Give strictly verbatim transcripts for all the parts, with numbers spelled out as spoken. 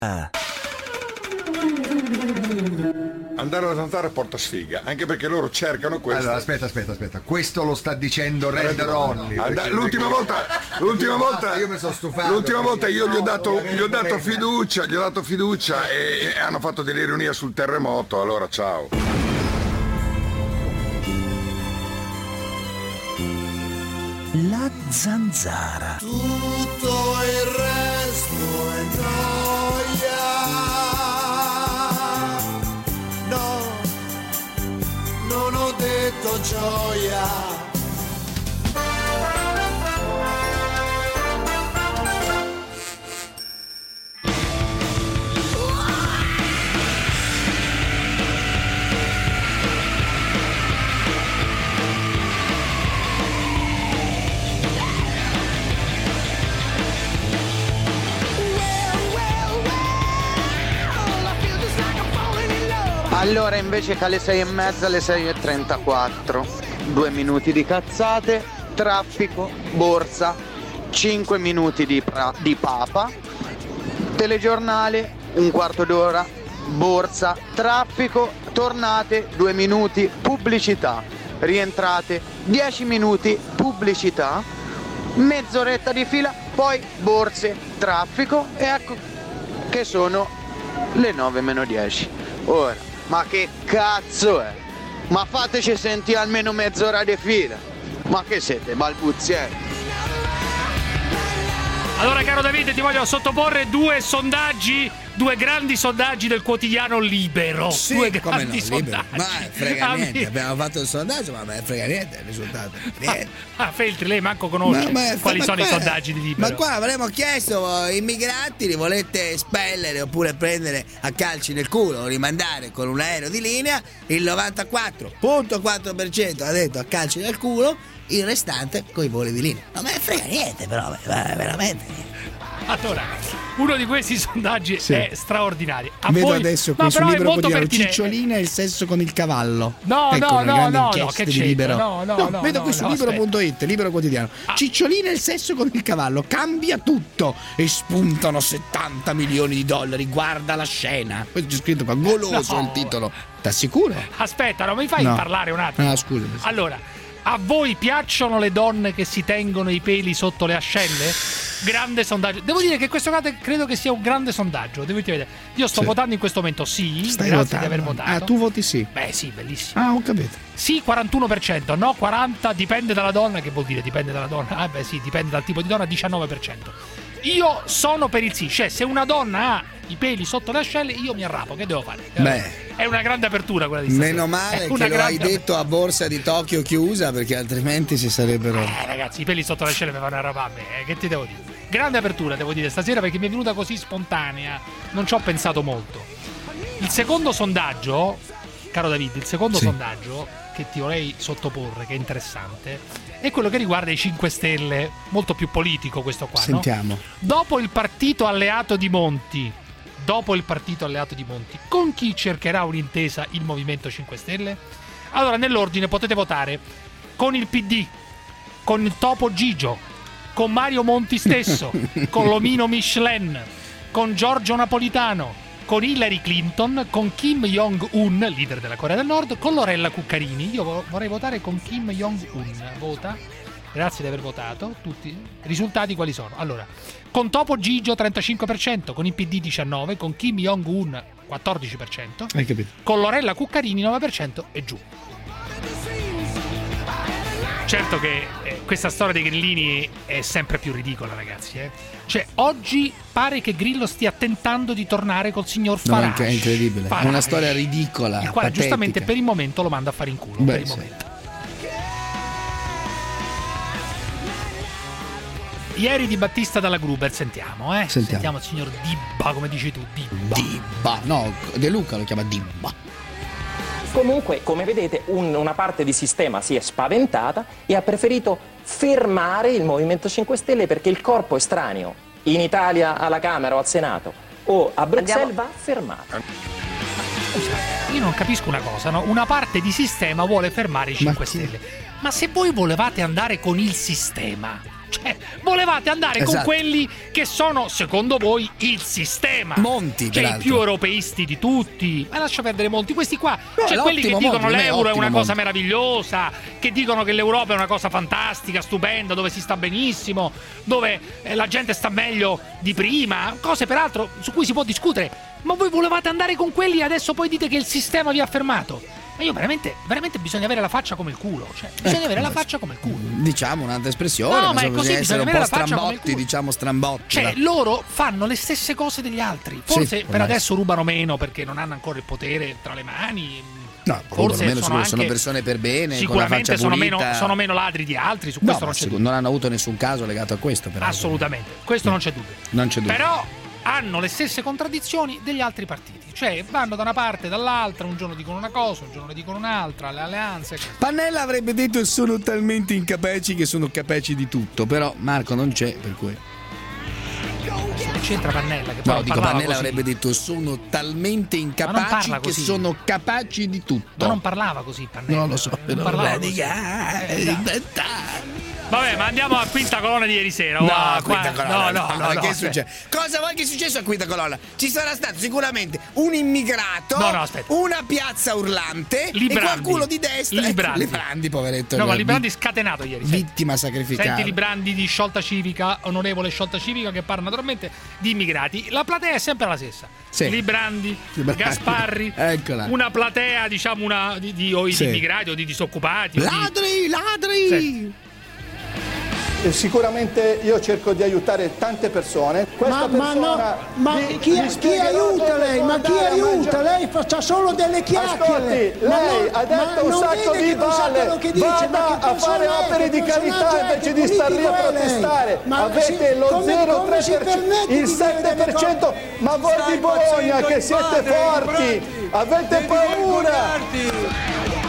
Ah. Andare alla zanzara porta sfiga, anche perché loro cercano questo. Allora, aspetta, aspetta, aspetta. Questo lo sta dicendo Red Ronnie. And- l'ultima volta, l'ultima volta, io mi sono stufato. l'ultima volta io gli ho dato, gli ho dato fiducia, gli ho dato fiducia e, e hanno fatto dell'ironia sul terremoto. Allora, ciao. La zanzara. Tutto il resto è gioia. No, non ho detto gioia. Allora invece che alle sei e mezza, alle sei e trentaquattro, due minuti di cazzate, traffico, borsa, cinque minuti di, pra- di papa, telegiornale, un quarto d'ora, borsa, traffico, tornate, due minuti, pubblicità, rientrate, dieci minuti, pubblicità, mezz'oretta di fila, poi borse, traffico e ecco che sono le nove meno dieci. Ora, ma che cazzo è? Ma fateci sentire almeno mezz'ora di fila. Ma che siete, balbuzieri? Allora, caro Davide, ti voglio sottoporre due sondaggi, due grandi sondaggi del quotidiano Libero. Sì, due come grandi no, sondaggi. Libero. Ma frega Ah, niente, mi- abbiamo fatto il sondaggio, ma me frega niente il risultato. Niente. Ah, Feltri, lei manco conosce Ma- ma- quali ma sono qua- i sondaggi di Libero. Ma qua avremmo chiesto i migranti li volete espellere oppure prendere a calci nel culo o rimandare con un aereo di linea. Il novantaquattro virgola quattro per cento ha detto a calci nel culo, il restante con i voli di linea. Non me ne frega niente però, ma- veramente niente. Allora, uno di questi sondaggi Sì. è straordinario. A Vedo voi... adesso Ma qui sul però è libero molto quotidiano pertinente. Cicciolina e il sesso con il cavallo. No, ecco, no, una no, grande no, no, inchiesta che di c'entra? Libero. No, no, no, vedo no, qui su no, libero punto it, libero quotidiano. Ah. Cicciolina e il sesso con il cavallo, cambia tutto e spuntano settanta milioni di dollari. Guarda la scena. Questo c'è scritto qua, goloso No. il titolo. T'assicuro? Aspetta, non mi fai No. parlare un attimo? Ah, scusami. Allora, a voi piacciono le donne che si tengono i peli sotto le ascelle? Grande sondaggio. Devo dire che questo caso credo che sia un grande sondaggio. Devo dire, io sto Sì. votando in questo momento sì. Stai grazie votando. di aver votato. Ah, tu voti sì. Beh, sì, bellissimo. Ah, ho capito. Sì, quarantuno per cento, no quaranta, dipende dalla donna. Che vuol dire dipende dalla donna? Ah, beh, sì, dipende dal tipo di donna, diciannove per cento. Io sono per il sì, cioè se una donna ha i peli sotto le ascelle io mi arrapo, che devo fare? Beh. È una grande apertura quella di stasera. Meno male È che una lo hai grande detto a Borsa di Tokyo chiusa, perché altrimenti si sarebbero. Eh, ragazzi, i peli sotto le ascelle mi fanno arrabbiare a me, eh, che ti devo dire? Grande apertura, devo dire, stasera perché mi è venuta così spontanea, non ci ho pensato molto. Il secondo sondaggio, caro David, il secondo Sì. sondaggio che ti vorrei sottoporre, che è interessante, è quello che riguarda i cinque Stelle, molto più politico questo qua, no? Sentiamo. Dopo il partito alleato di Monti, dopo il partito alleato di Monti, con chi cercherà un'intesa il Movimento cinque Stelle? Allora, nell'ordine potete votare con il P D, con il Topo Gigio, con Mario Monti stesso, con l'omino Michelin, con Giorgio Napolitano, con Hillary Clinton, con Kim Jong-un, leader della Corea del Nord, con Lorella Cuccarini. Io vo- vorrei votare con Kim Jong-un. Vota. Grazie di aver votato. Tutti. I risultati quali sono? Allora, con Topo Gigio trentacinque per cento, con il P D diciannove per cento, con Kim Jong-un quattordici per cento, Hai capito? con Lorella Cuccarini nove per cento e giù. Certo che eh, questa storia dei grillini è sempre più ridicola, ragazzi. Eh? Cioè, oggi pare che Grillo stia tentando di tornare col signor No, Farage. è incredibile. È Farage, una storia ridicola. il quale patetica. giustamente per il momento lo manda a fare in culo. Beh, per il sì. momento. Ieri Di Battista dalla Gruber, sentiamo, eh? Sentiamo. il signor Dibba, come dici tu, Dibba. Dibba. No, De Luca lo chiama Dibba. Comunque, come vedete, un- una parte di sistema si è spaventata e ha preferito fermare il Movimento cinque Stelle perché il corpo estraneo in Italia alla Camera o al Senato o a Bruxelles Andiamo. va fermato. Scusa, io non capisco una cosa, no? Una parte di sistema vuole fermare i cinque Stelle. Ma se voi volevate andare con il sistema, cioè volevate andare esatto. con quelli che sono, secondo voi, il sistema. Monti, cioè i peraltro. più europeisti di tutti. Ma lascia perdere Monti, questi qua. No, cioè quelli che l'ottimo dicono Monti, l'euro è una ottimo cosa Monti. meravigliosa, che dicono che l'Europa è una cosa fantastica, stupenda, dove si sta benissimo, dove eh, la gente sta meglio di prima, cose peraltro su cui si può discutere. Ma voi volevate andare con quelli e adesso poi dite che il sistema vi ha fermato. Ma io veramente, veramente bisogna avere la faccia come il culo. Cioè, bisogna Ecco, avere la faccia come il culo. Diciamo un'altra espressione, No, ma è insomma, così, bisogna essere bisogna un avere po' la faccia come il strambotti, culo. diciamo strambotti. Cioè, va. loro fanno le stesse cose degli altri. Forse Sì, per ormai adesso rubano meno perché non hanno ancora il potere tra le mani. No, Forse meno sono, sono anche, persone per bene, con la sicuramente faccia sono pulita. meno, sono meno ladri di altri. Su No, questo ma non c'è sic- dubbio. non hanno avuto nessun caso legato a questo, peraltro. Assolutamente, questo non c'è dubbio. Non c'è dubbio. Però hanno le stesse contraddizioni degli altri partiti. Cioè vanno da una parte e dall'altra, un giorno dicono una cosa, un giorno ne dicono un'altra, le alleanze. Pannella avrebbe detto sono talmente incapaci che sono capaci di tutto, però Marco non c'è, per cui. Non c'entra Pannella che poi No, dico parlava Pannella così. avrebbe detto sono talmente Ma non incapaci parla che così. sono capaci di tutto. Ma non parlava così Pannella. Non lo so, non però parlava vedi così. che- Eh, dai. Vabbè, ma andiamo a quinta colonna di ieri sera. No, Qua- quinta qua- colonna, no, no, no, ma no, che è aspetta. successo? Cosa vuoi che è successo a quinta colonna? Ci sarà stato sicuramente un immigrato, No, no, aspetta. una piazza urlante Librandi. e qualcuno di destra. Librandi. Ecco, Librandi, poveretto. No, ma vi- Librandi scatenato ieri. Senti, vittima sacrificata. senti Librandi di Sciolta Civica, onorevole Sciolta Civica, che parla naturalmente di immigrati. La platea è sempre la stessa. Sì. Librandi, Librandi. Gasparri, Eccola. una platea, diciamo, una di, di, o di Sì. immigrati o di disoccupati. o di- Ladri, ladri! Senti. E sicuramente io cerco di aiutare tante persone. Questa Ma, ma persona no, ma vi- chi, vi chi spiegherò aiuta dove lei? Ma chi andare a aiuta? mangiare. Lei faccia solo delle chiacchiere. Ascolti, Ma lei non- ha detto ma un non sacco vede di che non sa balle, quello che dice, vada ma che a fare persona è, opere che di personaggio carità è, invece che di star lì a politico è lei? protestare. Ma Avete si- lo come- zero virgola come si tre per cento, permette il di dire sette per cento, delle cose? ma voi di Bologna che siete forti, avete paura.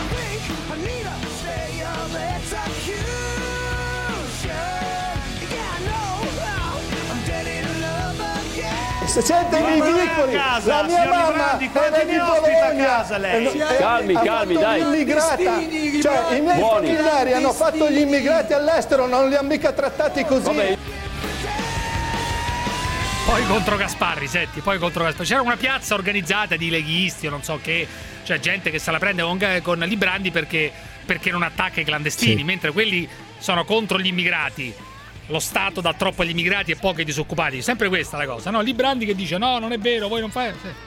Siete ridicoli, la mia mamma era di Bologna e- Calmi, ha calmi, fatto dai. l'immigrata. Cioè, i miei Buoni. familiari hanno fatto gli immigrati all'estero, non li hanno mica trattati così. Vabbè. Poi contro Gasparri, senti, poi contro Gasparri. C'era una piazza organizzata di leghisti o non so che, cioè gente che se la prende con, con Librandi perché, perché non attacca i clandestini, Sì. mentre quelli sono contro gli immigrati. Lo Stato dà troppo agli immigrati e poco ai disoccupati. Sempre questa la cosa, no? Librandi che dice no, non è vero, voi non fate... Sì.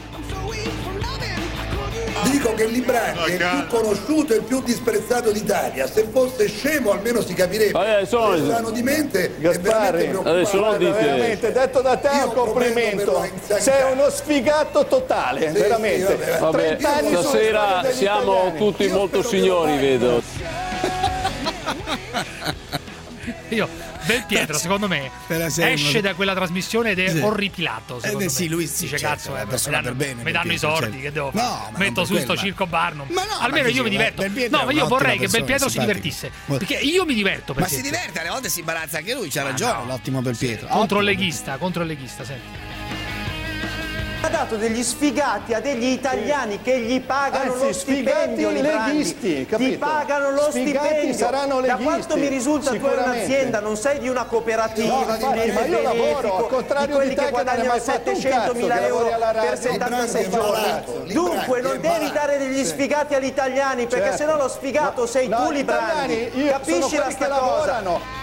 Dico che Librandi è il più conosciuto e il più disprezzato d'Italia. Se fosse scemo almeno si capirebbe. Vabbè, sono- Se è sano di mente è Gasparri, veramente preoccupante. adesso non Guarda, dite- veramente, detto da te è Io un prometto complimento. però in sanità. Sei uno sfigato totale, Sì, veramente. sì, vabbè. Vabbè, trenta anni sono stasera stati degli siamo italiani. tutti Io molto spero che signori, lo fai. vedo. Io, Del Pietro, secondo me, Per la serie, esce ma- da quella trasmissione ed è Sì. orripilato. Eh, Secondo beh, sì, me. lui sì, dice certo, cazzo, è una eh, persona mi danno, per bene, mi Del danno i Pietro, sordi, certo. che devo No, fare? ma non Metto per su sto quello, ma- circo Barnum. Ma no, ma Almeno che io mi sì, diverto. Del Pietro No, è ma io un'ottima vorrei che persona, Belpietro si simpatico. divertisse. Molto. Perché io mi diverto, per Ma si esempio. diverte, alle volte si imbarazza anche lui, c'ha Ma ragione, no. l'ottimo Belpietro. Contro il Ottimo. leghista, contro il leghista, senti. Ha dato degli sfigati a degli italiani che gli pagano Anzi, lo stipendio, sfigati Librandi. leghisti, capito? Ti pagano lo Sfigati stipendio. saranno Da leghisti, quanto mi risulta tu hai sicuramente. un'azienda, non sei di una cooperativa, No, di infatti, un ente ma io lavoro, benefico, al contrario di quelli di te che che non hai guadagnano mai fatto un settecentomila cazzo, che euro lavori alla radio. per settantasei Librandi è giorni. malato, Dunque Librandi non è devi malato. dare degli sfigati agli italiani, perché Certo. sennò lo sfigato No, sei no, tu, gli Librandi. italiani, io sono Capisci la quelli sta che cosa? lavorano.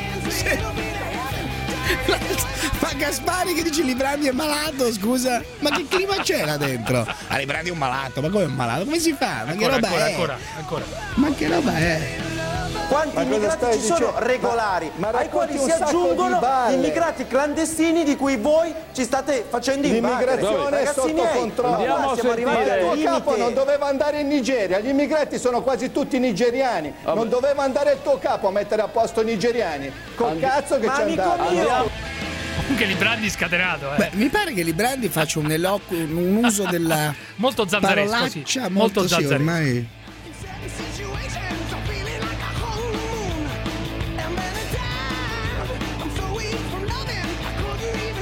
Ma Gaspari che dice Librandi è malato, scusa? Ma che clima c'è là dentro? Ah, Librandi è un malato, ma come è un malato? Come si fa? Ma che Ancora, roba ancora, è? ancora, ancora. Ma che roba è? Quanti Ma cosa immigrati stai ci sono dicendo? regolari, Ma- ma ai quali racconti si un sacco di aggiungono balle. gli immigrati clandestini di cui voi ci state facendo invadere. L'immigrazione è Ragazzi sotto miei, controllo. ormai Andiamo a siamo arrivati sentire. al Il tuo capo limite. non doveva andare in Nigeria, gli immigrati sono quasi tutti nigeriani, non doveva andare il tuo capo a mettere a posto i nigeriani. Col Andi- cazzo che Ma c'è amico andato. mio, Andiamo. Comunque Librandi scatenato, eh. Beh, mi pare che Librandi faccia un, eloqu- un uso della Molto zanzaresco, parolaccia sì. molto, Molto sì, zanzaresco. ormai.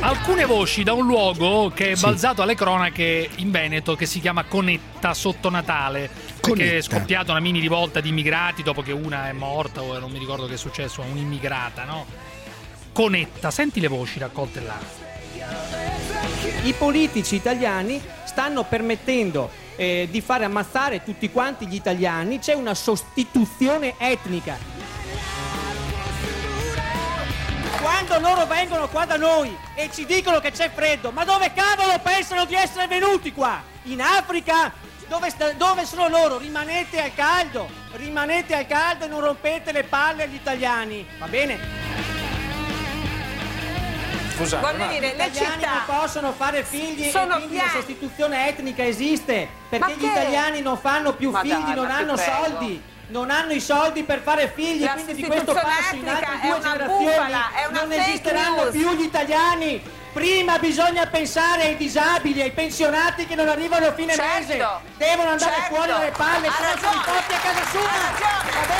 Alcune voci da un luogo che è sì. balzato alle cronache in Veneto, che si chiama Conetta sotto Natale, perché Conetta. È scoppiata una mini rivolta di immigrati dopo che una è morta o non mi ricordo che è successo a un'immigrata, no? Conetta, senti le voci raccolte là. I politici italiani stanno permettendo eh, di fare ammazzare tutti quanti gli italiani, c'è una sostituzione etnica. Quando loro vengono qua da noi e ci dicono che c'è freddo, ma dove cavolo pensano di essere venuti qua? In Africa? Dove, sta, dove sono loro? Rimanete al caldo, rimanete al caldo e non rompete le palle agli italiani, va bene? Scusate, voglio dire, gli italiani città non possono fare figli sono e quindi piani. La sostituzione etnica esiste, perché gli italiani non fanno più ma figli, dai, non hanno soldi. Non hanno i soldi per fare figli, la quindi di questo passo in altre due generazioni bufala, è una non esisteranno news. più gli italiani. Prima bisogna pensare ai disabili, ai pensionati che non arrivano a fine certo, mese. Devono andare certo. fuori dalle palle, se non sono riporti a casa sua. Va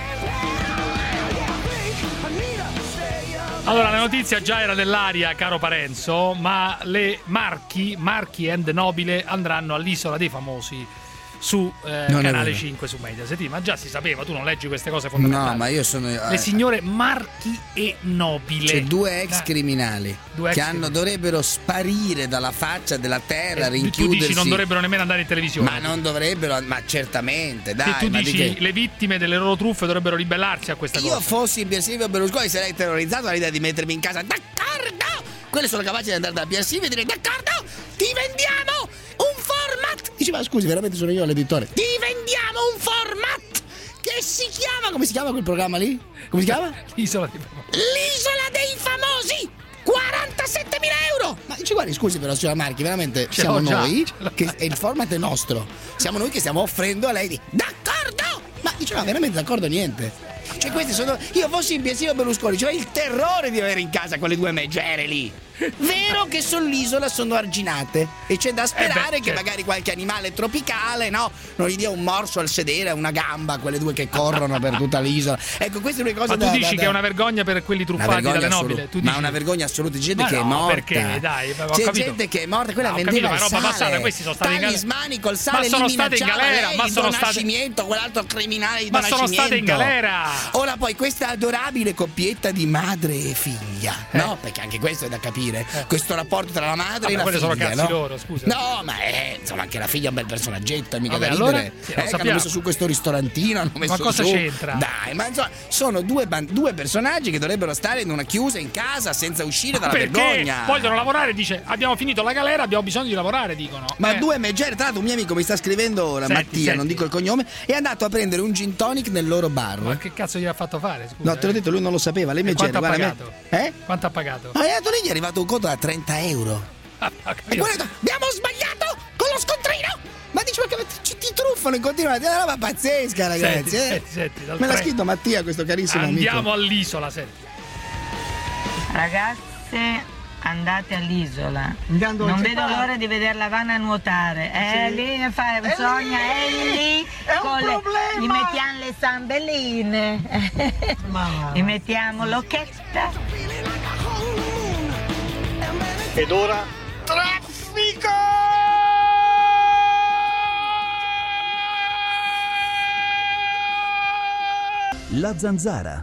bene? Allora, la notizia già era nell'aria, caro Parenzo, ma le Marchi, Marchi and Nobile andranno all'Isola dei Famosi su eh, Canale cinque su Mediaset, ma già si sapeva, tu non leggi queste cose fondamentali. No, ma io sono eh, le signore Marchi e Nobile. C'è due ex criminali due ex che hanno, dovrebbero sparire dalla faccia della terra, e rinchiudersi. Tu dici non dovrebbero nemmeno andare in televisione. Ma non dovrebbero, ma certamente, dai. Se tu ma dici di che... le vittime delle loro truffe dovrebbero ribellarsi a questa io cosa. Io fossi Silvio Berlusconi sarei terrorizzato all'idea di mettermi in casa. D'accordo! Quelli sono capaci di andare da Pier Silvio e dire d'accordo, ti vendiamo un format. Dici, ma scusi, veramente sono io l'editore. Ti vendiamo un format che si chiama, come si chiama quel programma lì? Come si chiama? L'isola dei famosi. L'isola dei famosi. quarantasettemila euro. Ma dici, guardi, scusi però signora Marchi, veramente ce siamo già, noi che il format è nostro. Siamo noi che stiamo offrendo a lei di d'accordo. Ma dice, no, veramente d'accordo niente. Cioè questi sono. Io fossi in Pier Silvio Berlusconi, cioè il terrore di avere in casa quelle due megere lì. Vero che sull'isola sono arginate e c'è da sperare eh beh, che certo. magari qualche animale tropicale, no, non gli dia un morso al sedere, una gamba a quelle due che corrono per tutta l'isola. Ecco, queste due cose. Ma tu da, dici da, da... che è una vergogna per quelli truffati dalle nobile? Tu dici... Ma una vergogna assoluta, c'è gente ma che no, è morta. Perché dai, ho c'è capito. gente che è morta, quella no, vendeva capito, il ma roba sale. passata, questi sono stati in galera. Talismani col sale, ma sono stati in galera, lei, ma sono Don stati Nascimento, quell'altro criminale di ma Don sono Nascimento. state in galera. Ora poi questa adorabile coppietta di madre e figlia, eh. no? Perché anche questo è da capire. Eh. Questo rapporto tra la madre Vabbè, e la quelle figlia, sono cazzi no? loro, scusa. No, ma è, insomma, anche la figlia è un bel personaggetto, mica Vabbè, da ridere. allora, sì, eh, che hanno messo su questo ristorantino, hanno messo ma cosa su. c'entra? Dai, ma insomma, sono due, ban- due personaggi che dovrebbero stare in una chiusa in casa senza uscire dalla perché vergogna. Vogliono lavorare, dice abbiamo finito la galera, abbiamo bisogno di lavorare, dicono. Ma eh. due megere, tra l'altro un mio amico mi sta scrivendo ora, senti, Mattia, senti. non dico il cognome, è andato a prendere un gin tonic nel loro bar. Ma che cazzo gli ha fatto fare? Scusa, no, te l'ho eh. detto, lui non lo sapeva, le megere, quanto ha guarda, pagato? Me... Eh? Quanto ha pagato? Ma è andato lì, gli è arrivato un conto da trenta euro. Ah, e quello ha detto, abbiamo sbagliato con lo scontrino! Ma dici, ma che ti, ti truffano in continuazione, è una roba pazzesca, ragazzi. Senti, eh? senti, senti, Me l'ha scritto Mattia, questo carissimo Andiamo amico. all'isola, senti. Ragazze, andate all'isola. Non vedo l'ora di vederla Vanna nuotare. È lì, fa, bisogna, è lì. Con le, gli mettiamo le zambelline. Gli mettiamo l'occhetta. Ed ora traffico! La Zanzara.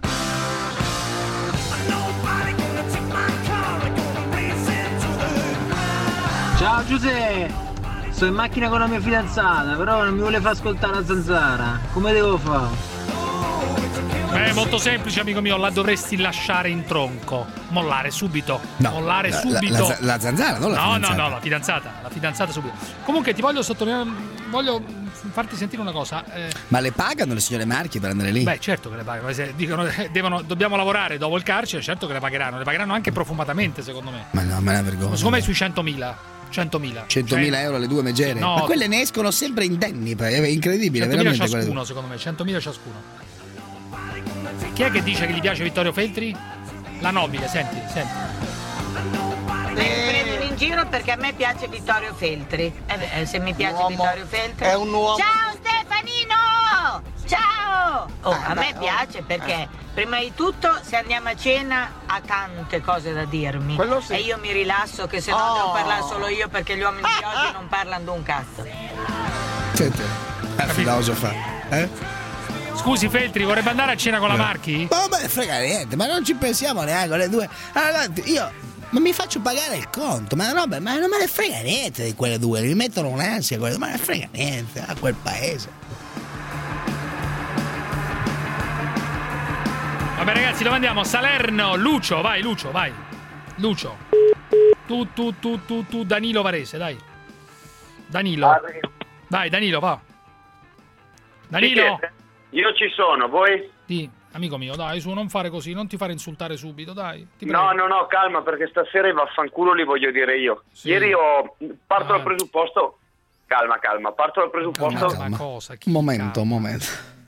Ciao Giuseppe, sto in macchina con la mia fidanzata, però non mi vuole far ascoltare la Zanzara. Come devo fare? È molto semplice, amico mio, la dovresti lasciare in tronco. Mollare subito. No, Mollare la, subito. La, la, la zanzara, non la no, fidanzata. No, no, la fidanzata. La fidanzata subito. Comunque ti voglio sottolineare. Voglio farti sentire una cosa. Eh, Ma le pagano le signore Marchi per andare lì? Beh, certo che le pagano. Se dicono eh, devono, dobbiamo lavorare dopo il carcere, certo che le pagheranno. Le pagheranno anche profumatamente, secondo me. Ma no, ma è una vergogna. Secondo me sui centomila. centomila. centomila euro le due megere? No, ma quelle ne escono sempre indenni, è incredibile. centomila veramente ciascuno, quelle... secondo me. centomila ciascuno. Chi è che dice che gli piace Vittorio Feltri? La nobile, senti, senti. Mi prendono in giro perché a me piace Vittorio Feltri. Eh beh, se mi piace Uomo. Vittorio Feltri. È un uomo. Ciao Stefanino! Ciao! Oh, Ah, a me beh, piace perché prima di tutto se andiamo a cena ha tante cose da dirmi. Quello sì. E io mi rilasso che se no Oh. devo parlare solo io perché gli uomini di oggi non parlano un cazzo. Senti, la filosofa, eh? Scusi Feltri, vorrebbe andare a cena con la Marchi? Ma non me ne frega niente, ma non ci pensiamo neanche le due. Allora, io ma mi faccio pagare il conto, ma roba, ma non me ne frega niente di quelle due, mi mettono un'ansia, quelle, ma non me ne frega niente a quel paese. Vabbè ragazzi, dove andiamo? Salerno, Lucio, vai Lucio, vai. Lucio. Tu, tu, tu, tu, tu, Danilo Varese, dai. Danilo. Vai Danilo, va. Danilo. Io ci sono, voi? Sì, amico mio, dai, su, non fare così, non ti fare insultare subito, dai. Ti No, no, no, calma, perché stasera i vaffanculo li voglio dire io. Sì. Ieri ho parto Ah. dal presupposto. Calma, calma, parto dal presupposto. Calma, calma. Un momento, un momento.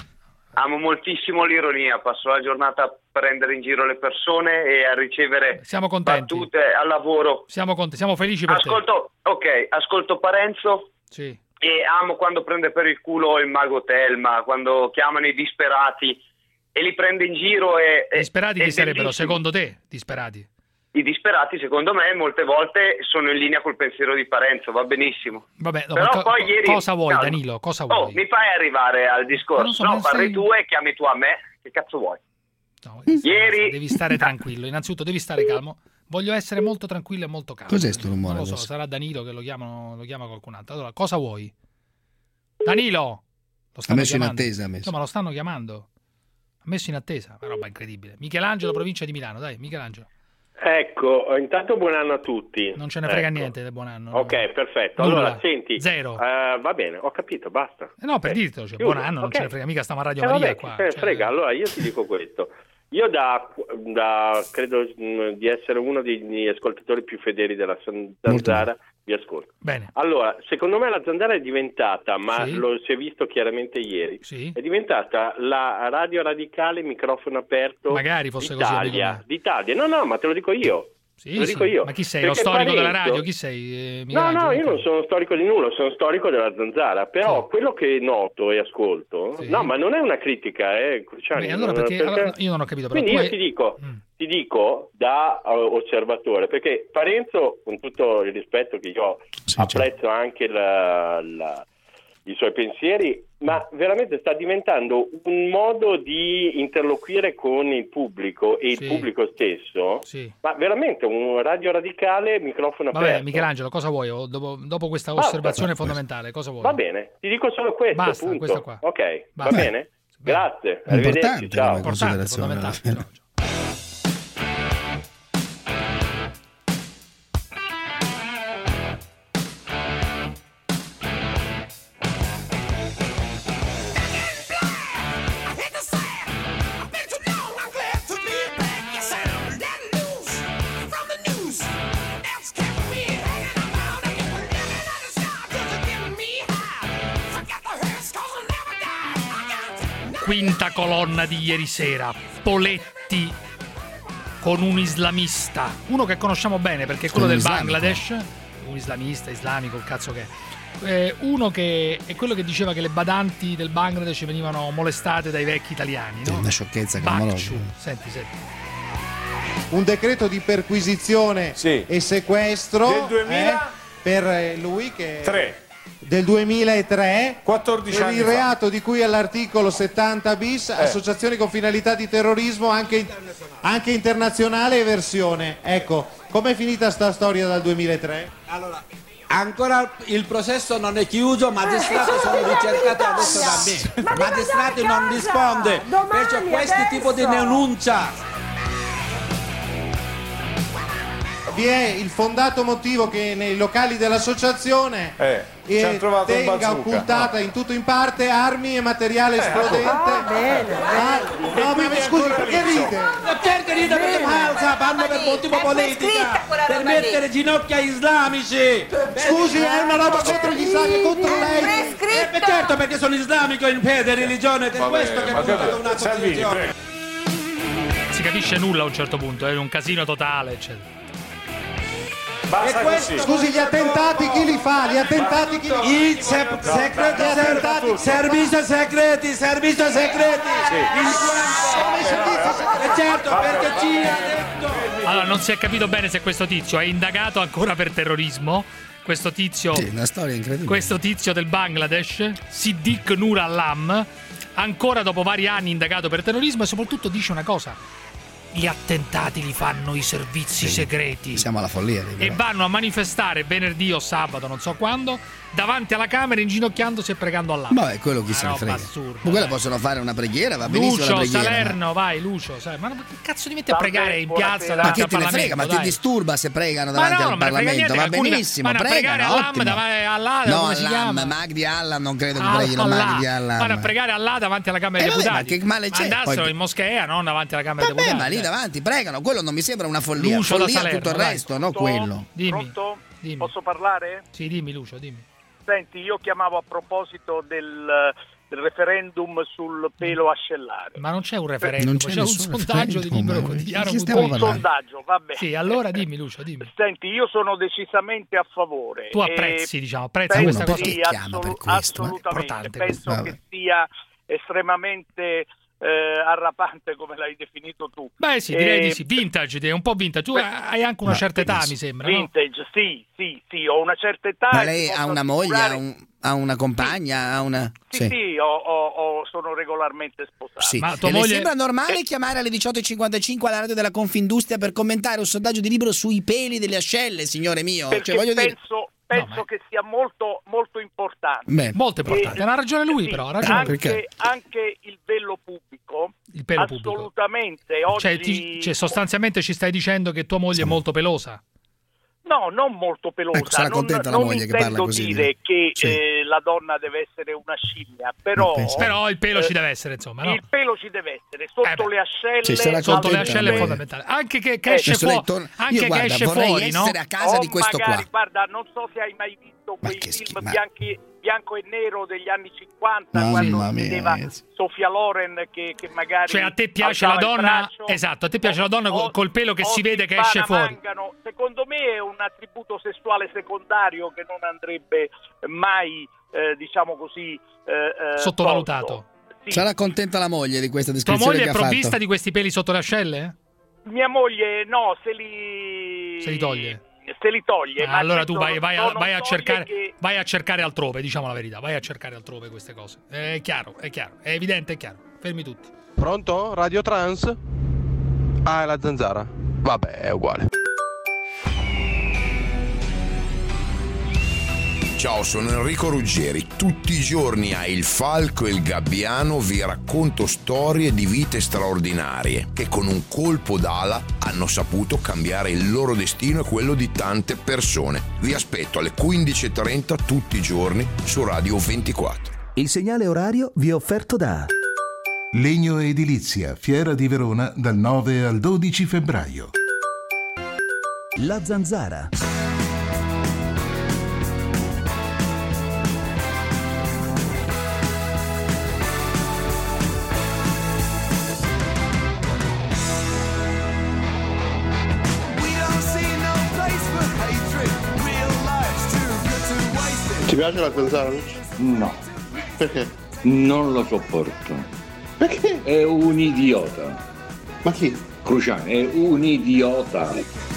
Amo moltissimo l'ironia, passo la giornata a prendere in giro le persone e a ricevere Siamo contenti. battute al lavoro. Siamo contenti, siamo felici per Ascolto, ok, ascolto Parenzo. te. Sì. E amo quando prende per il culo il mago Telma, quando chiamano i disperati e li prende in giro e... e- Disperati è chi sarebbero, bellissimo. secondo te? Disperati. I disperati, secondo me, molte volte sono in linea col pensiero di Parenzo, va benissimo. Vabbè, no, Però ma co- poi ieri... cosa vuoi calma. Danilo? Cosa Oh, vuoi? mi fai arrivare al Ma non discorso. so, No, ma parli sei- tu e chiami tu a me. Che cazzo vuoi? Ieri... Devi stare tranquillo, innanzitutto devi stare calmo. Voglio essere molto tranquillo e molto calmo. Cos'è sto rumore Non lo so, adesso? sarà Danilo che lo chiamano, lo chiama qualcun altro. Allora, cosa vuoi? Danilo! Lo Ha stanno messo in chiamando. attesa, ha messo. Insomma, lo stanno chiamando. Ha messo in attesa, una roba incredibile. Michelangelo, provincia di Milano, dai, Michelangelo. Ecco, intanto buon anno a tutti. Non ce ne frega Ecco. niente del buon anno. Ok, perfetto. Nulla. Allora, senti. Zero. eh, va bene, ho capito, basta. Eh no, per dirtelo, cioè, Chiuso, buon anno, non ok. ce ne frega mica, stiamo a Radio Eh, Maria vabbè, qua. chi se ne cioè- frega. Allora, io ti dico questo. Io da, da credo mh, di essere uno degli ascoltatori più fedeli della San- Zanzara, vi ascolto. Bene. Allora, secondo me la Zanzara è diventata, ma Sì. lo si è visto chiaramente ieri, Sì. è diventata la radio radicale microfono aperto Magari fosse così, amico d'Italia. mio. d'Italia. No, no, ma te lo dico io. Sì, te lo sì. dico io. Ma chi sei? Perché Lo storico della Parenzo- radio? Chi sei? Eh, No, Michelangelo? no, io non sono storico di nulla, sono storico della Zanzara, però quello che noto e ascolto, no, ma non è una critica, eh, Cruciani, Beh, allora non- perché, allora, io non ho capito, però Quindi tu io hai- ti dico, ti dico da eh, osservatore, perché Parenzo, con tutto il rispetto che io apprezzo anche la- la- i suoi pensieri, ma veramente sta diventando un modo di interloquire con il pubblico e il Sì. pubblico stesso, Sì. ma veramente un radio radicale, microfono Vabbè, aperto. Michelangelo, cosa vuoi? O dopo, dopo questa Basta. osservazione fondamentale, cosa vuoi? Va bene, ti dico solo questo, Basta, punto. questo qua. Ok, Basta. va bene? Grazie, arrivederci, Importante ciao. come considerazione alla fine. Quinta colonna di ieri sera, Poletti con un islamista, uno che conosciamo bene perché è quello Con del un islamico. Bangladesh, un islamista, islamico, il cazzo che è. Eh, uno che è quello che diceva che le badanti del Bangladesh venivano molestate dai vecchi italiani, no? Una sciocchezza Bakciu. clamorosa. Senti, senti. Un decreto di perquisizione e sequestro Del duemila? eh, per eh, lui che Tre. del duemilatré quattordici per anni il fa. reato di cui all'articolo settanta bis, associazioni con finalità di terrorismo anche, anche internazionale, eversione. Ecco, com'è finita sta storia dal duemilatré? Allora, ancora il processo non è chiuso, magistrati sono ricercati adesso da me. Magistrati non risponde, perciò questo tipo di denuncia. Vi è il fondato motivo che nei locali dell'associazione Eh, ci eh, hanno trovato un tenga bazooka. occultata in tutto in parte armi e materiale esplodente. Ah, bene, Ah, no, ma mi scusi, perché ride? E perché ride? Perché falsa, fanno per motivo politica, per mettere ginocchia islamici. Scusi, è una roba contro gli islamici, contro lei. Eh, certo, perché sono islamico in fede, religione, per questo che è venuto una costituzione. Si capisce nulla a un certo punto, è un casino totale, eccetera. E questo- Scusi, gli attentati chi li fa? Gli gli attentati chi... I se- segreti, Gli attentati... servizio segreti, servizio segreti. In quanto... Eh, certo, perché ci ha detto. Allora, non si è capito bene se questo tizio è indagato ancora per terrorismo. Questo tizio, sì, una storia incredibile. Questo tizio del Bangladesh, Siddiq Nur Alam, ancora dopo vari anni indagato per terrorismo, e soprattutto dice una cosa: gli attentati li fanno i servizi sì, segreti. Siamo alla follia. E vanno a manifestare venerdì o sabato, non so quando, davanti alla Camera, inginocchiandosi e pregando Allah. Ma è quello che se ne frega. Assurdo, ma quella eh. possono fare una preghiera, va benissimo. Lucio, la preghiera, Salerno, ma... vai, Lucio. Sai, ma che cazzo ti metti a pregare in piazza? Ma che te ne frega? Ma ti disturba se pregano davanti ma no, al ma Parlamento? Niente, va benissimo, vanno pregano. A pregare davanti Allah, no, come si chiama? Magdi Allah, non credo che Allah, preghino Magdi Allah. Vanno a pregare Allah davanti alla Camera eh, dei vabbè, Deputati. Ma che male c'è? Andassero Poi... in moschea, non davanti alla Camera dei Vabbè, Deputati. ma lì davanti pregano, quello non mi sembra una follia. Lucio follia Salerno, tutto il dai. resto, no quello. Dimmi. Pronto? Dimmi. Posso parlare? Sì, dimmi Lucio, dimmi. Senti, io chiamavo a proposito del, del referendum sul pelo ascellare. Ma non c'è un referendum, non c'è, c'è un sondaggio di Libero Quotidiano. Un sondaggio, vabbè. Sì, allora dimmi Lucio, dimmi. Senti, io sono decisamente a favore. Tu apprezzi, diciamo, apprezzi questa cosa. Sì, assolu- questo, assolutamente. Penso questo. che sia estremamente eh, arrapante, come l'hai definito tu. Beh sì, direi eh, di sì, vintage, direi, un po' vintage. Tu hai anche una no, certa età, benissimo. mi sembra, Vintage, no? sì, sì, sì, ho una certa età. Ma lei ha una moglie, ha, un, ha una compagna, ha una... Sì, sì, sì ho, ho, ho, sono regolarmente sposato. Sì. Ma tua e moglie... le sembra normale Eh. chiamare alle diciotto e cinquantacinque alla radio della Confindustria per commentare un sondaggio di Libero sui peli delle ascelle, signore mio? Perché Cioè, voglio penso, dire... penso No, ma... che sia molto, molto importante. Beh, molto importante, E- ha ragione lui sì, però, ha ragione. Anche, Perché? anche il velo pubblico, Il pelo pubblico. assolutamente. Oggi... Cioè, ti- cioè, sostanzialmente ci stai dicendo che tua moglie è molto pelosa? No, non molto pelosa. Ecco, sarà non contenta la non moglie che intendo parla così, dire direi. che Sì. eh, la donna deve essere una scimmia, però... Però il pelo eh, ci deve essere, insomma, no? Il pelo ci deve essere, sotto Eh beh. le ascelle... Sì, sarà Sotto le contenta, ascelle è lei. fondamentale. Anche che, che Eh, esce, adesso lei fuo- torna- anche Io, che guarda, esce vorrei fuori, no? essere a casa o di questo magari, qua. guarda, non so se hai mai visto Ma quei che film schifo, ma- bianchi, bianco e nero degli anni cinquanta, Mamma quando mia, si vedeva ragazzi. Sofia Loren che, che magari... Cioè a te piace la alzava il donna, braccio, esatto, a te piace o- la donna col, o- col pelo che o si vede che spara esce fuori. mangano. Secondo me è un attributo sessuale secondario che non andrebbe mai, eh, diciamo così, eh, eh, Sottovalutato. tolto. Sì. Sarà contenta la moglie di questa Tua descrizione moglie che è ha provvista fatto? di questi peli sotto le ascelle? Mia moglie no, se li... Se li toglie? Se li toglie. Ah, ma allora tu sono- vai, vai, a, sono vai a storie cercare, che- vai a cercare altrove, diciamo la verità, vai a cercare altrove queste cose. È chiaro, è chiaro, è evidente, è chiaro. Fermi tutti. Pronto? Radio Trans? Ah, è la zanzara. Vabbè, è uguale. Ciao, sono Enrico Ruggeri. Tutti i giorni a Il Falco e il Gabbiano vi racconto storie di vite straordinarie che con un colpo d'ala hanno saputo cambiare il loro destino e quello di tante persone. Vi aspetto alle quindici e trenta tutti i giorni su Radio ventiquattro. Il segnale orario vi è offerto da Legno Edilizia, Fiera di Verona, dal nove al dodici febbraio. La Zanzara. Ti piace la zanzara? No. Perché? Non lo sopporto. Perché? È un idiota. Ma chi? Cruciani, è un idiota.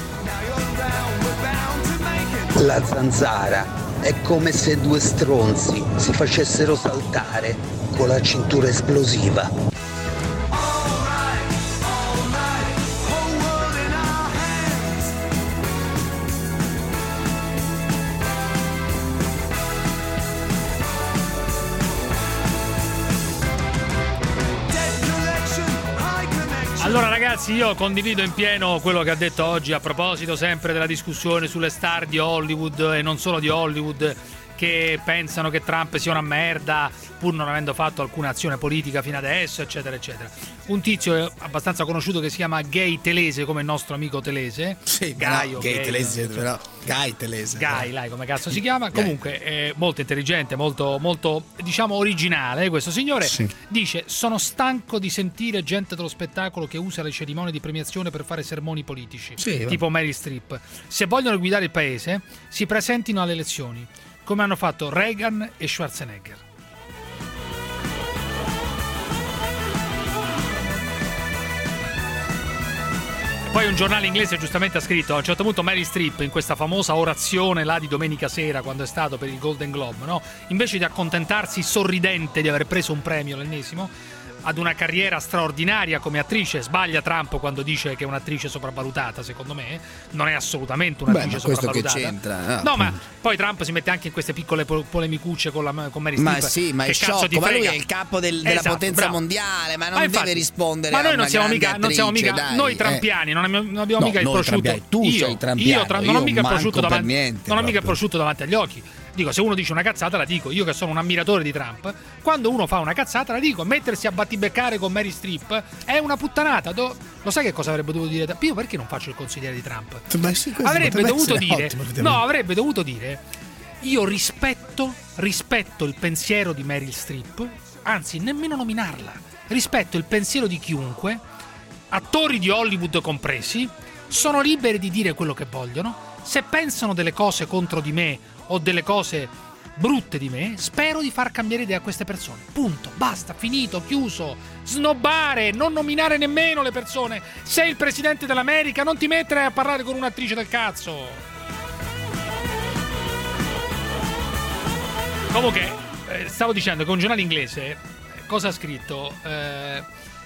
La zanzara è come se due stronzi si facessero saltare con la cintura esplosiva. Allora ragazzi, io condivido in pieno quello che ha detto oggi a proposito sempre della discussione sulle star di Hollywood e non solo di Hollywood, che pensano che Trump sia una merda pur non avendo fatto alcuna azione politica fino adesso, eccetera eccetera. Un tizio abbastanza conosciuto che si chiama Gay Telese, come il nostro amico Telese. Sì, Gaio, no, Gay Gay, Telese, cioè, però Guy Telese. Guy, là, come cazzo si chiama? Comunque è molto intelligente, molto, molto diciamo originale questo signore. Sì. Dice: sono stanco di sentire gente dello spettacolo che usa le cerimonie di premiazione per fare sermoni politici, Sì, va. tipo Meryl Streep. Se vogliono guidare il paese si presentino alle elezioni. come hanno fatto Reagan e Schwarzenegger. Poi un giornale inglese giustamente ha scritto, a un certo punto Meryl Streep in questa famosa orazione là di domenica sera quando è stato per il Golden Globe, no? Invece di accontentarsi sorridente di aver preso un premio, l'ennesimo, ad una carriera straordinaria come attrice, sbaglia Trump quando dice che è un'attrice sopravvalutata, secondo me non è assolutamente un'attrice Beh, ma questo sopravvalutata. che c'entra? No, ma poi Trump si mette anche in queste piccole po- polemicucce con, la, con Meryl Streep. Ma sì, ma che è cazzo sciocco, ti ma lui frega? è il capo del- della Esatto, potenza bravo. mondiale, ma non Ma infatti, deve rispondere ma a noi una non siamo grande mica, non siamo mica attrice, noi dai, trampiani, eh. non abbiamo, non abbiamo No, mica il noi prosciutto. trampiani, tu io, sei trampiano, io tra- non io ho mica il manco prosciutto per davanti, niente, non ho mica il proprio. prosciutto davanti agli occhi. Dico, se uno dice una cazzata la dico, io che sono un ammiratore di Trump, quando uno fa una cazzata la dico, mettersi a battibeccare con Meryl Streep è una puttanata. Do- lo sai che cosa avrebbe dovuto dire? Io perché non faccio il consigliere di Trump? Ma sì, questo Avrebbe potrebbe dovuto essere dire, ottimo, no, avrebbe dovuto dire, io rispetto, rispetto il pensiero di Meryl Streep, anzi nemmeno nominarla, rispetto il pensiero di chiunque, attori di Hollywood compresi, sono liberi di dire quello che vogliono. Se pensano delle cose contro di me o delle cose brutte di me, spero di far cambiare idea a queste persone. Punto, basta, finito, chiuso. Snobbare, non nominare nemmeno le persone. Sei il presidente dell'America, non ti mettere a parlare con un'attrice del cazzo. Comunque, eh, stavo dicendo che un giornale inglese, eh, cosa ha scritto? Eh,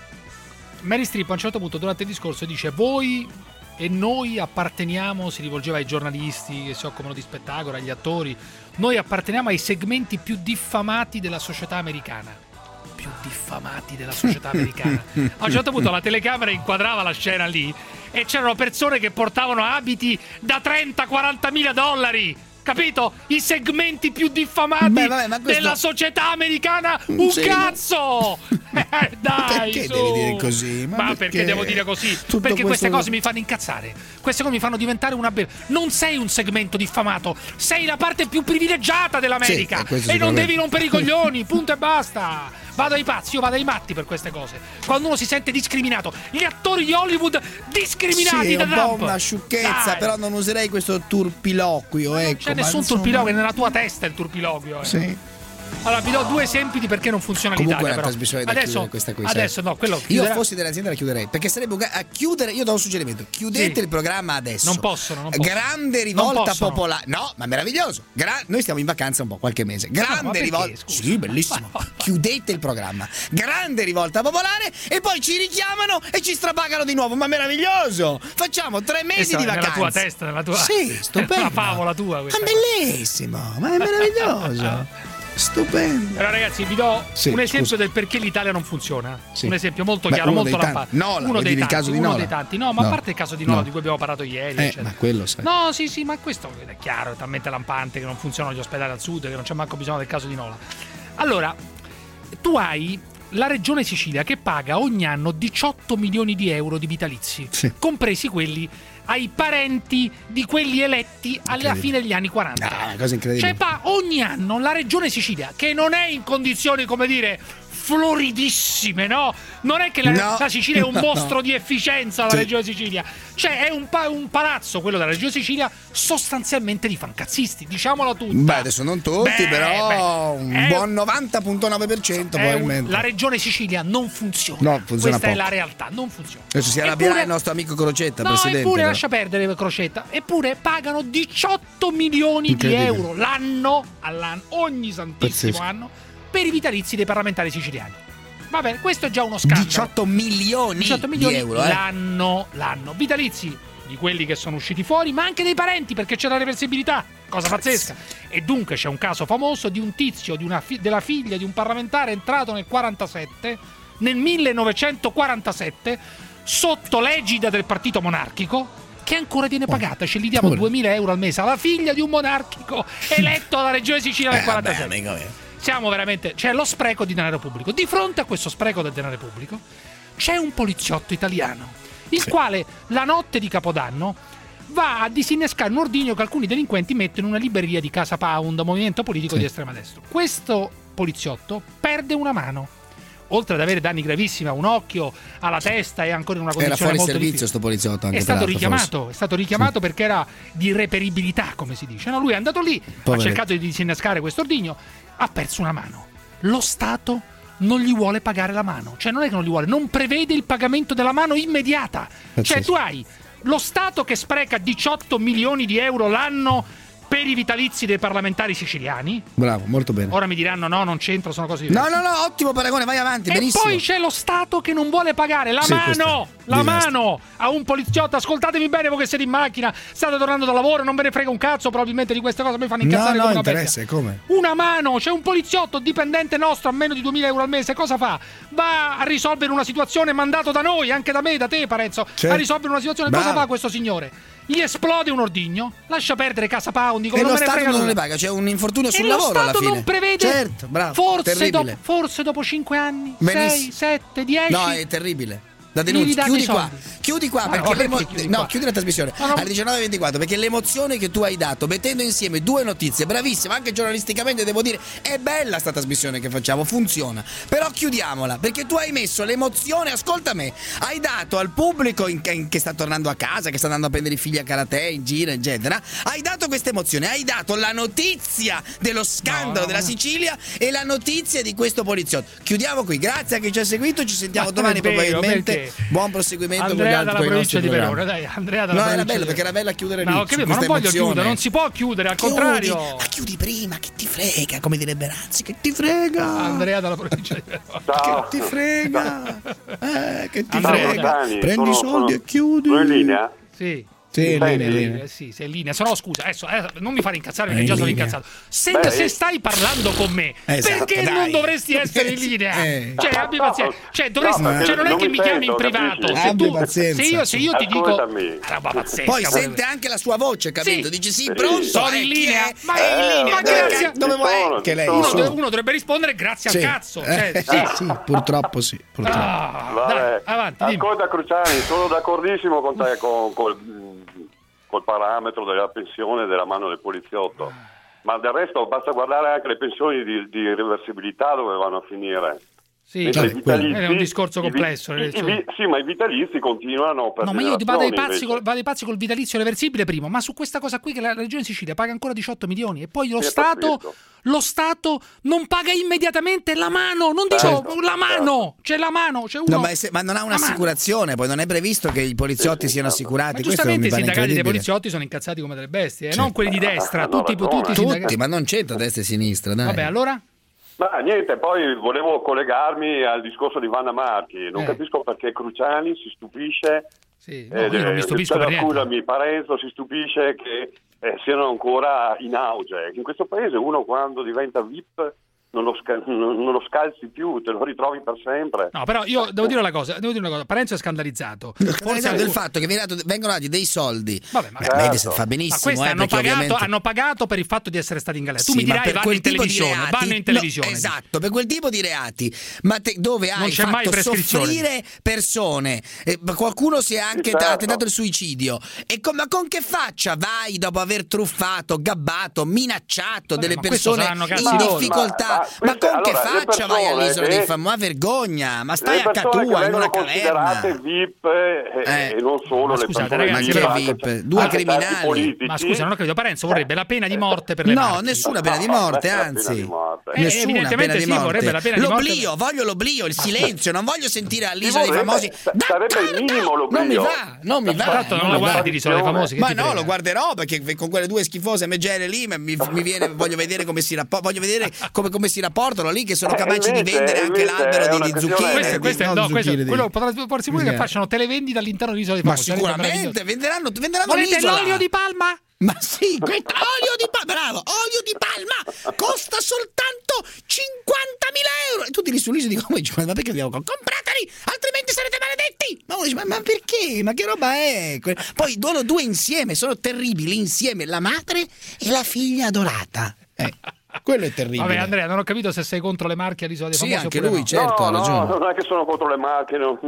Meryl Streep a un certo punto durante il discorso dice: voi e noi apparteniamo, si rivolgeva ai giornalisti che si occupano di spettacolo, agli attori, noi apparteniamo ai segmenti più diffamati della società americana. Più diffamati della società americana. A un certo punto la telecamera inquadrava la scena lì e c'erano persone che portavano abiti da trenta quaranta mila dollari. Capito? I segmenti più diffamati Beh, vabbè, ma questo- della società americana. Un Sì, cazzo! Eh, dai, Perché su. devi dire così? Ma Ma, perché perché devo dire così? tutto Perché queste questo- cose mi fanno incazzare. Queste cose mi fanno diventare una be- Non sei un segmento diffamato, sei la parte più privilegiata dell'America. Sì, e questo e non sicuramente. devi rompere i coglioni, punto e basta. Vado ai pazzi, io vado ai matti per queste cose. Quando uno si sente discriminato, gli attori di Hollywood discriminati Sì, è da un Trump. po' una sciocchezza, Dai. però non userei questo turpiloquio, ecco. C'è ma nessun insomma- turpiloquio, è nella tua testa il turpiloquio. Eh. Sì. Allora, vi do due esempi di perché non funziona Comunque è l'Italia. una Però. trasmissione da Adesso, chiudere questa qui. sai. adesso no, quello Io chiuderà- fossi dell'azienda la chiuderei, perché sarebbe un ga- a chiudere, io do un suggerimento, chiudete Sì. il programma adesso. Non possono, non possono. Grande Non rivolta possono. popolare. No, ma meraviglioso. Gra- Noi stiamo in vacanza un po', qualche mese. ma Grande perché, rivolta. scusa? Sì, bellissimo. Chiudete il programma. Grande rivolta popolare e poi ci richiamano e ci strapagano di nuovo. Ma meraviglioso! Facciamo tre mesi Questa di è nella vacanza. tua testa, nella tua Sì, stupendo. Una favola tua questa. Ma bellissimo, ma è meraviglioso. Stupendo. Allora ragazzi, vi do Sì, un esempio scusa. del perché l'Italia non funziona. Sì. Un esempio molto Beh, chiaro, uno molto dei tanti. lampante. Nola, uno vuoi dei dire il tanti, caso di uno Nola? dei tanti. No, ma No. a parte il caso di Nola No. di cui abbiamo parlato ieri, Eh, eccetera. ma quello sai. No, sì, sì, ma questo è chiaro, è talmente lampante che non funzionano gli ospedali al sud, che non c'è manco bisogno del caso di Nola. Allora, tu hai la regione Sicilia che paga ogni anno diciotto milioni di euro di vitalizi, compresi quelli ai parenti di quelli eletti alla Incredibile. fine degli anni quaranta. Ah, una cosa incredibile. Cioè, pa, ogni anno la regione Sicilia, che non è in condizioni, come dire, floridissime, no? Non è che la, No. la Sicilia è un No. mostro di efficienza, la Sì. regione Sicilia. Cioè, è un, pa- un palazzo, quello della regione Sicilia, sostanzialmente di fancazzisti, diciamola tutta. Beh, adesso non tutti, Beh, però beh, un è- buon novanta virgola nove per cento è un- probabilmente. la regione Sicilia non funziona. No, funziona Questa è poco. la realtà, non funziona. Adesso si arrabbierà Eppure- il nostro amico Crocetta, No, presidente. eppure però. lascia perdere Crocetta. Eppure pagano diciotto milioni di Incredibile. euro l'anno, all'anno, ogni santissimo Pazzesco. anno, per i vitalizi dei parlamentari siciliani. Vabbè, questo è già uno scandalo. diciotto milioni, diciotto milioni di euro, eh. l'anno, l'anno. Vitalizi di quelli che sono usciti fuori, ma anche dei parenti, perché c'è la reversibilità. Cosa pazzesca. E dunque c'è un caso famoso di un tizio, di una fi- della figlia di un parlamentare entrato nel quarantasette, nel millenovecentoquarantasette, sotto l'egida del partito monarchico, che ancora viene pagata. Ce li diamo Pure. duemila euro al mese alla figlia di un monarchico eletto alla regione Sicilia nel Eh, vabbè, quarantasette. amico mio. Siamo veramente... C'è lo spreco di denaro pubblico. Di fronte a questo spreco del denaro pubblico c'è un poliziotto italiano, il quale la notte di Capodanno va a disinnescare un ordigno che alcuni delinquenti mettono in una libreria di Casa Pound, movimento politico Sì. di estrema destra. Questo poliziotto perde una mano. oltre ad avere danni gravissimi a un occhio, alla testa e ancora in una Era condizione fuori molto servizio difficile. sto poliziotto anche È stato peraltro, richiamato, forse. è stato richiamato perché era di reperibilità, come si dice. No, lui è andato lì, Poveretto. ha cercato di disinnescare questo ordigno, ha perso una mano. Lo Stato non gli vuole pagare la mano, cioè non è che non gli vuole, non prevede il pagamento della mano immediata. Cioè tu hai lo Stato che spreca diciotto milioni di euro l'anno per i vitalizi dei parlamentari siciliani. Bravo, molto bene. Ora mi diranno no, non c'entro, sono cose No, diverse. no, no, ottimo paragone, vai avanti, E benissimo. poi c'è lo Stato che non vuole pagare la Sì, mano, questo la disastro. mano a un poliziotto. Ascoltatemi bene voi che siete in macchina, state tornando da lavoro, non ve ne frega un cazzo probabilmente di queste cose, mi fanno No, incazzare no, come una interessa, bestia. come? Una mano, c'è un poliziotto dipendente nostro a meno di duemila euro al mese, cosa fa? Va a risolvere una situazione mandato da noi, anche da me, da te Parenzo, Certo. a risolvere una situazione. Bravo. Cosa fa questo signore? Gli esplode un ordigno, lascia perdere Casa Pound, E come lo non me ne Stato frega non nulla. le paga, c'è un infortunio sul e lavoro lo alla Stato fine. non prevede, Certo, bravo, forse, terribile. dopo, forse dopo cinque anni, Benissimo. sei, sette, dieci. No, è terribile. La Gli denuncia, ridate chiudi i qua, soldi. chiudi qua Ah, perché no, l'emo- perché chiudi no, qua? chiudi la trasmissione No, no. alle diciannove e ventiquattro perché l'emozione che tu hai dato mettendo insieme due notizie, bravissima, anche giornalisticamente devo dire, è bella sta trasmissione che facciamo, funziona. Però chiudiamola perché tu hai messo l'emozione, ascolta me, hai dato al pubblico in- in- che sta tornando a casa, che sta andando a prendere i figli a karate in giro, eccetera, hai dato questa emozione, hai dato la notizia dello scandalo No, no, della no. Sicilia e la notizia di questo poliziotto. Chiudiamo qui, grazie a chi ci ha seguito, ci sentiamo Ma domani non è vero, probabilmente. perché? Buon proseguimento con gli Andrea altri dalla con i provincia nostri di programmi. Verona, dai, Andrea dalla No, era provincia bello di- perché era bello a chiudere No, lì. ho capito, su ma non questa voglio emozione. chiudere, non si può chiudere, al Chiudi, contrario. ma chiudi prima, che ti frega, come direbbe Razzi, che ti frega. Andrea dalla provincia di Verona. Che ti frega. Eh, che ti Andrea, frega. Dani, Prendi i sono- soldi sono- e chiudi. sono in linea? Sì. Sì, in Eh, linea, in linea. eh, sì, sei in linea. Se no, scusa, adesso eh, non mi fare incazzare perché È in già sono linea. incazzato. Se, Beh, se eh. stai parlando con me, Esatto, perché dai. non dovresti essere in linea? Eh. Cioè, abbi pazienza. Cioè, dovresti, No, cioè, non è non che mi mi chiami in sento, privato. capisci? Se, Abbi tu, pazienza. se io, se io ti dico. Ascoltami. Una roba pazzesca. Poi proprio. sente anche la sua voce, capito? Sì. Dici sì, Sì. pronto. Sono eh, in chi linea. è? Ma, È in linea. ma grazie. Dove Ci vuoi? sono, Che ci lei Uno, sono. dov- uno dovrebbe rispondere grazie Sì. al cazzo. Cioè, Eh, sì. sì, purtroppo sì. Purtroppo. Ah, Vabbè. dai, avanti, dimmi. Ascolta Cruciani, sono d'accordissimo con te con, col, col parametro della pensione della mano del poliziotto, ma del resto basta guardare anche le pensioni di, di irreversibilità dove vanno a finire. Sì, Mentre vabbè, i vitalizi- è un discorso i vi- complesso. i- i vi- sì, ma i vitalizi continuano per No, ma io vado ai, generazioni, pazzi invece. col, vado ai pazzi col vitalizio reversibile primo, ma su questa cosa qui che la regione Sicilia paga ancora diciotto milioni e poi lo Sì, è Stato pazzesco. lo Stato non paga immediatamente la mano, non dico Certo, la mano, c'è la mano, c'è uno. No, ma, è se- ma non ha La mano. un'assicurazione, poi non è previsto che i poliziotti siano assicurati. Ma Questo non giustamente mi i pare sindacati dei incredibile. poliziotti sono incazzati come delle bestie, eh, Certo. non quelli di destra, hanno tutti, ragione. tutti i sindacati. Tutti, ma non c'entra destra e sinistra, dai. Vabbè, allora? Ma niente, poi volevo collegarmi al discorso di Vanna Marchi. Non Eh. capisco perché Cruciani si stupisce. Sì, no, io non mi stupisco cioè, per niente. scusami, Parenzo si stupisce che eh, siano ancora in auge. In questo paese uno quando diventa V I P non lo, sca- non, non lo scalzi più, te lo ritrovi per sempre. No, però io devo dire una cosa, devo dire una cosa, Parenzo è scandalizzato. Forse del fatto che viene dato- vengono dati dei soldi. Vabbè, ma, Beh, Mediaset fa ma benissimo, questi eh, hanno, perché pagato, ovviamente- hanno pagato per il fatto di essere stati in galera. tu Sì, mi ma dirai per vanno quel in tipo di televisione, reati- vanno in no, televisione. esatto, per quel tipo di reati, ma te- dove Non hai c'è mai fatto prescrizione. soffrire persone, eh, ma qualcuno si è anche Certo. ha tentato il suicidio. E con, ma con che faccia vai dopo aver truffato, gabbato, minacciato delle ma questo persone saranno cazzi in loro. difficoltà? Ma- ma Ma, queste- con che allora, le faccia vai persone all'isola dei che- famosi? Ma vergogna, ma stai le a persone che Catua in vengono una considerate caverna. V I P eh, Eh. e non solo Ma le scusate, persone ragazzi, V I P, che anche- V I P? Due anche criminali. tanti politici. Ma scusa, non ho capito, Parenzo vorrebbe la pena di morte per le No, Marchi. nessuna pena di No, morte, questa è la pena anzi. di morte. Eh, Nessuna evidentemente pena di sì, morte. vorrebbe la pena di morte. L'oblio, voglio l'oblio, il silenzio, non voglio sentire all'isola dei vorrebbe- famosi. sarebbe il minimo l'oblio. Non mi va, non mi va. Tanto non mi lo va. guardi l'isola dei famosi, che Ma ti no, frega? lo guarderò perché con quelle due schifose megere lì mi, mi viene, voglio vedere come si rapportano, voglio vedere come, come si rapportano lì che sono Eh, capaci di invece- vendere anche invece l'albero è di, una di questione- zucchine. Questo, di- questo, no, no, questo, zucchine di- quello potrà farsi pure che Perché? facciano televendite all'interno dell'isola dei Ma famosi. sarebbe sicuramente meraviglioso. venderanno, venderanno Volete l'isola. l'olio di palma? Ma sì, questo olio di palma, bravo, olio di palma costa soltanto cinquantamila euro. E tutti lì sull'isola dicono, ma ma perché dobbiamo comprateli, altrimenti sarete maledetti. Ma uno dice, ma, ma perché? Ma che roba è? Que- Poi loro due insieme, sono terribili insieme, la madre e la figlia adorata. Eh, quello è terribile. Vabbè, Andrea, non ho capito se sei contro le Marche all'isola dei Sì, famosi anche oppure lui, no. certo, no, ha no, ragione. non è che sono contro le marche, non-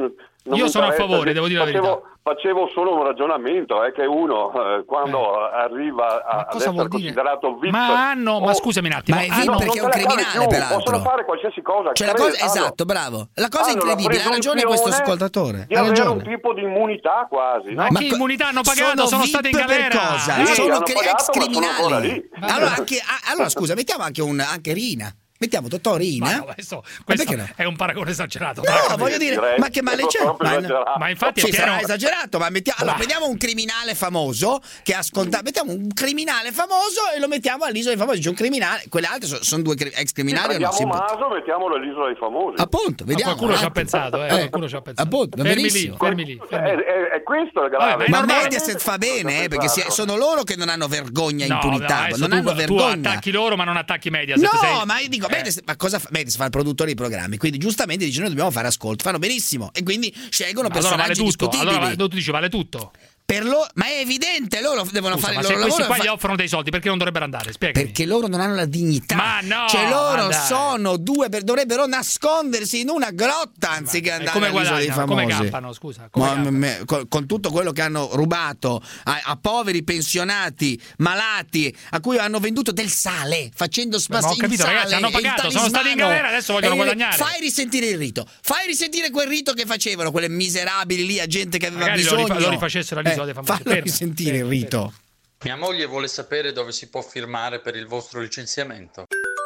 non Io mi sono a interessa, favore, devo dire la facevo, verità. Facevo solo un ragionamento, è che uno eh, quando eh. arriva a, ad cosa essere vuol dire? considerato V I P... Ma hanno, ma o- scusami un attimo, Ma è hanno- V I P perché è un criminale, peraltro. Possono fare qualsiasi cosa. Cioè, la cre- cosa, hanno- esatto, bravo. La cosa hanno incredibile, ha ragione questo presunzione ascoltatore. Di Ha avere ragione. un tipo di immunità quasi. Ma no? che co- immunità hanno pagato? Sono V I P stati in per galera. cosa? Sì, sono hanno cri- pagato, ex ma sono ancora criminali. lì. Allora, anche, ah, allora scusa, mettiamo anche, un, anche Rina. Mettiamo Totò Rina. Ma no, questo, questo perché no? è un paragone esagerato. No, francamente. voglio dire, Direi ma che male che è c'è? proprio Ma, esagerato. Ma infatti sì, è pieno- sarà esagerato, ma mettiamo, allora, Ma- prendiamo un criminale famoso che ha scontato, mettiamo un criminale famoso e lo mettiamo all'isola dei famosi. C'è un criminale, quelle altre sono, sono due cri- ex criminali o no? Prendiamo Si può- Maso, mettiamolo all'isola dei famosi. Appunto, Ma vediamo. qualcuno ci ha un attimo. pensato, eh, Eh, qualcuno ci ha pensato. appunto, va fermi lì, benissimo. fermi lì, fermi È, lì. è- è questo il Vabbè, grave. ma è Ma normale. Mediaset fa bene, eh, perché si- sono loro che non hanno vergogna e No, impunità, adesso non tu, hanno tu vergogna. attacchi loro, ma non attacchi Mediaset. No, sei- ma io dico, Eh. Mediaset, ma cosa fa? Mediaset fa il produttore dei programmi, quindi giustamente dice noi dobbiamo fare ascolto, fanno benissimo e quindi scelgono Allora vale personaggi tutto. discutibili. Allora tu dici vale tutto. Per loro, ma è evidente, loro devono Scusa, fare ma il se loro questi lavoro. qua e gli fa- offrono dei soldi, perché non dovrebbero andare? Spiegami. Perché loro non hanno la dignità. Ma no, Cioè loro ma dai. sono due, per- dovrebbero nascondersi in una grotta anziché E andare come all'isola dei guadagnano? famosi. Come campano, scusa? Come Ma- campano? me- con, con tutto quello che hanno rubato a, a poveri pensionati, malati, a cui hanno venduto del sale, facendo Ma spazio ho il capito, sale, ragazzi, hanno il pagato, sono stati in talismano. galera, adesso vogliono E- guadagnare. Fai risentire il rito, fai risentire quel rito che facevano quelle miserabili lì a gente che aveva Magari lo bisogno. rifa- lo rifacessero all'isola dei famosi. Fallo Fermo, risentire il fermo, rito. Mia moglie vuole sapere dove si può firmare per il vostro licenziamento.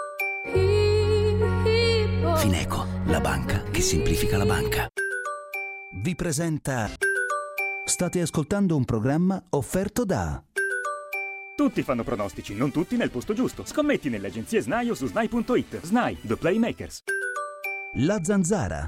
Fineco, la banca che semplifica la banca. Vi presenta. State ascoltando un programma offerto da. Tutti fanno pronostici, non tutti nel posto giusto. Scommetti nelle agenzie SNAI o su snai punto it. SNAI, The Playmakers. La Zanzara.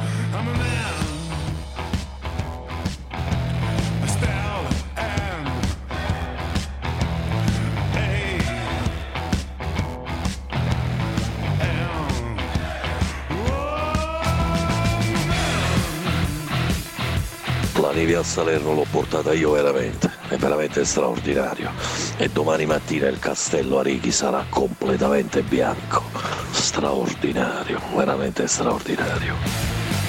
La neve a Salerno l'ho portata io veramente, è veramente straordinario. E domani mattina il castello Arighi sarà completamente bianco. Straordinario, veramente straordinario.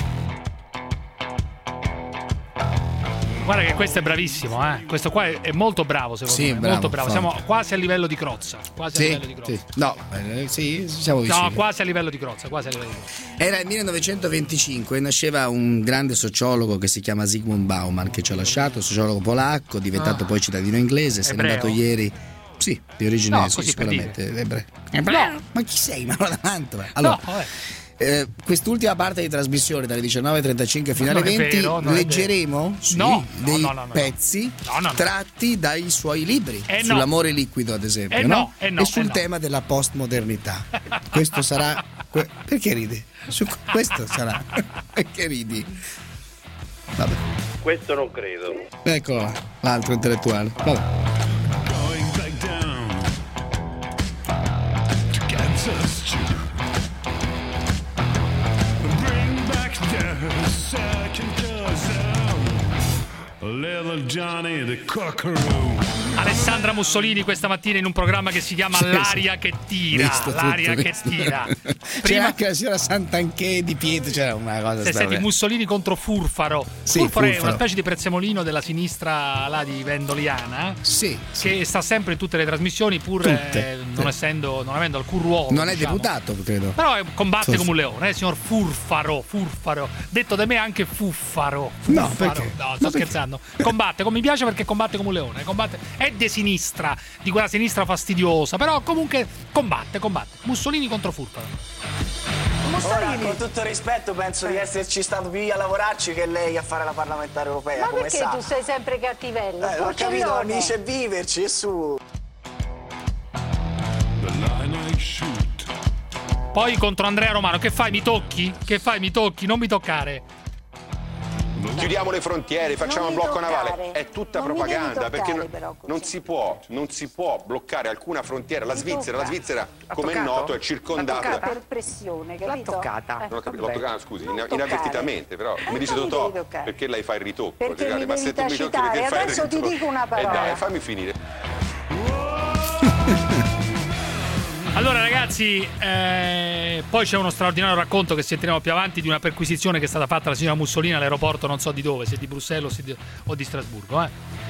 Guarda che questo è bravissimo, eh. Questo qua è, è molto bravo, secondo Sì, me. bravo, molto bravo. forte. Siamo quasi a livello di Crozza. Quasi a Sì, livello di Crozza. sì. No, eh, sì, siamo vicini. No, quasi a livello di Crozza, quasi a livello di Crozza. Era il millenovecentoventicinque e nasceva un grande sociologo che si chiama Zygmunt Bauman, che ci ha lasciato, sociologo polacco, diventato Ah. poi cittadino inglese, se n'è Ebreo? andato ieri. Sì, di origine No, sì, così per sicuramente ebreo. Ebreo? Ma chi sei? Ma non davanti. Allora, No, vabbè. eh, quest'ultima parte di trasmissione dalle diciannove e trentacinque fino alle Non è venti vero, non è leggeremo vero. sì, No, no, dei no, no, no. pezzi No, no, no. tratti dai suoi libri Eh, no. sull'amore liquido, ad esempio, Eh, no? no, eh, no, e sul eh, no. tema della postmodernità. Questo sarà que- perché ridi? Su questo sarà. Perché ridi? Vabbè. Questo non credo. Eccolo là, l'altro intellettuale. Vabbè. Little Johnny the Cockaroo. Alessandra Mussolini questa mattina in un programma che si chiama Sì, L'aria sì. che tira. Visto tutto, L'aria che visto. tira. C'era Prima anche la signora Sant'Anché di Pietro, c'era una cosa se senti straordinaria. Mussolini contro Furfaro. Sì, Furfaro è Furfaro. una specie di prezzemolino della sinistra là di Vendoliana. Sì, che sta sempre in tutte le trasmissioni, pur Tutte, eh, non, sì. essendo, non avendo alcun ruolo. Non è diciamo. deputato, credo. Però eh, combatte Forse. come un leone, eh, signor Furfaro, Furfaro. Detto da me anche Fuffaro. No, Fuffaro. perché? No, sto scherzando. Combatte, come mi piace perché combatte come un leone. Combatte, è di sinistra, di quella sinistra fastidiosa, però comunque combatte, combatte. Mussolini contro Furfaro. Ora, con tutto il rispetto, penso di esserci stato più io a lavorarci che lei a fare la parlamentare europea. Ma come perché sa. tu sei sempre cattivello? Eh, ho capito, ma Porcellone. mi dice viverci, e su. Poi contro Andrea Romano, che fai? Mi tocchi? Che fai? Mi tocchi? Non mi toccare. Chiudiamo le frontiere, facciamo il mi blocco toccare. navale. È tutta Non mi propaganda devi toccare, perché non, però, così. non si può, non si può bloccare alcuna frontiera. La Mi Svizzera, la tocca. Svizzera, Ha come è toccato? noto, è circondata. Per pressione, capito? Non ho capito, l'ho toccata, scusi, Non ina- toccare. inavvertitamente, però Eh, mi dice non mi Totò, devi toccare. perché lei fa il ritocco? Perché Regale, mi ma devi se tu mi tocchi tacitare. perché fai il Adesso ti ritocco? dico una Eh parola. dai, fammi finire. Allora ragazzi, eh, poi c'è uno straordinario racconto che sentiremo più avanti di una perquisizione che è stata fatta alla signora Mussolini all'aeroporto, non so di dove, se di Bruxelles o, se di, o di Strasburgo. Eh.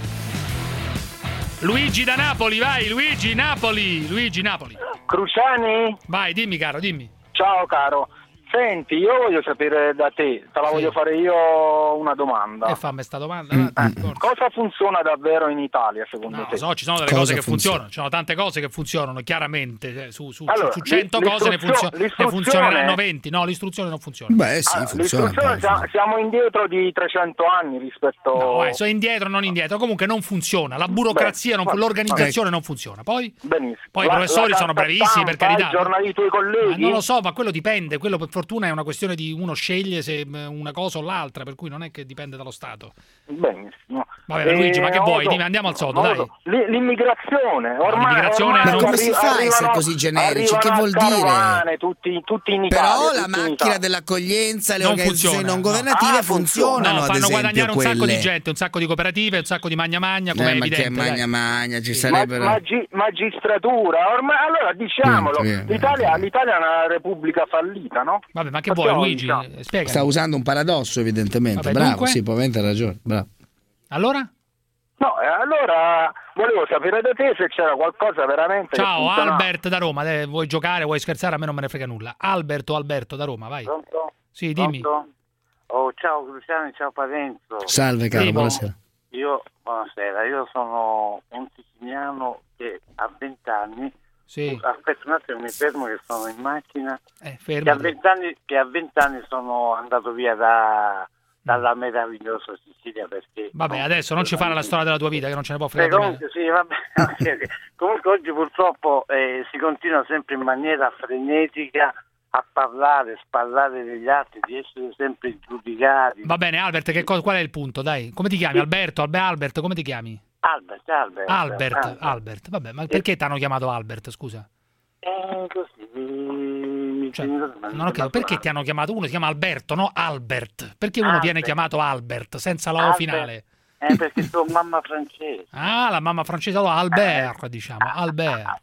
Luigi da Napoli, vai Luigi, Napoli, Luigi, Napoli. Cruciani? Vai, dimmi caro, dimmi. Ciao caro. Senti, io voglio sapere da te, te la Sì. voglio fare io una domanda. E fammi sta domanda. Mm, eh, mm. Cosa funziona davvero in Italia secondo No, te? so, ci sono delle Cosa cose che funziona? funzionano, ci sono tante cose che funzionano, chiaramente. eh, Su, su, Allora, su cento l'i- cose ne, funzio- l'istruzione- ne funzioneranno venti. No, l'istruzione non funziona. Beh, sì, Ah, funziona. l'istruzione siamo, siamo indietro di trecento anni rispetto... No, eh, sono indietro, non indietro. Comunque non funziona. La burocrazia, Beh, non, va- l'organizzazione non funziona. Poi, Benissimo. poi i La- professori la sono carta bravissimi, per stampa, carità. i giornali dei tuoi colleghi? Ma non lo so, ma quello dipende. Quello per fortuna è una questione di uno sceglie se eh, una cosa o l'altra, per cui non è che dipende dallo Stato. Benissimo. Vabbè, Luigi, ma che Eh, vuoi? non lo so, Dimmi, andiamo al sodo, non lo dai. so. L- L'immigrazione, ormai, l'immigrazione ormai non- Ma come si arri- fa a essere arrivano- così generici? Che arrivano vuol a carovane, dire? Tutti, tutti in Italia. Però la tutti in macchina Italia. dell'accoglienza, le Non organizzazioni funziona, non no. governative Ah, funzionano, No, ad fanno esempio, guadagnare un sacco quelle. di gente, un sacco di cooperative, un sacco di magna magna, come Eh, è ma che evidente. dai. magna magna, ci Ma- sarebbero... magi- magistratura, ormai allora diciamolo, Niente, niente. l'Italia, l'Italia è una repubblica fallita, no? Vabbè, ma che vuoi, Facciamo, Luigi? diciamo. Spiega. Sta usando un paradosso, evidentemente. Vabbè, Bravo, dunque? sì, probabilmente ha ragione. Bravo. Allora? No, e allora volevo sapere da te se c'era qualcosa veramente Ciao, che funzionava. Albert da Roma. Eh, vuoi giocare, vuoi scherzare? A me non me ne frega nulla. Albert o Alberto da Roma, vai. Pronto? Sì, dimmi. Pronto? Oh, ciao Cruciani, ciao Parenzo. Salve, caro, Io- buonasera. Io, buonasera, io sono un siciliano che a vent'anni, Sì. aspetta un attimo, mi fermo che sono in macchina, Eh, che a fermati. vent'anni che a vent'anni sono andato via da, dalla meravigliosa Sicilia perché... Vabbè, adesso non ci fare la storia della tua vita, che non ce ne può Beh, fregare. comunque, sì, vabbè, ok, ok. Comunque oggi purtroppo eh, si continua sempre in maniera frenetica a parlare, sparlare degli altri, di essere sempre giudicati. Va bene, Albert, che co- qual è il punto? Dai, come ti chiami? Alberto, Albe- Albert, come ti chiami? Albert, Albert. Albert, Albert. Albert. Vabbè, ma perché ti hanno chiamato Albert, scusa? Eh, così, mi... Cioè, non ho capito, perché ti hanno chiamato? Uno si chiama Alberto, no Albert. Perché uno Albert. viene chiamato Albert senza la O Albert. finale? Eh, perché sono mamma francese. Ah, la mamma francese, allora Albert, diciamo, Albert.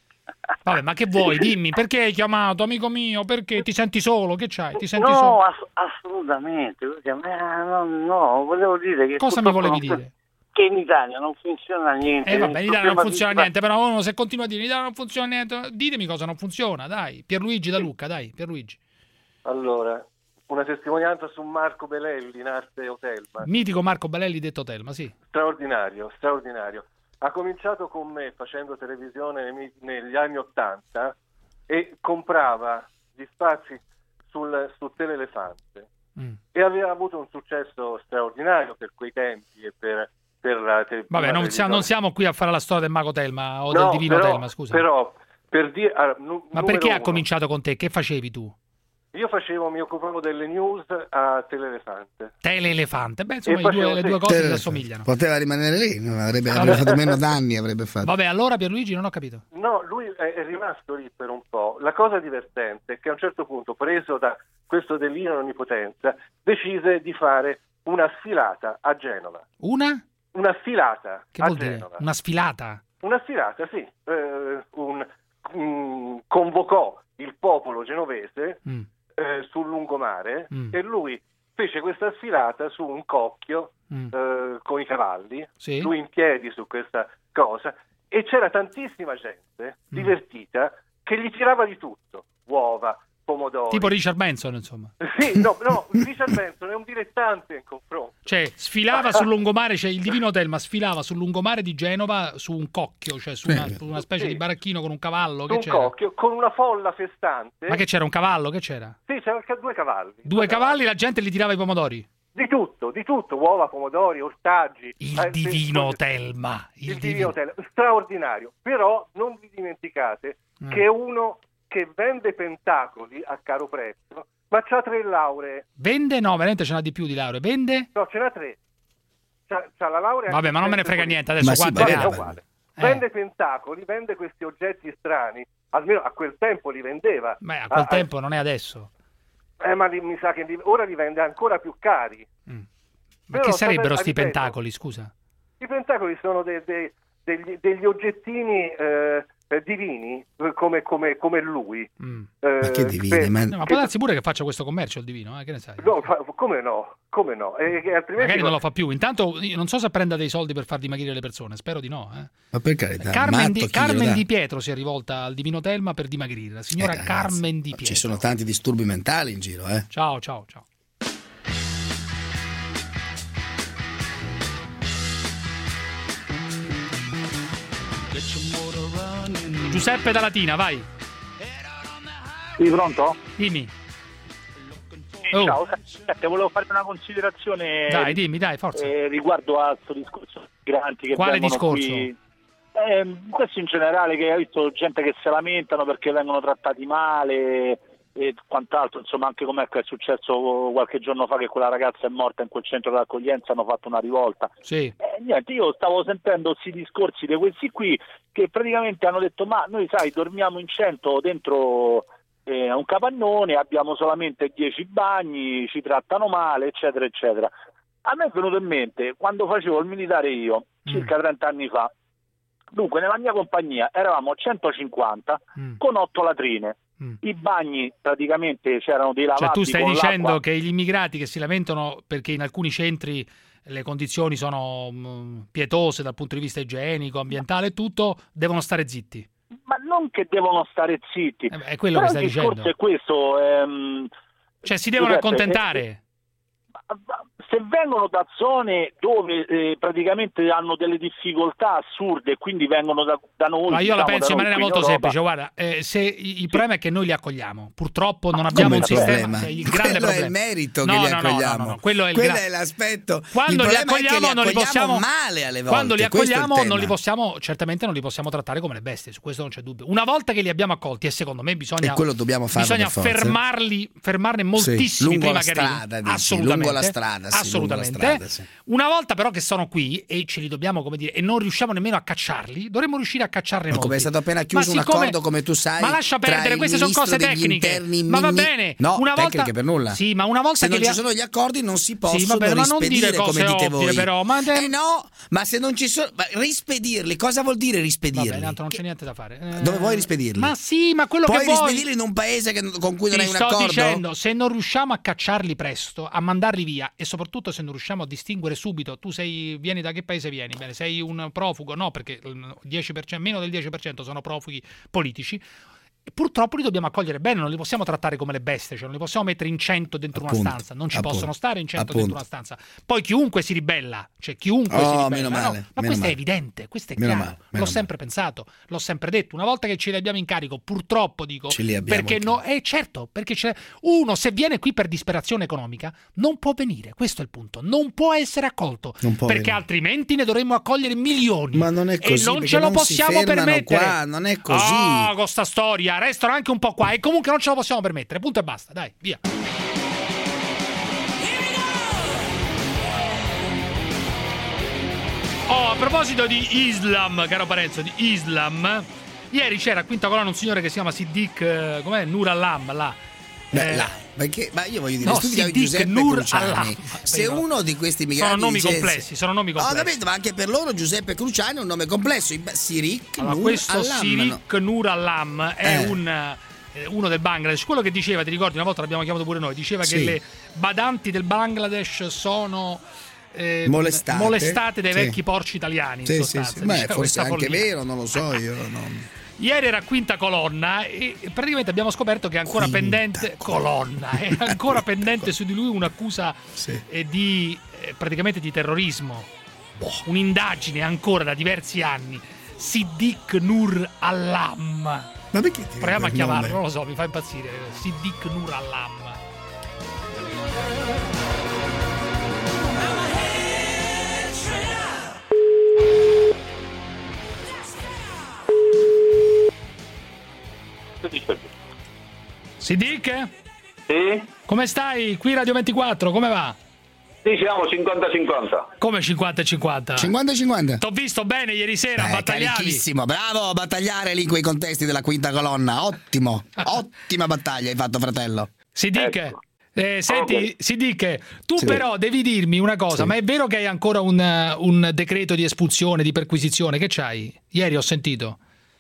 Vabbè, ma che vuoi? Dimmi, perché hai chiamato, amico mio? Perché ti senti solo? Che c'hai? Ti senti no, solo? ass- assolutamente. perché, ma, no, no, volevo dire che... Cosa mi purtroppo volevi non- dire? Che in Italia non funziona niente. Eh vabbè, in Italia non Problema funziona di- niente, però uno se continua a dire in Italia non funziona niente, ditemi cosa non funziona, dai. Pierluigi da Lucca, dai, Pierluigi. Allora, una testimonianza su Marco Belelli in arte Otelma. Mitico Marco Balelli detto Telma, sì. Straordinario, straordinario. Ha cominciato con me facendo televisione nei- negli anni Ottanta e comprava gli spazi sul, su Teleelefante Mm. e aveva avuto un successo straordinario per quei tempi e per, per la te- Vabbè, la non siamo, non televisione. siamo qui a fare la storia del mago Telma o No, del divino però- Telma, scusa. Però, per dire... allora, nu- Ma numero perché ha uno, cominciato con te? Che facevi tu? Io facevo, mi occupavo delle news a Teleelefante. Teleelefante. Beh, insomma, E i due- facevo- le sì. due cose si Telefone. assomigliano. Poteva rimanere lì, non avrebbe, Vabbè. avrebbe fatto meno danni, avrebbe fatto. Vabbè, allora Pierluigi non ho capito. No, lui è è rimasto lì per un po'. La cosa divertente è che a un certo punto, preso da questo delirio di onnipotenza, decise di fare una sfilata a Genova. Una? Una sfilata Che a vuol dire? Genova. Una sfilata? Una sfilata, sì. Eh, un- un- convocò il popolo genovese Mm. eh, sul lungomare Mm. e lui fece questa sfilata su un cocchio Mm. eh, con i cavalli, Sì. lui in piedi su questa cosa, e c'era tantissima gente Mm. divertita che gli tirava di tutto, uova, pomodori. Tipo Richard Benson, insomma. Sì, no, no, Richard Benson è un dilettante in confronto. Cioè, sfilava sul lungomare, cioè il divino Telma sfilava sul lungomare di Genova su un cocchio, cioè su una, su una specie Sì. di baracchino con un cavallo. Su Che un c'era? cocchio con una folla festante. Ma che c'era? Un cavallo? Che c'era? Sì, c'erano due cavalli. Due cavalli, la gente li tirava i pomodori. Di tutto, di tutto, uova, pomodori, ortaggi. Il eh, divino sì, Telma. Il, il divino. divino Telma, straordinario. Però non vi dimenticate Mm. che è uno che vende pentacoli a caro prezzo, ma c'ha tre lauree. Vende? No, veramente ce n'ha di più di lauree. Vende? No, ce n'ha tre. C'ha, c'ha la laurea. Vabbè, ma non me ne frega niente adesso. Ma sì, Quante vabbè, ne è ha? uguale. Eh. Vende pentacoli, vende questi oggetti strani, almeno a quel tempo li vendeva. Beh, a quel Ah, tempo non è adesso. Eh, ma li- mi sa che li- ora li vende ancora più cari. Ma Però, che sarebbero state- sti ripeto, pentacoli, scusa? I pentacoli sono de- de- degli, degli oggettini eh, eh, divini eh, come, come, come lui. Mm. Eh, Ma che divini? per- Ma... No, ma può darsi pure che faccia questo commercio il divino, eh? Che ne sai? No, fa- come no? Come no? E, e altrimenti Magari non lo fa più. Intanto io non so se prenda dei soldi per far dimagrire le persone, spero di no. Eh. Ma per carità, Carmen, matto, di, chi glielo Carmen dà? Di Pietro si è rivolta al divino Telma per dimagrire. La signora Eh, ragazzi, Carmen Di Pietro. Ci sono tanti disturbi mentali in giro, eh. Ciao, ciao, ciao. Giuseppe da Latina, vai. Sì, pronto? Dimmi. Sì, Oh. ciao, senti, volevo fare una considerazione Dai, dimmi, dai, forza. eh, riguardo a questo discorso dei migranti che Quale vengono discorso? qui. Eh, questo in generale, che ho visto gente che si lamentano perché vengono trattati male e quant'altro, insomma, anche come è successo qualche giorno fa che quella ragazza è morta in quel centro d'accoglienza, hanno fatto una rivolta. Sì. Eh, niente, io stavo sentendo questi discorsi di questi qui che praticamente hanno detto: ma noi, sai, dormiamo in cento dentro eh, un capannone, abbiamo solamente dieci bagni, ci trattano male, eccetera, eccetera. A me è venuto in mente, quando facevo il militare io, circa trenta anni fa, dunque nella mia compagnia eravamo centocinquanta Mm. con otto latrine. Mm. I bagni praticamente c'erano dei lavabili. Cioè tu stai con dicendo l'acqua. che gli immigrati che si lamentano perché in alcuni centri le condizioni sono mh, pietose dal punto di vista igienico, ambientale e tutto, devono stare zitti. Ma non che devono stare zitti. Eh beh, è quello Però che stai il discorso dicendo. è questo. Ehm, Cioè si devono Giuseppe, accontentare. eh, se vengono da zone dove eh, praticamente hanno delle difficoltà assurde e quindi vengono da, da noi, Ma io la diciamo, penso da in noi maniera qui molto Europa. semplice, guarda, eh, se il il problema è che noi li accogliamo, purtroppo non abbiamo come un il sistema, problema? è il grande Quello è problema. il merito No, che li no, no, accogliamo. no, no, no, quello è il Quello gra- è l'aspetto. Quando il li problema è che accogliamo non li accogliamo possiamo male alle volte. Quando li questo è il accogliamo non tema. li possiamo certamente non li possiamo trattare come le bestie, su questo non c'è dubbio. Una volta che li abbiamo accolti e secondo me bisogna E quello dobbiamo farlo bisogna per forza. fermarli, fermarne moltissimi lungo prima la che arrivino. strada, dici, assolutamente. lungo la strada, sì, assolutamente. lungo la strada, sì. Una volta però che sono qui e ce li dobbiamo, come dire, e non riusciamo nemmeno a cacciarli, dovremmo riuscire a cacciarne Ma molti. come è stato appena chiuso Ma un siccome- accordo, come tu sai, Ma lascia tra perdere, il queste sono ministro cose degli tecniche. interni, Ma va Minni- bene. No, una volta tecniche per nulla. Sì, ma una volta se che non li ci ha- sono gli accordi non si possono Sì, vabbè, ma non rispedire dire cose come dite ovvie, voi. però, ma Eh no, ma se non ci sono ma rispedirli, cosa vuol dire rispedirli? Vabbè, tanto non c'è niente da fare. Eh, Dove vuoi rispedirli? Ma sì, ma quello Puoi che vuoi. rispedirli in un paese che- con cui non Ti hai un sto accordo? dicendo, se non riusciamo a cacciarli presto, a mandarli via e soprattutto se non riusciamo a distinguere subito, tu sei vieni da che paese vieni? Bene, sei un profugo? No, perché il dieci per cento, meno del dieci per cento sono profughi politici. E purtroppo li dobbiamo accogliere bene, non li possiamo trattare come le bestie, cioè non li possiamo mettere in cento dentro Appunto, una stanza, non ci appunto, possono stare in cento appunto. dentro una stanza. Poi chiunque si ribella, cioè chiunque Oh, si ribella, meno no, male, ma meno questo male. è evidente, questo è Meno chiaro, male, meno l'ho sempre pensato, l'ho sempre detto, una volta che ce li abbiamo in carico, purtroppo dico, Ce li abbiamo perché in no, eh, certo, perché c'è uno se viene qui per disperazione economica non può venire, questo è il punto, non può essere accolto, Non può perché venire. altrimenti ne dovremmo accogliere milioni. Ma non è così, e non perché ce lo non si possiamo fermano permettere. qua, non è così. Ah, con sta storia, restano anche un po' qua e comunque non ce lo possiamo permettere, punto e basta, dai, via. Oh, a proposito di Islam, caro Parenzo, di Islam, ieri c'era a Quinta Colonna un signore che si chiama Siddiq, eh, com'è? Nur Allam, là. Beh, Eh, là, perché, ma io voglio dire, no, studi di Siddiq Giuseppe Nur Cruciani. Allam. Se Sono- uno di questi migranti sono nomi dicesse- complessi, sono nomi complessi. Ho capito, ma anche per loro Giuseppe Cruciani è un nome complesso. I- Sirik Allora, Nur questo Allam, no? Sirik Nur Allam è Eh. un, eh, uno del Bangladesh. Quello che diceva, ti ricordi, una volta l'abbiamo chiamato pure noi, diceva Sì. che le badanti del Bangladesh sono eh, Molestate. molestate dai Sì. vecchi porci italiani. In Sì, sì, sostanza, sì. Beh, diceva forse questa è anche follia. vero, non lo so io. non- Ieri era Quinta Colonna e praticamente abbiamo scoperto che è ancora Quinta pendente colonna, è ancora pendente su di lui un'accusa Sì. eh, di eh, praticamente di terrorismo. Un'indagine ancora da diversi anni. Siddiq Nur Allam. Ma perché ti Proviamo a quel chiamarlo, nome? non lo so, mi fa impazzire. Siddiq Nur Allam. Siddiq? Sì? Come stai? Qui Radio ventiquattro, come va? Sì, siamo cinquanta cinquanta. Come cinquanta e cinquanta? cinquanta cinquanta. T'ho visto bene ieri sera, Eh, battagliavi. carichissimo, bravo a battagliare lì in quei contesti della quinta colonna. Ottimo, ottima battaglia hai fatto, fratello. Siddiq, Ecco. eh, senti, Ok. Siddiq, tu Sì. però devi dirmi una cosa, Sì. ma è vero che hai ancora un, un decreto di espulsione, di perquisizione? Che c'hai? Ieri ho sentito.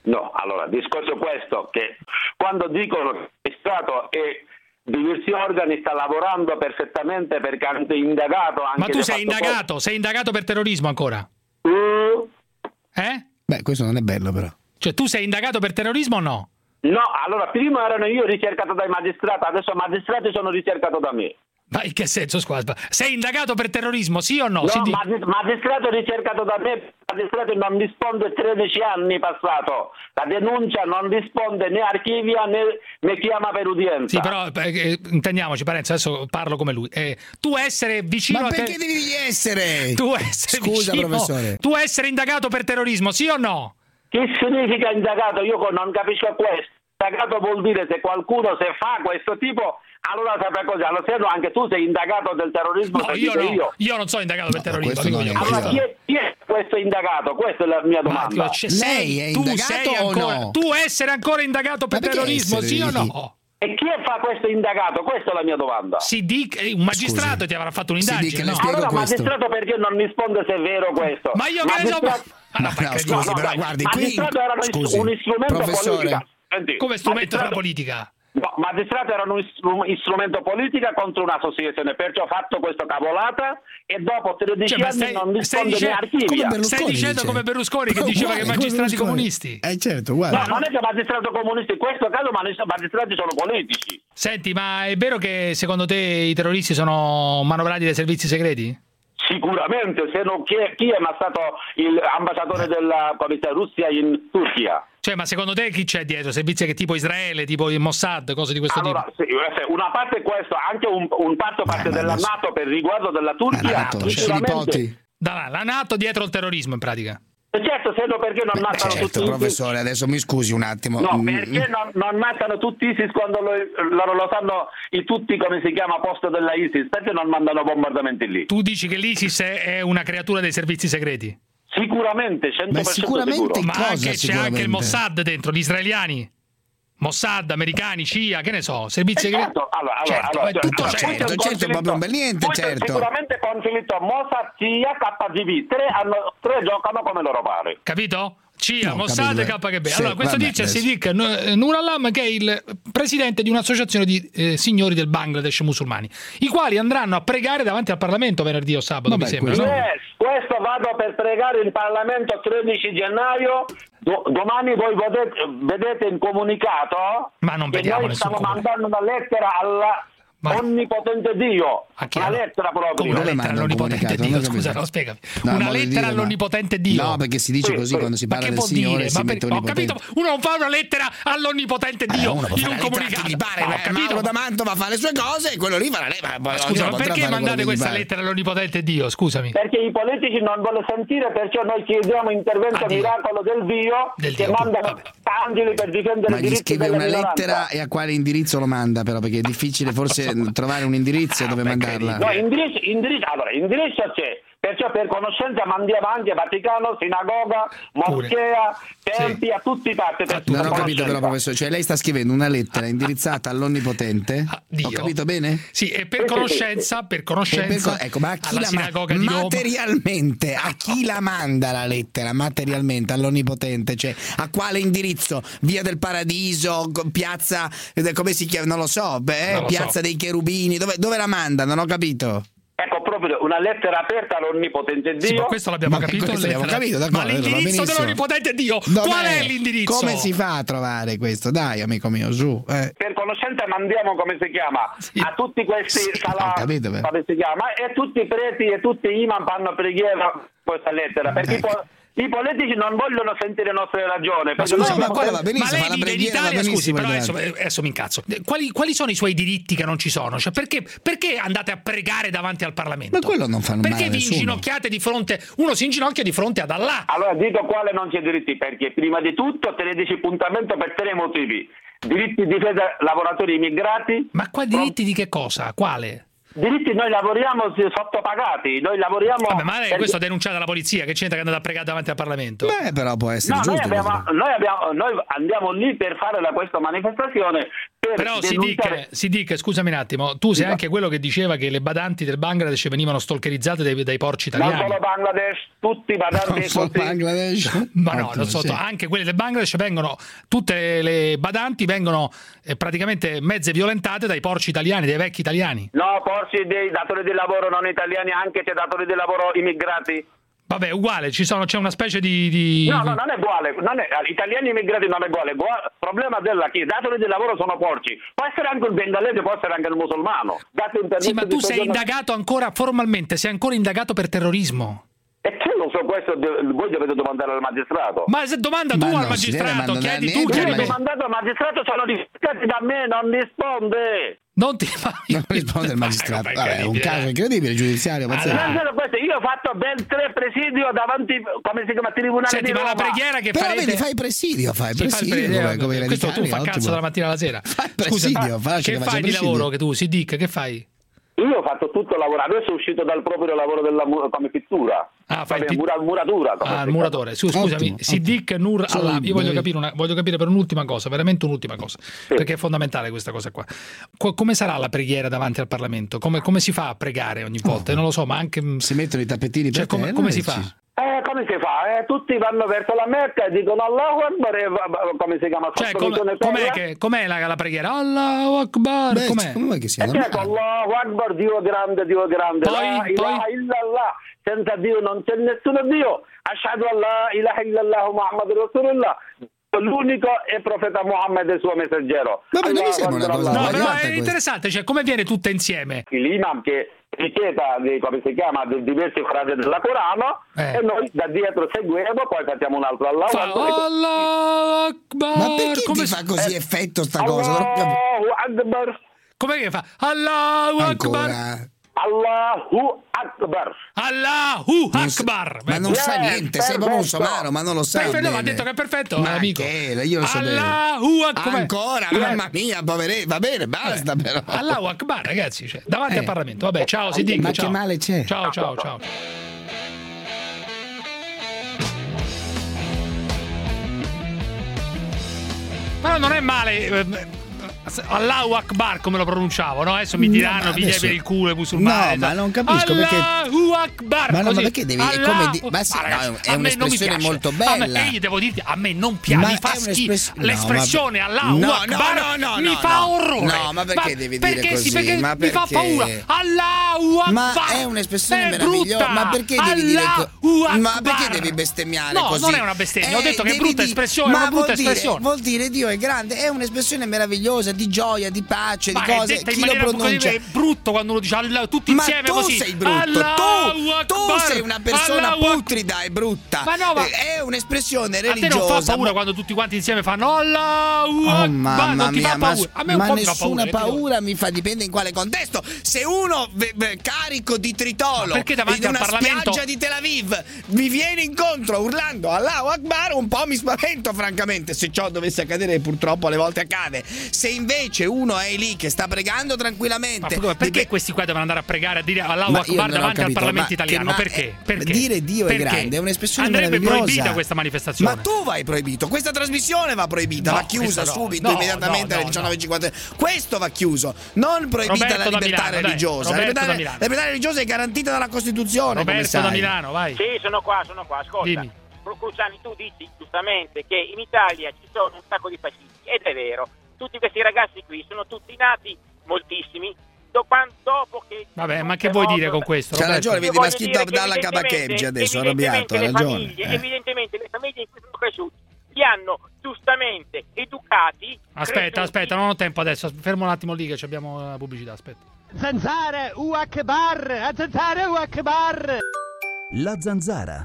No, allora, il discorso è questo, che quando dicono che il Stato e diversi organi sta lavorando perfettamente perché hanno indagato anche... Ma tu se sei fatto indagato, sei indagato per terrorismo ancora? Uh, Eh? Beh, questo non è bello però. Cioè tu sei indagato per terrorismo o no? no, allora, prima erano io ricercato dai magistrati, adesso i magistrati sono ricercato da me. Ma in che senso, squadra? Sei indagato per terrorismo, sì o no? No, Si di- magis- magistrato ricercato da me, il magistrato non risponde tredici anni passato, la denuncia non risponde né archivia né, né chiama per udienza. Sì, però eh, intendiamoci, Parenzo, adesso parlo come lui. Eh, tu essere vicino Ma a te... perché devi essere? Tu essere Scusa, vicino... professore. Tu essere indagato per terrorismo, sì o no? Che significa indagato? Io non capisco questo. Indagato vuol dire se qualcuno se fa questo tipo, allora saprai cosa. Allora, se no, anche tu sei indagato del terrorismo. No, per io dire no. io. Io non sono indagato per terrorismo. questo amico non mio. è Allora, chi è, chi è questo indagato? Questa è la mia domanda. Ma, cioè, sei, Lei è tu indagato sei o ancora, no? Tu essere ancora indagato per Ma perché terrorismo, essere sì o lì? no? E chi fa questo indagato? Questa è la mia domanda. Si dica, eh, un magistrato Scusi. ti avrà fatto Si un'indagine, dica, no? le spiego Allora, questo. magistrato perché non risponde se è vero questo? Ma io che ne so... Magistrato- Ah, no, No, perché- scusi, no, no, però dai, guardi, qui... magistrato era un- Scusi, un strumento professore. politico. Senti, Come strumento della magistrato- politica? No, magistrato era un istru- strumento politica contro un'associazione, perciò ho fatto questa cavolata e dopo tredici Cioè, ma anni stai- non stai risponde né dicendo- archivia. come Berlusconi Stai dicendo dice. come Berlusconi che diceva Uguale, che i come magistrati Berlusconi. comunisti. Eh certo, guarda. No, non è che magistrato comunisti, in questo caso i magistrati sono politici. Senti, ma è vero che secondo te i terroristi sono manovrati dai servizi segreti? Sicuramente, se non chi è, chi è ma stato l'ambasciatore della Commissione Russia in Turchia. Cioè, ma secondo te chi c'è dietro? Servizi che tipo Israele, tipo il Mossad, cose di questo Allora, tipo? sì, una parte è questo, anche un, un parto parte ma della adesso- NATO per riguardo della Turchia. La NATO, sicuramente- Filippotti. Da, la NATO dietro il terrorismo, in pratica. Certo, se no perché non mazzano Certo, tutti professore, adesso mi scusi un attimo. No, Mm, perché non, non mazzano tutti ISIS quando lo, loro lo sanno i tutti come si chiama posto della ISIS? Perché non mandano bombardamenti lì? Tu dici che l'ISIS è una creatura dei servizi segreti? Sicuramente, cento per cento sicuramente sicuro. Ma cosa, anche c'è sicuramente? anche il Mossad dentro, gli israeliani? Mossad, americani, C I A, che ne so, servizi segreti? Certo, allora, allora, Certo, allora, è tutto allora, certo, questo è un certo, conflitto- proprio un bel niente, questo è certo. Sicuramente conflitto Mossad, C I A, K G B, tre, hanno, tre giocano come loro pare. Capito? C I A, No, Mossad e capito, K G B. sì, Allora, questo vabbè, dice adesso. Siddiq N- Nur Alam, che è il presidente di un'associazione di eh, signori del Bangladesh musulmani, i quali andranno a pregare davanti al Parlamento venerdì o sabato, Vabbè, mi sembra, questo- no? Yes, questo vado per pregare in Parlamento tredici gennaio. Do- domani voi vedete, vedete il comunicato Ma non che vediamo noi nessun stiamo comunicato. mandando una lettera alla Ma- onnipotente Dio. A chi? Una lettera proprio. Come una Dove lettera manda un all'onnipotente comunicato? Dio? Non ho Scusa, capito. no, spiegami. No, una modo di lettera dire, ma- all'onnipotente Dio. No, perché si dice Sì, così sì. quando si Ma parla che del può Signore dire? si Ma mette per- ho onnipotente. capito, uno non fa una lettera all'onnipotente Eh, Dio uno può in fare un la lettera a comunicato. chi gli pare, No, ho eh, capito, Mauro ma- da Mantova fa le sue cose e quello lì fa la lettera. ma scusa, ma perché mandate questa lettera all'onnipotente Dio? Scusami. Perché i politici non vogliono sentire, perciò noi chiediamo intervento A Dio. miracolo del Dio, Del che Dio, mandano vabbè. angeli per difendere Ma i gli diritti scrive della una minoranza. lettera e a quale indirizzo lo manda però? Perché è difficile forse trovare un indirizzo dove mandarla. No, indirizzo, indirizzo, allora, indirizzo c'è, perciò per conoscenza mandiamo anche Vaticano, sinagoga, moschea, templi, a tutti i parti. Per Non ho tutta capito però conoscenza. professore, cioè lei sta scrivendo una lettera indirizzata all'onnipotente? Dio. Ho capito bene? Sì, e per conoscenza, per E per conoscenza co- ecco, ma a chi alla la ma- sinagoga di Roma. materialmente, a chi la manda la lettera materialmente all'onnipotente? Cioè, a quale indirizzo? Via del Paradiso, co- piazza, eh, come si chiama? Non lo so, beh, Non lo piazza so. dei Cherubini, dove, dove la manda? Non ho capito. Ecco, proprio una lettera aperta all'onnipotente Dio. Sì, ma questo l'abbiamo Ma capito. questo abbiamo lettera- capito, d'accordo, ma va l'indirizzo benissimo. dell'onnipotente Dio, Dov'è? qual è l'indirizzo? Come si fa a trovare questo? Dai, amico mio, su. Eh. Per conoscenza mandiamo, come si chiama, a tutti questi Sì, salà- ho capito, beh. come si chiama, e tutti i preti e tutti i imam fanno preghiera questa lettera, perché i, Ecco. po- i politici non vogliono sentire le nostre ragioni. Ma perché scusi, noi ma, abbiamo quella va sempre- benissimo, ma lei fa la vive in preghiera, va Italia, scusi, benissimo, però guarda. adesso, adesso mi incazzo. Quali, quali sono i suoi diritti che non ci sono? Cioè, perché, perché andate a pregare davanti al Parlamento? Ma quello non fa male Perché a vi nessuno. inginocchiate di fronte, uno si inginocchia di fronte ad Allah? Allora dico quale non c'è diritti, perché prima di tutto tredici appuntamento per tre motivi: diritti di difesa lavoratori immigrati. Ma qua diritti di che cosa? Quale? Diritti, noi lavoriamo sottopagati, noi lavoriamo. Vabbè, ma lei perché- questo è denunciato alla polizia, che c'entra che andate a pregare davanti al Parlamento? Beh, però può essere No, noi, giusto. abbiamo- questo. noi abbiamo- noi andiamo lì per fare la, questa manifestazione per Però si denunciare... dica, si dica, scusami un attimo, tu sei anche quello che diceva che le badanti del Bangladesh venivano stalkerizzate dai, dai porci italiani. Non solo Bangladesh, tutti i badanti Non solo Bangladesh. Ma no, Ottimo, non so, sì. anche quelle del Bangladesh vengono, tutte le badanti vengono eh, praticamente mezze violentate dai porci italiani, dai vecchi italiani. No, porci dei datori di lavoro non italiani, anche c'è datori di lavoro immigrati. Vabbè, uguale, ci sono, c'è una specie di... di... No, no, non è uguale, non è, italiani immigrati non è uguale, il problema della che i datori di lavoro sono porci, può essere anche il bengalese, può essere anche il musulmano. Date un Sì, ma tu di sei soggiorno- indagato ancora formalmente, sei ancora indagato per terrorismo. E che lo so, questo de- voi dovete domandare al magistrato. Ma se domanda tu al magistrato, chiedi tu, Io chiedi ho tu. domandato al magistrato, sono difetti da me, non risponde. Non ti Non risponde il magistrato. Vabbè, è un caso incredibile, giudiziario. pazzesco. Non solo questo, io ho fatto ben tre presidio davanti, come si chiama, tribunale Senti, di ma la Roma. preghiera che Però farete... vedi, fai presidio, fai Sì, fa il presidio, presidio, come, come i questo tu radicali, fa ottimo. cazzo dalla mattina alla sera. Fai Scusa, presidio, ma facile, che faccia fai di presidio. lavoro che tu, si dica, che fai? Io ho fatto tutto il lavoro, adesso è uscito dal proprio lavoro della mu- come pittura. Ah, fai Vabbè, il pi- mura- muratura. come Ah, si il chiama. muratore. Su, scusami, Ottimo, Siddiq Nur Sono Allah. Io voglio bravi. capire, una, voglio capire per un'ultima cosa, veramente un'ultima cosa, perché è fondamentale questa cosa qua. Qu- come sarà la preghiera davanti al Parlamento? Come, come si fa a pregare ogni volta? Non lo so, ma anche... Si mettono i tappetini cioè, per come, terra come e si ci- fa? Eh, come si fa? Eh, tutti vanno verso la Mecca e dicono Allahu Akbar e va- va- come si chiama? Cioè, Sotto com- le com'è, terre. che, com'è la, la preghiera? Allahu Akbar, Beh, com'è? come vuoi che sia E certo, Allahu Akbar, Dio è grande, Dio è grande. Poi- la ilaha illallah, senza Dio non c'è nessuno Dio. Ashhadu an la ilaha illallah Muhammad Rasulullah. L'unico è il profeta Muhammad e il suo messaggero. Vabbè, non mi Allahu sembra una Akbar, cosa Allahu No, però Akbar. è interessante, cioè come viene tutta insieme? L'imam che richieda di, come si chiama, di diversi frasi della Corano Eh. e noi da dietro seguiamo, poi facciamo un altro Allahu Fa Akbar. Allahu Akbar. Ma perché come ti si- fa così eh, effetto sta cosa? Non ho capito. Allahu Akbar. Com'è che fa? Allahu Akbar. Ancora. Allahu Akbar. Allahu Non sa- Akbar. Ma non sa Eh, niente, sei proprio un perfetto. somaro, ma non lo sa Perfetto, bene. ma ha detto che è perfetto, Ma amico. che, io lo so bene. Allahu Akbar. Ancora, mamma mia, poveretto. Va bene, basta però. Allahu Akbar, ragazzi, cioè, davanti Eh. al Parlamento. Vabbè, ciao, si dica. Ma ciao. che male c'è? Ciao, ciao, ciao. Ma non è male. eh, Allahu Akbar come lo pronunciavo, no? Adesso mi No, diranno ma figli adesso- per il culo i musulmani. No, ma non capisco perché- Allahu Akbar. Ma no, così. ma perché devi- è Allahu- come di- ma sì, no, ragazzi, è a me non mi un'espressione piace. molto A bella. me, e io devo dirti, a me non piace, Ma mi fa è schifo. un'espress- no, L'espressione ma- Allahu no, no, Akbar no, no, mi no, fa no. orrore. No, ma perché devi dire perché così? Sì, perché Ma mi fa perché? paura. Allahu Akbar. Ma è un'espressione È meravigliosa. brutta. Ma perché devi dire co- Allahu Ma Akbar. perché devi bestemmiare No, così? non è una bestemmia, ho detto che è devi brutta di- espressione, è ma una brutta vuol dire- espressione. Vuol dire Dio è grande, è un'espressione meravigliosa di gioia, di pace, Ma di è cose. detta in Chi lo maniera pronuncia? così, è brutto quando uno dice Allah, tutti Ma insieme tu così. sei brutto, Allahu tu, tu Akbar. sei una persona Allahu Akbar. putrida e brutta. Ma no, ma- è un'espressione A te religiosa. non fa paura ma- quando tutti quanti insieme fanno Allahu Oh Akbar? mamma non ti mia, fa ma, paura? A me un ma po' mi fa nessuna paura. eh, ti dico. paura mi fa, dipende in quale contesto. Se uno ve- ve- carico di tritolo Ma perché davanti in al una Parlamento- spiaggia di Tel Aviv mi viene incontro urlando Allahu Akbar, un po' mi spavento francamente, se ciò dovesse accadere, purtroppo alle volte accade. Se invece uno è lì che sta pregando Ma tranquillamente, scusa, perché dip- questi qua devono andare a pregare, a dire Allahu Ma io Akbar non ho davanti al capito, Parlamento ma italiano? che ma- Perché? eh, Perché? dire Dio è Perché? grande è un'espressione Andrebbe meravigliosa. proibita questa manifestazione. Ma tu vai proibito, questa trasmissione va proibita, No, va chiusa questa no. subito, No, immediatamente no, alle no, diciannove e cinquanta. Questo va chiuso, non proibita Roberto la da libertà Milano, dai. religiosa. La Roberto libertà, da Milano. la libertà religiosa è garantita dalla Costituzione. come Roberto sai. da Milano, vai. Sì, sono qua, sono qua. Ascolta, Dimmi. Cruciani, tu dici giustamente che in Italia ci sono un sacco di fascisti, ed è vero. Tutti questi ragazzi qui sono tutti nati, moltissimi, do- quan- dopo che... Vabbè, ma che vuoi dire con questo? C'ha Roberto? ragione, vedi, Io ma voglio scritto dire che Abdallah evidentemente- Kabakebji adesso, evidentemente arrabbiato, ha le ragione. famiglie, Eh. Evidentemente le famiglie in cui sono cresciuti li hanno giustamente educati. Aspetta, cresciuti- aspetta, non ho tempo adesso. Fermo un attimo lì che ci abbiamo la pubblicità, aspetta. Zanzara, U Akbar, Zanzara, U Akbar. La zanzara.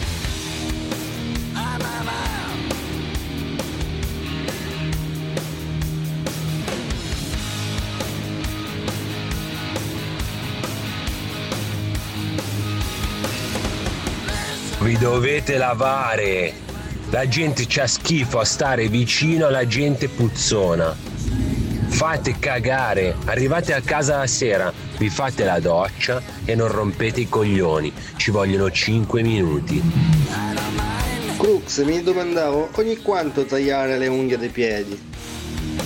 Vi dovete lavare. La gente c'ha schifo a stare vicino alla gente puzzona. Fate cagare. Arrivate a casa la sera, vi fate la doccia e non rompete i coglioni. Ci vogliono cinque minuti. Crux, mi domandavo ogni quanto tagliare le unghie dei piedi.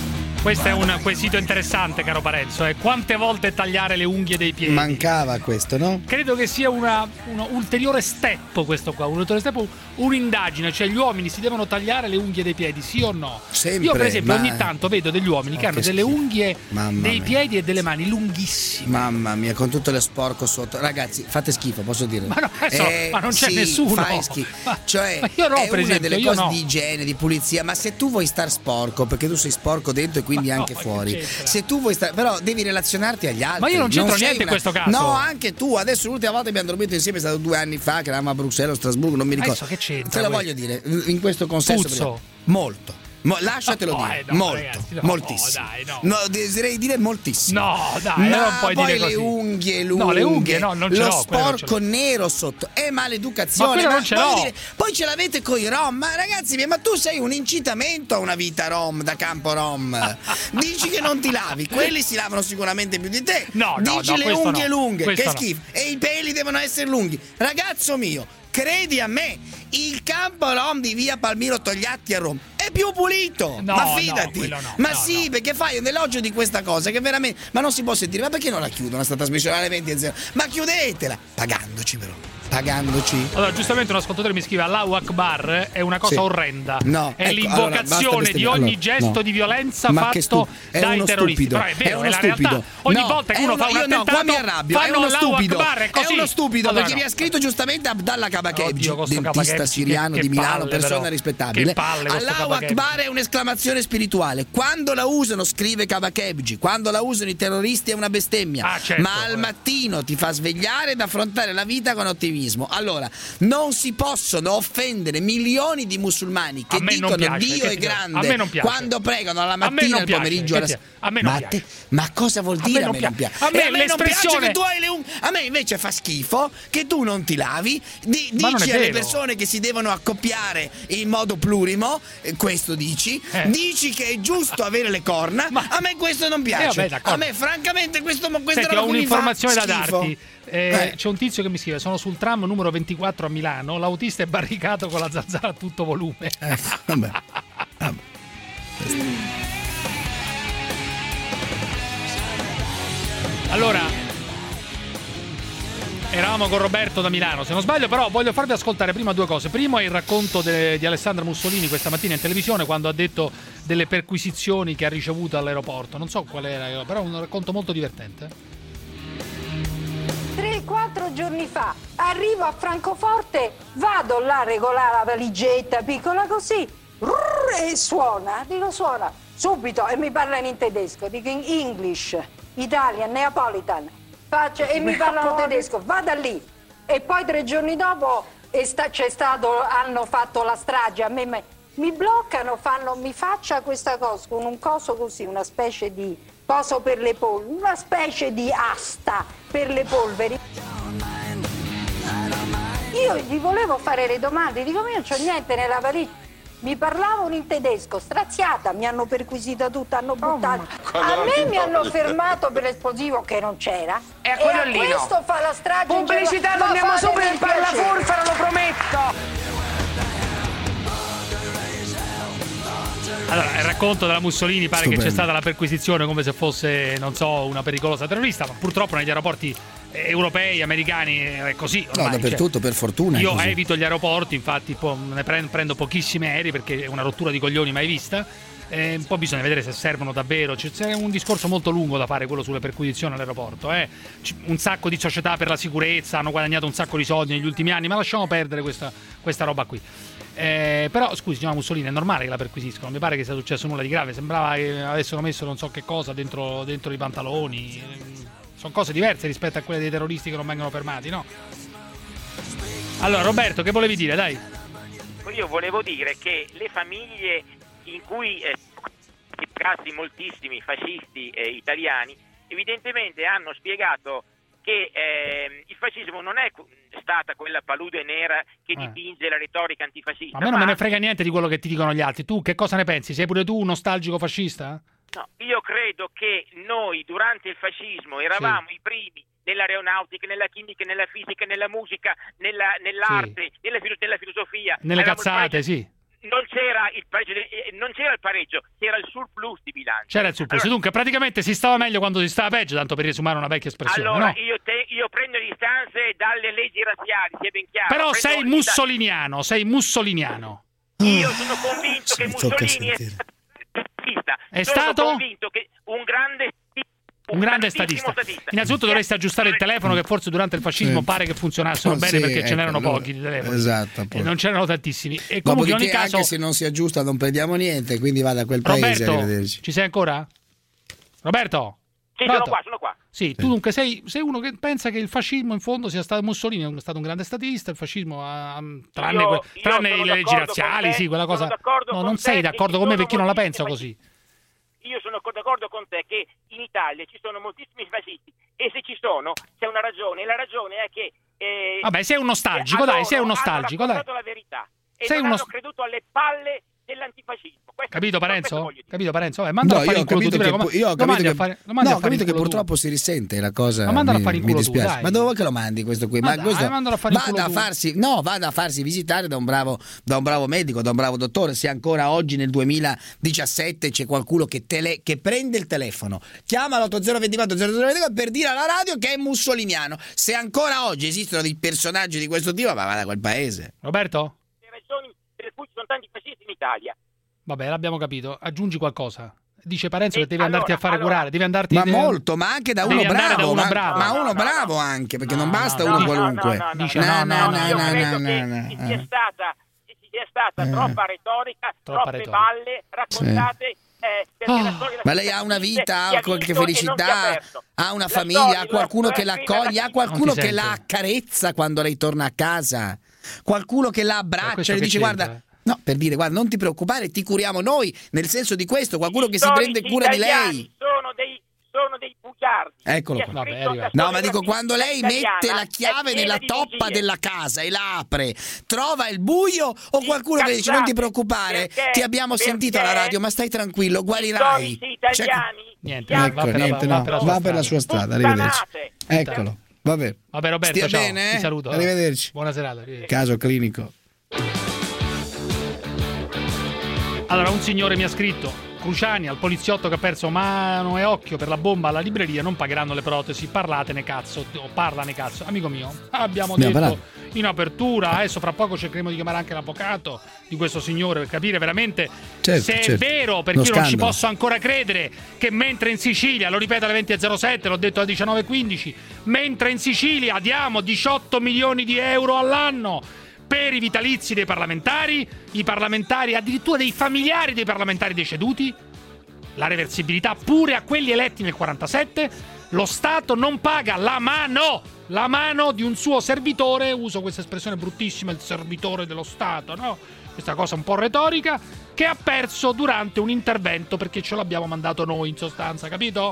Questo è un quesito interessante, caro Parenzo. Eh. Quante volte tagliare le unghie dei piedi? Mancava questo, no? Credo che sia una, un ulteriore step questo qua, un ulteriore step, un'indagine, cioè gli uomini si devono tagliare le unghie dei piedi, sì o no? Sempre, Io per esempio ma... ogni tanto vedo degli uomini oh, che hanno che delle schifo. unghie Mamma dei mia. piedi e delle mani lunghissime. Mamma mia, con tutto lo sporco sotto. Ragazzi, fate schifo, posso dire? Ma, no, adesso, eh, ma non c'è sì, nessuno. Fai schifo. Ma, cioè, ma io no, è per una esempio, delle io cose no. di igiene, di pulizia, ma se tu vuoi star sporco, perché tu sei sporco dentro e quindi Ma anche no, fuori, c'entra? se tu vuoi stare, però devi relazionarti agli altri. Ma io non c'entro sei niente in questo caso. No, anche tu. Adesso l'ultima volta che abbiamo dormito insieme è stato due anni fa, che eravamo a Bruxelles o Strasburgo, non mi ricordo. Adesso che c'entra Te lo questo? voglio dire, in questo consesso. Puzzo. Molto. Mo- lasciatelo No, dire, eh, no, molto, ragazzi, no, moltissimo. dai, no. No, desideri dire moltissimo. No, dai, ma non puoi poi dire le così. unghie lunghe, No, le unghie no, non ce lo l'ho, quello non ce sporco l'ho. nero sotto, è maleducazione. Ma quello non ce voglio l'ho. dire, poi ce l'avete coi rom, ma ragazzi miei, ma tu sei un incitamento a una vita rom, da campo rom. Dici che non ti lavi, quelli si lavano sicuramente più di te. No, no, Dici no, le questo unghie no, lunghe, questo che no. schifo. E i peli devono essere lunghi. Ragazzo mio, credi a me, il campo rom di via Palmiro Togliatti a Roma è più pulito. No, ma no, fidati. quello no, ma no, sì, no. perché fai un elogio di questa cosa che veramente. Ma non si può sentire. Ma perché non la chiudono sta trasmissione alle venti e zero? Ma chiudetela! Pagandoci però. Pagandoci. Allora, giustamente un ascoltatore mi scrive: Allahu Akbar è una cosa Sì. orrenda. No, è ecco, l'invocazione allora, basta di ogni bestemmia. gesto Allora, di violenza ma che fatto stu- è dai uno terroristi. stupido. Però è vero, è uno è la stupido. realtà. Ogni No, volta che è uno uno- fa un io no, attentato, qua mi arrabbio. È fanno uno Allahu stupido. Akbar, è così. È uno stupido Allora, perché no. mi ha scritto giustamente Abdallah Kabakebji, Oddio, questo dentista Kabakebji, siriano che- di che Milano, palle, persona però. rispettabile. Che palle questo Allahu Kabakebji. Akbar è un'esclamazione spirituale. Quando la usano, scrive Kabakebji, quando la usano i terroristi è una bestemmia. Ah, certo, ma al eh. mattino ti fa svegliare ed affrontare la vita con ottimismo. Allora, non si possono offendere milioni di musulmani che A me non dicono piace, Dio che è ti dico, grande a me non piace. quando pregano alla A me mattina non al piace, pomeriggio che alla ti- sera. a me non ma, piace. te- ma cosa vuol A dire me a non me non piace. piace? A me E a me non piace l'espressione- che tu hai le unghie. A me invece fa schifo che tu non ti lavi, di- Ma non è dici alle vero. persone che si devono accoppiare in modo plurimo, eh, questo dici, Eh. dici che è giusto avere le corna, Ma- a me questo non Eh, piace. vabbè, d'accordo. a me francamente questo, questa Senti, roba ho qui mi fa un'informazione da schifo. darti. Eh, Eh. C'è un tizio che mi scrive: sono sul tram numero ventiquattro a Milano. L'autista è barricato con la zanzara a tutto volume. Eh, vabbè. Vabbè. Allora, eravamo con Roberto da Milano, se non sbaglio, però voglio farvi ascoltare prima due cose. Primo è il racconto de- di Alessandra Mussolini questa mattina in televisione, quando ha detto delle perquisizioni che ha ricevuto all'aeroporto. Non so qual era, però è un racconto molto divertente. tre quattro giorni fa arrivo a Francoforte, vado là a regolare la valigetta piccola così, rrr, e suona, dico suona, subito, e mi parla in tedesco, dico in English, Italian, Neapolitan, faccio, e mi parlano tedesco, vada lì. E poi tre giorni dopo è sta- c'è stato, hanno fatto la strage, a me me- mi bloccano, fanno, mi faccia questa cosa con un coso così, una specie di coso per le polveri, una specie di asta per le polveri. Io gli volevo fare le domande, dico io non c'ho niente nella valigia. Mi parlavano in tedesco, straziata, mi hanno perquisita tutta, hanno buttato. a me mi hanno fermato per l'esplosivo che non c'era. E a quello a lì no. questo fa la strage. in Pubblicità, giro- ma torniamo fatemi subito in il piacere. Pallafurfero, lo prometto. Allora, il racconto della Mussolini pare Stupendo. che c'è stata la perquisizione come se fosse, non so, una pericolosa terrorista, ma purtroppo negli aeroporti europei, americani è così ormai. No, dappertutto, cioè, per fortuna. è io così. evito gli aeroporti, infatti po- ne prendo, prendo pochissimi aerei perché è una rottura di coglioni mai vista. Eh, un po' bisogna vedere se servono davvero. C'è un discorso molto lungo da fare, quello sulle perquisizioni all'aeroporto. Eh. C- un sacco di società per la sicurezza hanno guadagnato un sacco di soldi negli ultimi anni, ma lasciamo perdere questa, questa roba qui. Eh, però scusi, signora Mussolini, è normale che la perquisiscono, mi pare che sia successo nulla di grave, sembrava che avessero messo non so che cosa dentro, dentro i pantaloni. Sono cose diverse rispetto a quelle dei terroristi che non vengono fermati, no? Allora Roberto, che volevi dire, dai? Io volevo dire che le famiglie in cui eh, ragazzi moltissimi fascisti eh, italiani evidentemente hanno spiegato che eh, il fascismo non è stata quella palude nera che Eh. dipinge la retorica antifascista. A me non ma- me ne frega niente di quello che ti dicono gli altri. Tu che cosa ne pensi? Sei pure tu un nostalgico fascista? No, io credo che noi durante il fascismo eravamo i primi nell'aeronautica, nella chimica, nella fisica, nella musica, nella, nell'arte, nella, filo- nella filosofia. Nelle Eravamo il cazzate, paese- sì. non c'era il pareggio, eh, non c'era il pareggio, c'era il surplus di bilancio. C'era il surplus. Allora, Dunque, praticamente si stava meglio quando si stava peggio, tanto per riesumare una vecchia espressione. allora no? io, te, io prendo distanze dalle leggi razziali, sia ben chiaro. Però Prendo sei distanze- mussoliniano, sei mussoliniano. Io sono convinto che mi tocca Mussolini è sentire. statista. È sono stato? convinto che un grande Un grande grandissimo statista. Innanzitutto dovresti aggiustare il telefono, che forse durante il fascismo Sì. pare che funzionassero Oh, bene, sì, perché ce ecco, n'erano allora, pochi di telefoni. esatto, E appunto. non c'erano tantissimi. E comunque in ogni Dopodiché, caso, anche se non si aggiusta non prendiamo niente, quindi vada a quel paese. Roberto, Arrivederci. ci sei ancora? Roberto? Sì, Pronto? sono qua, sono qua. Sì, tu dunque sei, sei uno che pensa che il fascismo in fondo sia stato Mussolini, è stato un grande statista, il fascismo ha, tranne, Io- que- io tranne sono le leggi d'accordo razziali, con te, sì, quella sono cosa. d'accordo No, con non te sei e d'accordo ci con me sono perché io non la moltissimi penso così. Io sono d'accordo con te che in Italia ci sono moltissimi fascisti e se ci sono c'è una ragione, e la ragione è che eh, Vabbè, sei un nostalgico, a dai, loro sei un nostalgico, hanno dai. raccontato la verità e Sei non uno hanno st- creduto alle palle dell'antifascismo. Questo- Capito questo Parenzo? voglio dire. Capito Parenzo? Vabbè, mandalo No, a fare io ho in culo tu, capito ti che, prego, ma- io ho lo capito mandi a che, fare- lo no, mandi a ho fare capito in che culo tu. purtroppo si risente la cosa. Ma mandalo a mi, fare in mi culo tu, dispiace. dai. Ma dove vuoi che lo mandi questo qui? Ma Ma dai, questo mandalo a fare in culo vada a tu. farsi, no, vada a farsi visitare da un bravo, da un bravo medico, da un bravo dottore. Se ancora oggi nel duemiladiciassette c'è qualcuno che, tele, che prende il telefono, chiama l'otto zero due quattro zero zero ventiquattro per dire alla radio che è mussoliniano. Se ancora oggi esistono dei personaggi di questo tipo, ma vada a quel paese. Roberto? Le ragioni per cui ci sono tanti fascisti in Italia. Vabbè, l'abbiamo capito. Aggiungi qualcosa. Dice Parenzo E che devi allora, andarti a fare allora- curare, devi andarti Ma devi- molto, ma anche da devi uno andare bravo, da uno ma, bravo. ma uno No, no, bravo anche, perché No, non basta no, uno no, qualunque. No, no, no, Dice, no, no, no, no, io no, credo no, che no, ci no. sia stata, che ci sia stata Eh. troppa retorica, Troppa troppe retorica. balle raccontate. eh, perché Oh. la storia Ma lei ha una vita, chi ha qualche vinto e non si è felicità, perso. ha una La famiglia, storia, ha qualcuno la che la storia è accoglie, ha la- qualcuno Non ti che sente. la accarezza quando lei torna a casa, qualcuno che la Ma abbraccia questo e le che dice c'entra? guarda, no, per dire guarda non ti preoccupare, ti curiamo noi, nel senso di questo, qualcuno che si storici prende cura di italiani lei. Sono dei, sono dei bugiardi. Eccolo Chi ha qua. Vabbè, scritto è arrivato. la No, ma storia dico quando lei italiana mette la è chiave piena nella di toppa bugie. della casa e la apre, trova il buio o qualcuno che le dice non ti preoccupare, Perché- ti abbiamo sentito alla perché radio, ma stai tranquillo, I guarirai. storici Cioè, italiani Niente, gli va ecco, per la- niente, va no, per la va sua per la strada. sua strada, arrivederci. Puttanate. Eccolo, vabbè. Vabbè Roberto, Stia ciao. bene, Ti eh? saluto. Arrivederci. Buona serata. arrivederci. Caso clinico. Allora, un signore mi ha scritto: Cruciani, al poliziotto che ha perso mano e occhio per la bomba alla libreria non pagheranno le protesi, parlatene cazzo, o parlane cazzo. Amico mio, abbiamo Abbiamo detto parlato. in apertura, adesso fra poco cercheremo di chiamare anche l'avvocato di questo signore per capire veramente Certo, se è certo. vero, perché Lo io non ci scandalo. posso ancora credere che mentre in Sicilia, lo ripeto alle venti e zero sette, l'ho detto alle diciannove e quindici, mentre in Sicilia diamo diciotto milioni di euro all'anno per i vitalizi dei parlamentari, i parlamentari, addirittura dei familiari dei parlamentari deceduti, la reversibilità pure a quelli eletti nel quarantasette, lo Stato non paga la mano, la mano di un suo servitore, uso questa espressione bruttissima, il servitore dello Stato, no? Questa cosa un po' retorica, che ha perso durante un intervento perché ce l'abbiamo mandato noi in sostanza, capito?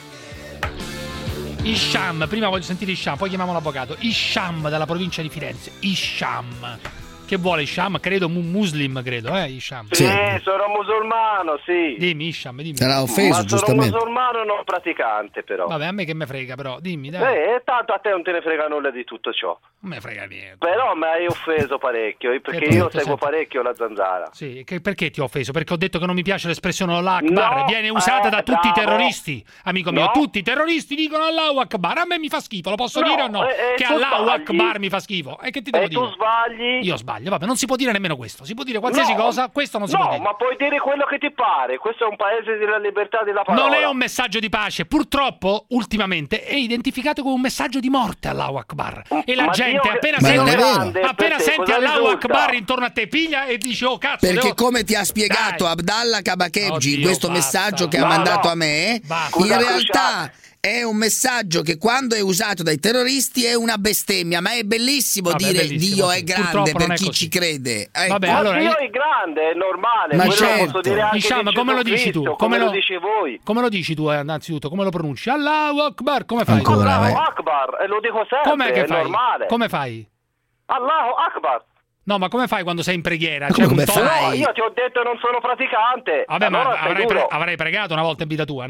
Isham, prima voglio sentire Isham, poi chiamiamo l'avvocato. Isham dalla provincia di Firenze. Isham. Che vuole Isham? Credo un muslim, credo, eh, Isham. Sì, sono musulmano, sì. Dimmi Isham, dimmi. Sarà offeso, Ma sono giustamente. musulmano non praticante, però. Vabbè, a me che me frega, però, dimmi, dai. Eh, tanto a te non te ne frega nulla di tutto ciò. Non me frega niente. Però mi hai offeso parecchio, eh, perché Che io detto, seguo senti. parecchio la zanzara. Sì, che, perché ti ho offeso? Perché ho detto che non mi piace l'espressione Allah Akbar. No, Viene usata eh, da tutti bravo. i terroristi. Amico mio, No. tutti i terroristi dicono Allahu Akbar. A me mi fa schifo, lo posso No, dire o no? eh, eh, che tu Allahu sbagli. Akbar mi fa schifo. E che ti devo E dire? tu sbagli. Io sbaglio, vabbè, non si può dire nemmeno questo. Si può dire qualsiasi No, cosa, questo non si no, può dire. ma puoi dire quello che ti pare. Questo è un paese della libertà della parola. Non è un messaggio di pace, purtroppo ultimamente è identificato come un messaggio di morte Allahu Akbar. E la Ma gente Dio- appena Ma non sente, è vero. appena Per te, sente cosa Allahu risulta? Akbar intorno a te piglia e dici oh cazzo. Perché devo- come ti ha spiegato Dai. Abdallah Kabakebji in Oddio, questo basta. messaggio che No, ha mandato no. a me, Basta. in Scusa, realtà è un messaggio che quando è usato dai terroristi è una bestemmia, ma è bellissimo Vabbè, dire bellissimo, Dio sì. è grande Purtroppo non per è chi così. ci crede. Ecco. Vabbè, Ma allora Dio io- è grande, è normale. Ma quello lo certo. posso dire anche Isham, di come lo Gesù dici tu? Cristo, Come come lo lo- dice voi. Come lo dici tu, eh, innanzitutto? Come lo pronunci? Allahu Akbar, come fai? Ancora, Allahu vai. Akbar, e lo dico sempre, Com'è che è fai? normale. Come fai? Allahu Akbar. No, ma come fai quando sei in preghiera? Ma C'è come un tono- fai? No, io ti ho detto non sono praticante. Vabbè, ma allora sei avrai, duro. pre- avrai pregato una volta in vita tua, no? No,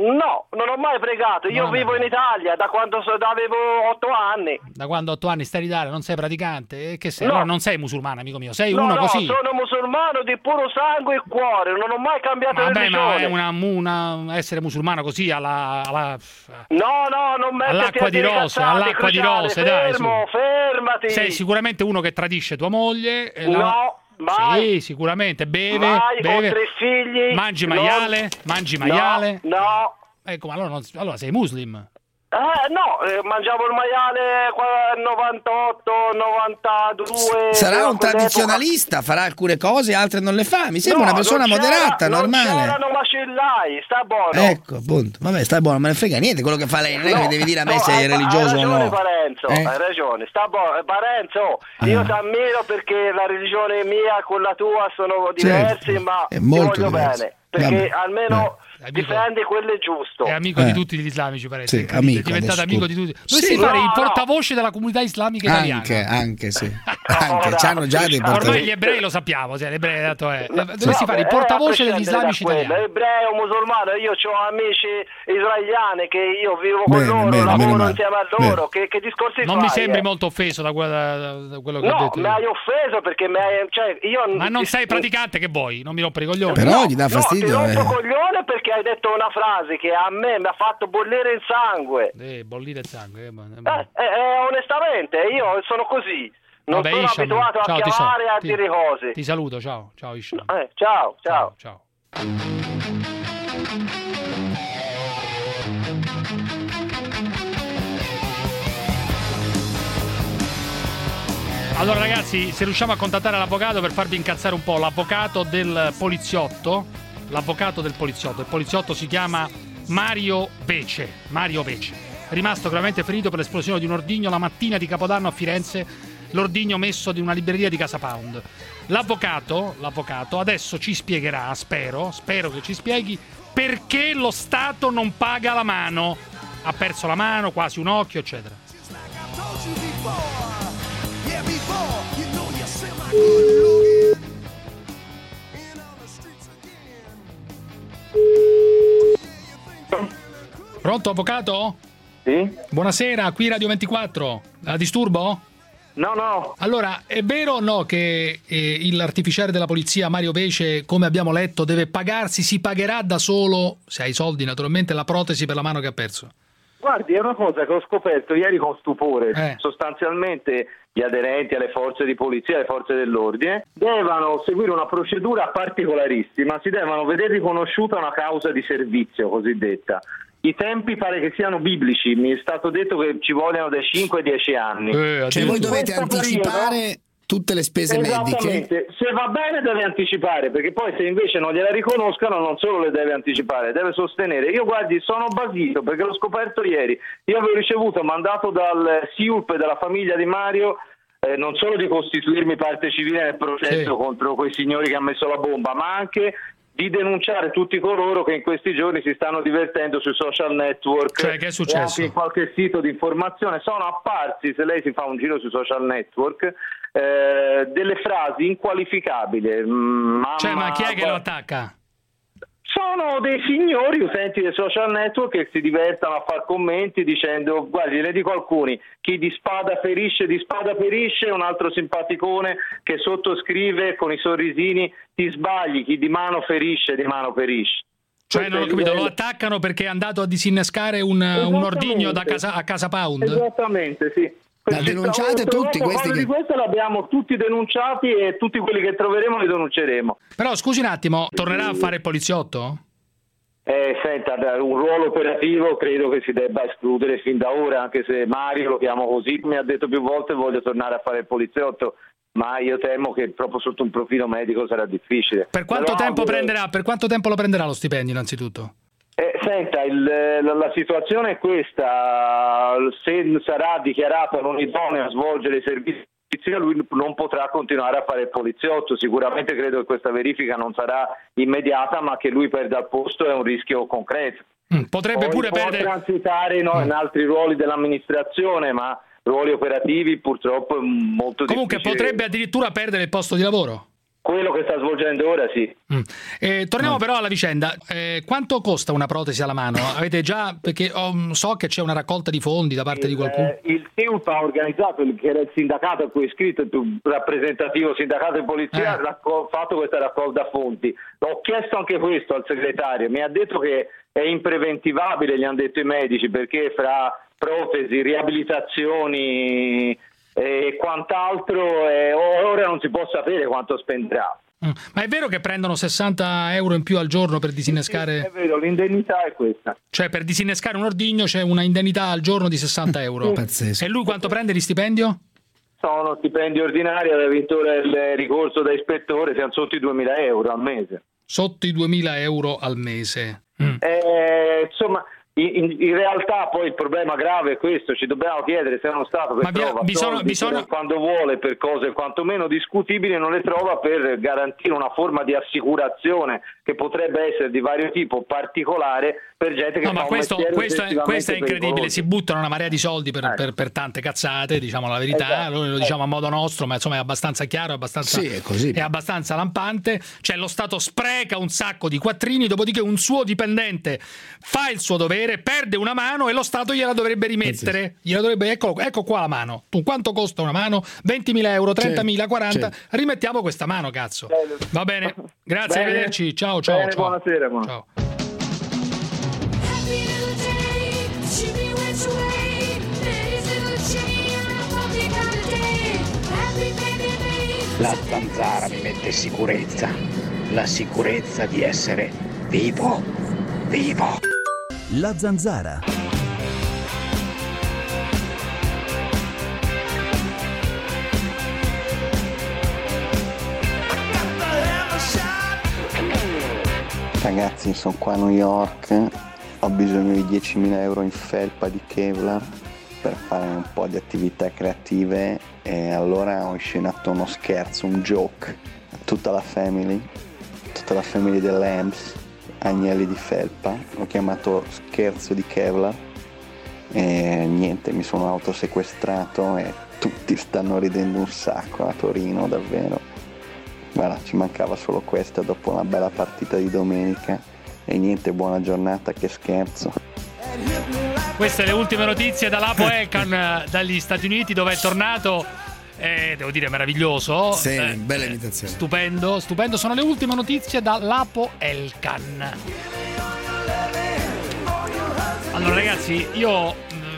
No, non ho mai pregato. Io No, vivo no. in Italia da quando so- da avevo otto anni. Da quando otto anni stai in Italia, non sei praticante? E che sei? No. Allora non sei musulmano, amico mio, sei no, uno no, così. sono musulmano di puro sangue e cuore, non ho mai cambiato Vabbè, religione. ma è una, una essere musulmano così alla, alla No, no, non metterti all'acqua a di dire rose, cazzate, all'acqua di Cruciale, rose, dai, su. fermo, fermati. Sei sicuramente uno che tradisce tua moglie. e la- No, mai. Sì, sicuramente beve, Mai, beve. ho tre figli. Mangi non- maiale, mangi maiale. No, no. Ecco, ma allora, non- allora sei muslim. Eh, no, eh, mangiavo il maiale qua- novantotto, novantadue. Sarà un quell'epoca. tradizionalista, farà alcune cose, altre non le fa. Mi sembra No, una persona non c'era- moderata, non normale. c'erano macellai, sta buono. Ecco, appunto. Vabbè, stai buono, me ne frega niente quello che fa lei. Non è che mi devi dire a me no, se è hai- religioso hai o ragione, no. Parenzo, Eh? hai ragione, sta buono. Eh, Parenzo, io ti ammiro perché la religione mia con la tua sono diversi, Certo, ma è ti molto voglio diverso. bene. Perché Vabbè, almeno difendi quello è giusto. È amico Eh. di tutti gli islamici, pare. Sì, È amico, diventato adesso amico tu- di tutti. Sì, Dovresti fare no, il no. portavoce della comunità islamica italiana. Anche, anche, sì. Anche, c'hanno già dei Ormai portavoci. gli ebrei lo sappiamo, cioè, l'ebrei dato è. No, Dovresti fare il eh, portavoce a degli prescindere islamici da quello, italiani. ebreo, musulmano, io ho amici israeliani che io vivo con Bene, loro, bene, meno lavoro male. insieme a loro, che, che discorsi Non fai? mi sembri eh? molto offeso da, que- da- da quello che ho No, detto. mi io. hai offeso perché mi hai, cioè, io Ma non sei praticante, che vuoi? Non mi rompere i coglioni. Però gli dà No, fastidio. ti rompo eh. coglione perché hai detto una frase che a me mi ha fatto bollire il sangue. Eh, bollire il sangue. eh, ma- Eh, eh, eh, onestamente, io sono così. Non Vabbè, sono Isham, abituato a ciao, ti chiamare e a ti- dire cose. Ti saluto, ciao. Ciao, Isham. Eh, ciao, ciao. Ciao. Allora ragazzi, se riusciamo a contattare l'avvocato per farvi incazzare un po', l'avvocato del poliziotto, l'avvocato del poliziotto, il poliziotto si chiama Mario Vece, Mario Vece, rimasto gravemente ferito per l'esplosione di un ordigno la mattina di Capodanno a Firenze, l'ordigno messo di una libreria di Casa Pound. L'avvocato, l'avvocato adesso ci spiegherà, spero, spero che ci spieghi perché lo Stato non paga la mano, ha perso la mano, quasi un occhio, eccetera. Pronto, avvocato? Sì? Buonasera, qui Radio ventiquattro. La disturbo? No, no. Allora, è vero o no che eh, l'artificiere della polizia Mario Vece, come abbiamo letto, deve pagarsi, si pagherà da solo, se ha i soldi naturalmente, la protesi per la mano che ha perso? Guardi, è una cosa che ho scoperto ieri con stupore. Eh. Sostanzialmente gli aderenti alle forze di polizia, alle forze dell'ordine, devono seguire una procedura particolarissima, si devono vedere riconosciuta una causa di servizio cosiddetta. I tempi pare che siano biblici, mi è stato detto che ci vogliono dai cinque ai dieci anni. Eh, Cioè voi dovete In questo anticipare periodo- tutte le spese mediche. Esattamente, se va bene deve anticipare, perché poi se invece non gliela riconoscano non solo le deve anticipare, deve sostenere. Io guardi, sono basito perché l'ho scoperto ieri. Io avevo ricevuto mandato dal S I U P e dalla famiglia di Mario eh, non solo di costituirmi parte civile nel processo Sì. contro quei signori che hanno messo la bomba, ma anche di denunciare tutti coloro che in questi giorni si stanno divertendo sui social network. Cioè, che è e successo? anche in qualche sito di informazione. Sono apparsi, se lei si fa un giro sui social network, eh, delle frasi inqualificabili. Mm, Cioè, ma mamma- chi è che lo attacca? Sono dei signori utenti dei social network che si divertono a far commenti dicendo, guardi, le dico alcuni, chi di spada ferisce, di spada ferisce, un altro simpaticone che sottoscrive con i sorrisini, ti sbagli, chi di mano ferisce, di mano ferisce. Cioè, non ho capito, lo attaccano perché è andato a disinnescare un, un ordigno da casa, a Casa Pound? Esattamente, sì. Ma denunciate tutti questi che... che... di questo l'abbiamo tutti denunciati e tutti quelli che troveremo li denunceremo. Però scusi un attimo, tornerà a fare il poliziotto? Eh, senta, un ruolo operativo credo che si debba escludere fin da ora, anche se Mario, lo chiamo così, mi ha detto più volte voglio tornare a fare il poliziotto, ma io temo che proprio sotto un profilo medico sarà difficile. Per quanto, Però, tempo, eh, prenderà, per quanto tempo lo prenderà lo stipendio innanzitutto? Eh, senta, il, la, la situazione è questa, se sarà dichiarato non idoneo a svolgere i servizi di polizia, lui non potrà continuare a fare il poliziotto. Sicuramente credo che questa verifica non sarà immediata, ma che lui perda il posto è un rischio concreto. Mm, potrebbe Poi pure può perdere... transitare no, Mm. in altri ruoli dell'amministrazione, ma ruoli operativi purtroppo è molto Comunque difficile. potrebbe addirittura perdere il posto di lavoro? quello che sta svolgendo ora sì. Mm. Eh, torniamo però alla vicenda. Eh, quanto costa una protesi alla mano? Avete già, perché oh, so che c'è una raccolta di fondi da parte il, di qualcuno. Eh, il S I U P ha organizzato, il, che era il sindacato a cui è iscritto, il più rappresentativo sindacato di polizia, ha eh. fatto questa raccolta fondi. Ho chiesto anche questo al segretario, mi ha detto che è impreventivabile, gli hanno detto i medici, perché fra protesi, riabilitazioni e quant'altro eh, ora non si può sapere quanto spenderà. Mm. Ma è vero che prendono sessanta euro in più al giorno per disinnescare? Sì, è vero, l'indennità è questa. Cioè per disinnescare un ordigno c'è una indennità al giorno di sessanta euro. Pazzesco. E lui quanto prende di stipendio? Sono stipendi ordinari, aveva vinto il ricorso da ispettore, siamo sotto i duemila euro al mese. Sotto i duemila euro al mese. Mm. Eh, insomma, in, in realtà poi il problema grave è questo, ci dobbiamo chiedere se uno Stato che Ma trova bisogna, soldi bisogna... per quando vuole per cose quantomeno discutibili non le trova per garantire una forma di assicurazione che potrebbe essere di vario tipo particolare per gente che no, fa ma un questo, mestiere questo, è, questo è incredibile, pericoloso. si buttano una marea di soldi per, eh. per, per tante cazzate, diciamo la verità, esatto. Noi lo diciamo a modo nostro, ma insomma è abbastanza chiaro, è abbastanza, sì, è, così. è abbastanza lampante, cioè lo Stato spreca un sacco di quattrini, dopodiché un suo dipendente fa il suo dovere, perde una mano e lo Stato gliela dovrebbe rimettere, gliela dovrebbe, ecco, ecco qua la mano, tu quanto costa una mano? ventimila euro, trentamila, quaranta, c'è. Rimettiamo questa mano, cazzo. Va bene, grazie, bene. Arrivederci, ciao ciao. Bene, ciao. buonasera, buonasera. Ciao. La zanzara mi mette sicurezza, la sicurezza di essere vivo, vivo. La zanzara. Ragazzi, sono qua a New York, ho bisogno di diecimila euro in felpa di Kevlar per fare un po' di attività creative e allora ho inscenato uno scherzo, un joke a tutta la family, tutta la family dell'E M S, agnelli di felpa, l'ho chiamato scherzo di Kevlar e niente, mi sono autosequestrato e tutti stanno ridendo un sacco a Torino, davvero. Guarda, ci mancava solo questa dopo una bella partita di domenica e niente, buona giornata, che scherzo. Queste le ultime notizie dall'Apo Elkan dagli Stati Uniti, dove è tornato, eh, devo dire meraviglioso. Sì, eh, bella imitazione. Stupendo, stupendo. Sono le ultime notizie dall'Apo Elkan. Allora ragazzi, io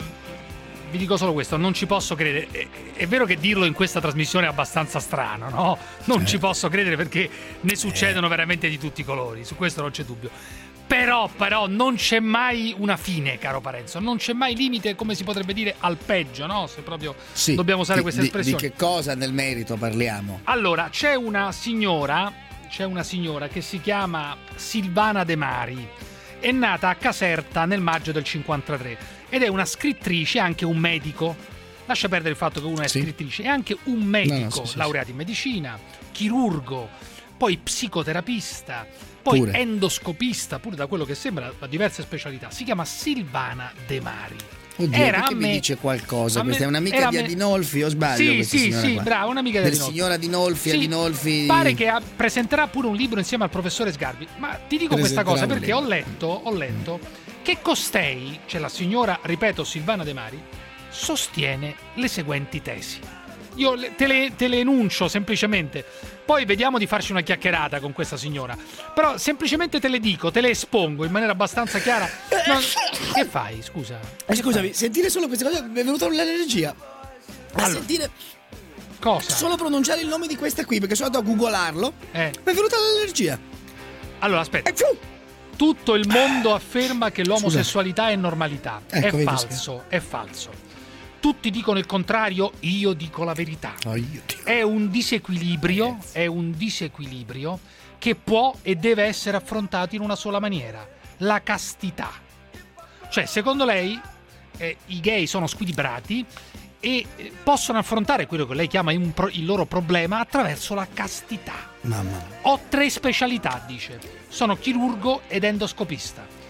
mh, vi dico solo questo, non ci posso credere. È, è vero che dirlo in questa trasmissione è abbastanza strano, no? Non eh. ci posso credere perché ne succedono eh. veramente di tutti i colori, su questo non c'è dubbio. Però, però, non c'è mai una fine, caro Parenzo. Non c'è mai limite, come si potrebbe dire, al peggio, no? Se proprio sì, dobbiamo usare di, questa di, espressione. Di che cosa nel merito parliamo? Allora, c'è una signora, c'è una signora che si chiama Silvana De Mari. È nata a Caserta nel maggio del cinquantatré ed è una scrittrice, anche un medico. Lascia perdere il fatto che uno è sì. scrittrice, è anche un medico, no, no, sì, sì, laureato sì. in medicina, chirurgo, poi psicoterapista, poi pure. endoscopista, pure da quello che sembra, ha diverse specialità. Si chiama Silvana De Mari. Oddio, era perché a me, mi dice qualcosa? Questa me, è un'amica di me, Adinolfi, o sbaglio? Sì, sì, sì, qua? bravo, un'amica di Del Adinolfi. signor Adinolfi, sì, Adinolfi. Pare che ha, presenterà pure un libro insieme al professore Sgarbi. Ma ti dico questa cosa perché ho letto, ho letto che costei, cioè la signora, ripeto, Silvana De Mari, sostiene le seguenti tesi. Io te le, te le enuncio semplicemente, poi vediamo di farci una chiacchierata con questa signora, però semplicemente te le dico, te le espongo in maniera abbastanza chiara. No, che fai, scusa? Eh, scusami, sentire solo queste cose mi è venuta l'allergia. A allora, sentire cosa? Solo pronunciare il nome di questa qui, perché sono andato a googolarlo, eh. mi è venuta l'allergia. Allora, aspetta. Tutto il mondo afferma che l'omosessualità è normalità. Ecco, è falso, è falso. Tutti dicono il contrario, io dico la verità. Oh, io è un disequilibrio, è un disequilibrio che può e deve essere affrontato in una sola maniera: la castità. Cioè, secondo lei, eh, i gay sono squilibrati e eh, possono affrontare quello che lei chiama un pro- il loro problema attraverso la castità. Mamma. Ho tre specialità, dice. Sono chirurgo ed endoscopista.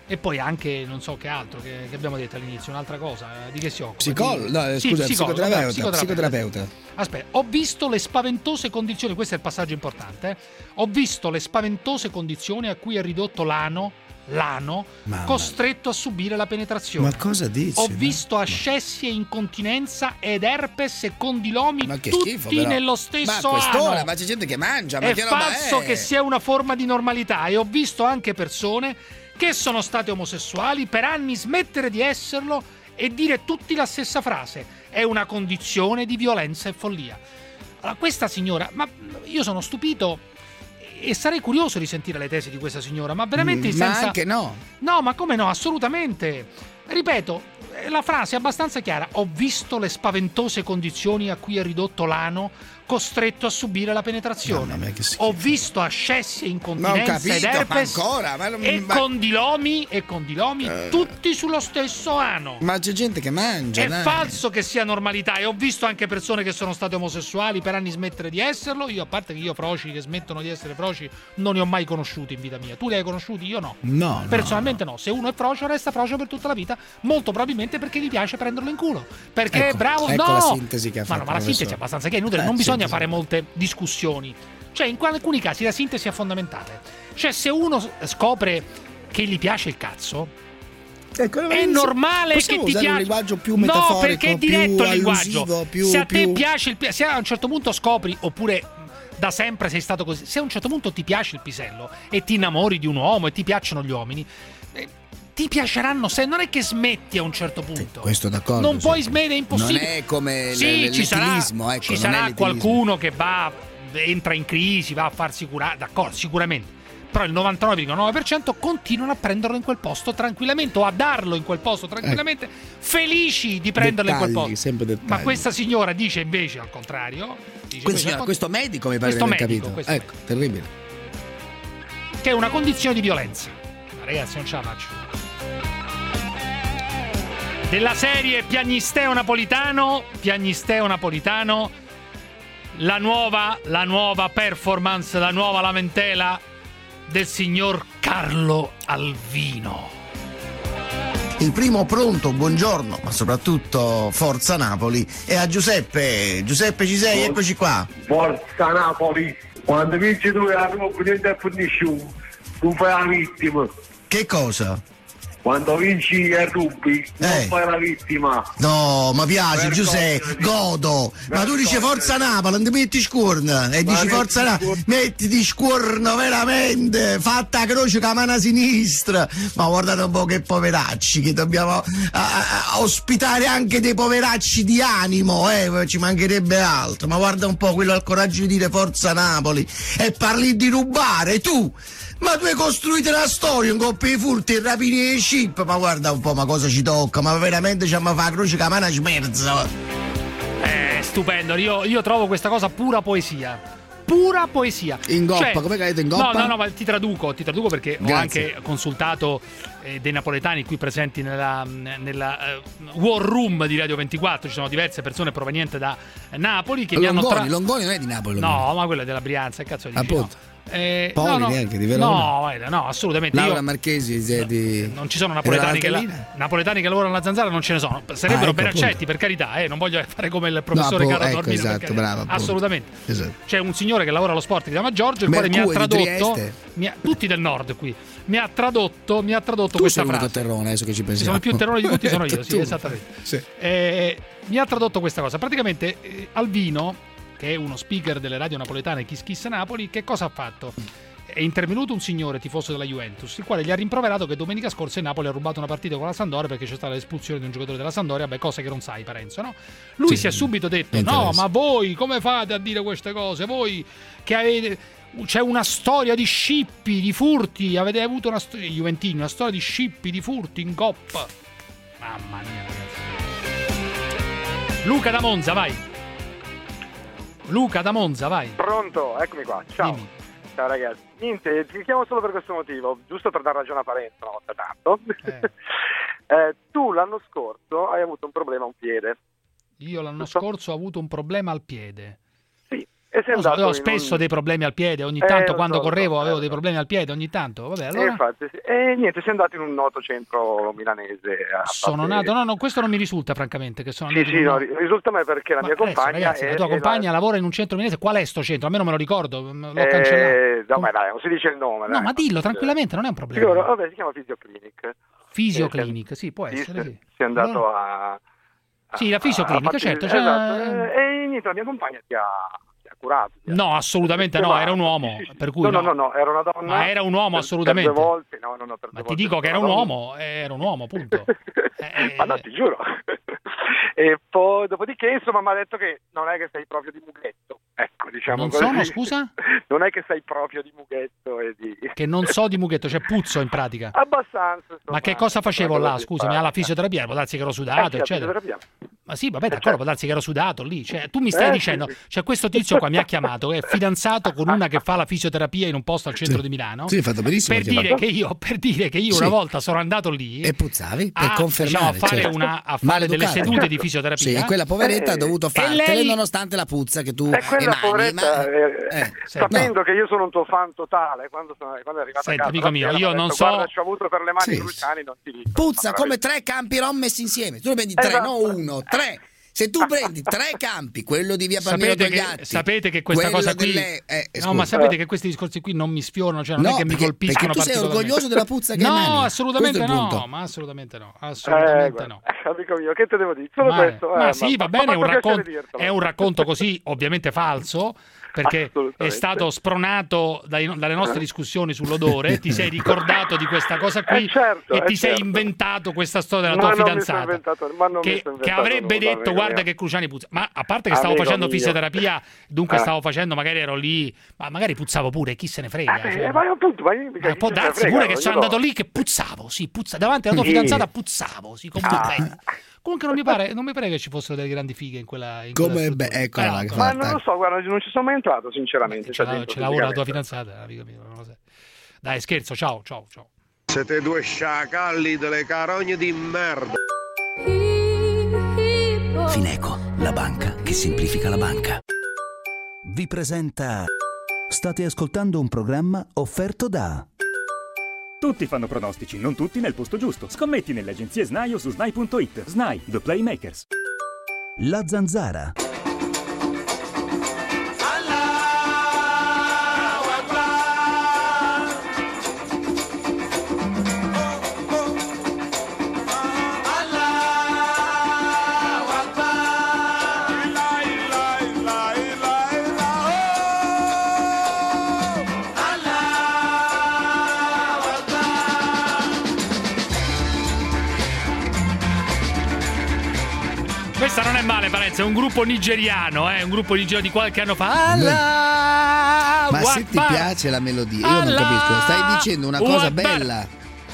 E poi anche, non so che altro, che, che abbiamo detto all'inizio, un'altra cosa, di che si occupa? Psicologo, Di... no, sì, scusa, psicologo, psicoterapeuta, psicoterapeuta. psicoterapeuta. Aspetta, ho visto le spaventose condizioni, questo è il passaggio importante, eh? Ho visto le spaventose condizioni a cui è ridotto l'ano, l'ano, Mamma. costretto a subire la penetrazione. Ma cosa dici? Ho no? visto ascessi e incontinenza ed herpes e condilomi Ma che tutti schifo, però. nello stesso Ma a quest'ora, ano. ma c'è gente che mangia, ma È che roba falso è? che sia una forma di normalità e ho visto anche persone che sono state omosessuali per anni smettere di esserlo e dire tutti la stessa frase: è una condizione di violenza e follia. Allora, questa signora, ma io sono stupito e sarei curioso di sentire le tesi di questa signora, ma veramente Mm, senza... Ma anche no. No, ma come no, assolutamente. Ripeto, la frase è abbastanza chiara. Ho visto le spaventose condizioni a cui è ridotto l'ano costretto a subire la penetrazione. Mamma mia, che schifo. Ho visto ascessi e Ma ho incontinenza capito, ed herpes ma ancora, ma non- e ma- condilomi e condilomi Eh. tutti sullo stesso ano. Ma c'è gente che mangia, È dai. falso che sia normalità e ho visto anche persone che sono state omosessuali per anni smettere di esserlo. Io, a parte che io froci che smettono di essere froci non ne ho mai conosciuti in vita mia. Tu li hai conosciuti? Io no. No, no, Personalmente no. Se uno è frocio resta frocio per tutta la vita, molto probabilmente perché gli piace prenderlo in culo. Perché Ecco, è bravo. ecco no! la sintesi che ha Ma fatto no, ma la il sintesi è professore. abbastanza che è inutile, Eh, non bisogna sintesi. fare molte discussioni. Cioè, in alcuni casi la sintesi è fondamentale. Cioè, se uno scopre che gli piace il cazzo, Ecco, è normale che possiamo ti usare piace un linguaggio più no, metaforico, perché è diretto più il linguaggio. allusivo, più- se a te più- piace il pi- se a un certo punto scopri, oppure da sempre sei stato così, se a un certo punto ti piace il pisello e ti innamori di un uomo e ti piacciono gli uomini, eh, ti piaceranno se non è che smetti a un certo punto. Questo d'accordo. Non sì. puoi smettere, è impossibile. Non è come sì, l- ci sarà, l'etilismo, ecco, ci non sarà è l'etilismo. qualcuno che va, entra in crisi, va a farsi curare, d'accordo, sicuramente. Però il novantanove virgola nove per cento continuano a prenderlo in quel posto tranquillamente o a darlo in quel posto tranquillamente, felici di prenderlo in quel Dettagli, posto. sempre dettagli. Ma questa signora dice invece al contrario. Dice Questo, invece signora, al questo contrario, medico mi pare di questo aver medico, capito. questo Ecco, terribile. che è una condizione di violenza. Ma ragazzi, non ce la faccio. Della serie Piagnisteo Napolitano, Piagnisteo Napolitano, la nuova, la nuova performance, la nuova lamentela del signor Carlo Alvino. Il primo pronto, buongiorno, ma soprattutto Forza Napoli, e a Giuseppe. Giuseppe, ci sei? Eccoci qua. Forza Napoli, quando vinci tu a Roma niente a nessuno, non fai la vittima. Che cosa? Quando vinci a rugby non Eh. fai la vittima. No, mi piace Vergogna, Giuseppe, sì. godo. Ma tu dici Vergogna. Forza Napoli, non ti metti scorna. E Ma dici metti Forza Napoli, scorna. mettiti scorna veramente. Fatta a croce con la mano sinistra. Ma guardate un po' che poveracci, che dobbiamo a- a- a ospitare anche dei poveracci di animo, eh, ci mancherebbe altro. Ma guarda un po' quello ha il coraggio di dire Forza Napoli e parli di rubare, tu. Ma tu hai costruito una storia, un coppia di furti, rapini e chip, ma guarda un po', ma cosa ci tocca, ma veramente ci fa la croce con la mano smerza. Eh, stupendo, io, io trovo questa cosa pura poesia. Pura poesia. In goppa, Cioè- come capite in goppa? No, no, no, ma ti traduco, ti traduco perché ho Grazie. anche consultato eh, dei napoletani qui presenti nella, nella eh, War Room di Radio ventiquattro. Ci sono diverse persone provenienti da Napoli che mi hanno Longoni, tra... Longoni non è di Napoli. Longoni. No, ma quella è della Brianza, che cazzo dici? Appunto. No. Eh, Poli no, no, neanche, di Verona. No, guarda, no, assolutamente. Laura Io- Marchesi è di... non ci sono napoletani che, la- Valtellina? napoletani che lavorano alla zanzara, non ce ne sono. Sarebbero Ah, ecco, ben appunto. accetti, per carità, eh, non voglio fare come il professore No, Carlo ecco, Dormino. per esatto, carità. bravo, appunto. Assolutamente. Esatto. C'è un signore che lavora allo sport che si chiama Giorgio, il quale mi ha Mercure di tradotto, Trieste. mi ha- tutti del nord qui, mi ha tradotto, mi ha tradotto Tu questa sei l'unico frase. terrone, adesso che ci Ci pensiamo. sono più terroni di tutti, sono io, sì, Tu. esattamente. Sì. Eh, mi ha tradotto questa cosa. Praticamente eh, Alvino, che è uno speaker delle radio napoletane Kiss Kiss Napoli, che cosa ha fatto? È intervenuto un signore tifoso della Juventus, il quale gli ha rimproverato che domenica scorsa il Napoli ha rubato una partita con la Sampdoria perché c'è stata l'espulsione di un giocatore della Sampdoria, beh, cose che non sai, Parenzo, no? Lui Sì, si è subito detto: mi no, interessa. ma voi come fate a dire queste cose? Voi che avete... C'è una storia di scippi, di furti, avete avuto una storia, Juventini, una storia di scippi, di furti in coppa. Mamma mia, ragazzi. Luca da Monza, vai. Luca da Monza, vai. Pronto, eccomi qua. Ciao. Dimmi. Ciao ragazzi. Niente, ti chiamo solo per questo motivo, giusto per dar ragione a Parenzo, una volta tanto. Eh, tu l'anno scorso hai avuto un problema a un piede. Io l'anno Giusto? scorso ho avuto un problema al piede. Sì. E sei Non so, andato avevo in spesso un- dei problemi al piede, ogni Eh, tanto lo quando so, lo correvo so, avevo eh, dei lo so. problemi al piede, ogni tanto. Vabbè, E allora infatti, sì. E niente, sei andato in un noto centro milanese. a sono fare- nato, no, no, questo non mi risulta francamente che sono Sì, andato sì, in un- no, ri- risulta a me perché la Ma mia adesso, compagna ragazzi, è, la tua è compagna la- lavora in un centro milanese, qual è sto centro? Almeno me lo ricordo, l'ho eh, cancellato. no, ma dai, non si dice il nome. No, dai, ma dillo non si- tranquillamente, non è un problema. Sicuro? Vabbè, si chiama Fisioclinic. Fisioclinic, sì, può Sì, essere, sì, sì. sei andato Allora- a... a- Sì, la fisioclinica, a- a- certo, cioè- Esatto, e niente, la mia compagna ti ha, ti ha curato. ti ha- No, assolutamente ti ha no, era un chiamato. uomo, Sì, sì, sì. per cui no, no, no. no, no, era una donna. Ma era un uomo, per- assolutamente. Per due volte, no, no, no, per Ma due ti volte dico che era un una donna. uomo, era un uomo, punto. Ma no, ti giuro. E poi, dopodiché, insomma, mi ha detto che non è che sei proprio di mughetto. Ecco, diciamo Non così. sono, scusa? Non è che sei proprio di mughetto e di... Che non so di mughetto, cioè puzzo in pratica. Abbastanza. insomma, Ma che cosa facevo una là? cosa Scusami, alla fisioterapia, può darsi che ero Eh, sudato, sì, la eccetera. fisioterapia. Ma sì, vabbè, d'accordo, può darsi che ero sudato lì. Cioè, tu mi stai Eh, dicendo, sì, sì. cioè questo tizio qua mi ha chiamato, che è fidanzato con una che fa la fisioterapia in un posto al centro di Milano. Sì, hai fatto benissimo Per a chiamarlo. dire che io, per dire che io Sì. una volta sono andato lì E puzzavi per a, confermare. diciamo, a fare, certo. una, a fare delle Maleducata. sedute di fisioterapia. Sì, quella poveretta ha Eh, dovuto e fartele lei- nonostante la puzza che tu E quella emani. poveretta, ma- eh, eh, sapendo che io sono un tuo fan totale, quando, sono, quando è arrivata Senti, a casa, amico mio, la sera, io mi ha non detto, so- Guarda, ci ho avuto per le mani Sì. i cruciani, non ti dico. Puzza Ma come veramente. tre campi rom messi insieme. Tu ne prendi tre, Esatto. no uno, tre. Se tu prendi tre campi, quello di via Palmiro Sapete Togliatti, che, sapete che questa quello cosa qui delle- eh, no, scusa. ma sapete che questi discorsi qui non mi sfiorano, cioè non No, è che mi perché- colpiscono perché tu sei particolarmente. orgoglioso della puzza che no, emani. assolutamente Questo è il no, punto. ma assolutamente no, Eh, assolutamente guarda, no. amico mio, che te devo dire? Solo Ma, questo. ma eh, sì, va ma- bene, ma è un, fa piacere racconto, dirtelo. è un racconto così ovviamente falso, perché è Assolutamente. stato spronato dai- dalle nostre discussioni sull'odore, ti sei ricordato di questa cosa qui Eh, certo, e eh, ti sei certo. inventato questa storia della Ma tua non mi sono fidanzata. inventato- ma non mi Che, sono che inventato avrebbe nulla, detto amico guarda mio. che Cruciani puzza, ma a parte che stavo Amico facendo mio. fisioterapia, dunque Eh. stavo facendo, magari ero lì, ma magari puzzavo pure, chi se ne frega. Eh, cioè. ma appunto, ma io mica Ma chi può se ne darsi frega, pure che io sono no. andato lì che puzzavo, sì, puzza, davanti alla tua Sì. fidanzata puzzavo, sì, con due Ah. pezzi. Comunque non mi pare, non mi pare che ci fossero delle grandi fighe in quella, in quella Come struttura. beh, eccola là, Però, che Ma fa- non lo so, guarda, non ci sono mai entrato, sinceramente. ce cioè, la- dentro ce lavora la tua fisicamente. fidanzata, amico mio, non lo so. Dai, scherzo, ciao, ciao, ciao. Siete due sciacalli delle carogne di merda. Fineco, la banca che semplifica la banca. Vi presenta. State ascoltando un programma offerto da. Tutti fanno pronostici, non tutti nel posto giusto. Scommetti nelle agenzie S N A I o su S N A I punto it. S N A I, The Playmakers. La Zanzara. Questa non è male, Parenzo, è un gruppo nigeriano, eh, un gruppo nigeriano di qualche anno fa. Allah, Ma se ti Akbar. piace la melodia, io non Allah, capisco. Stai dicendo una cosa Akbar. bella.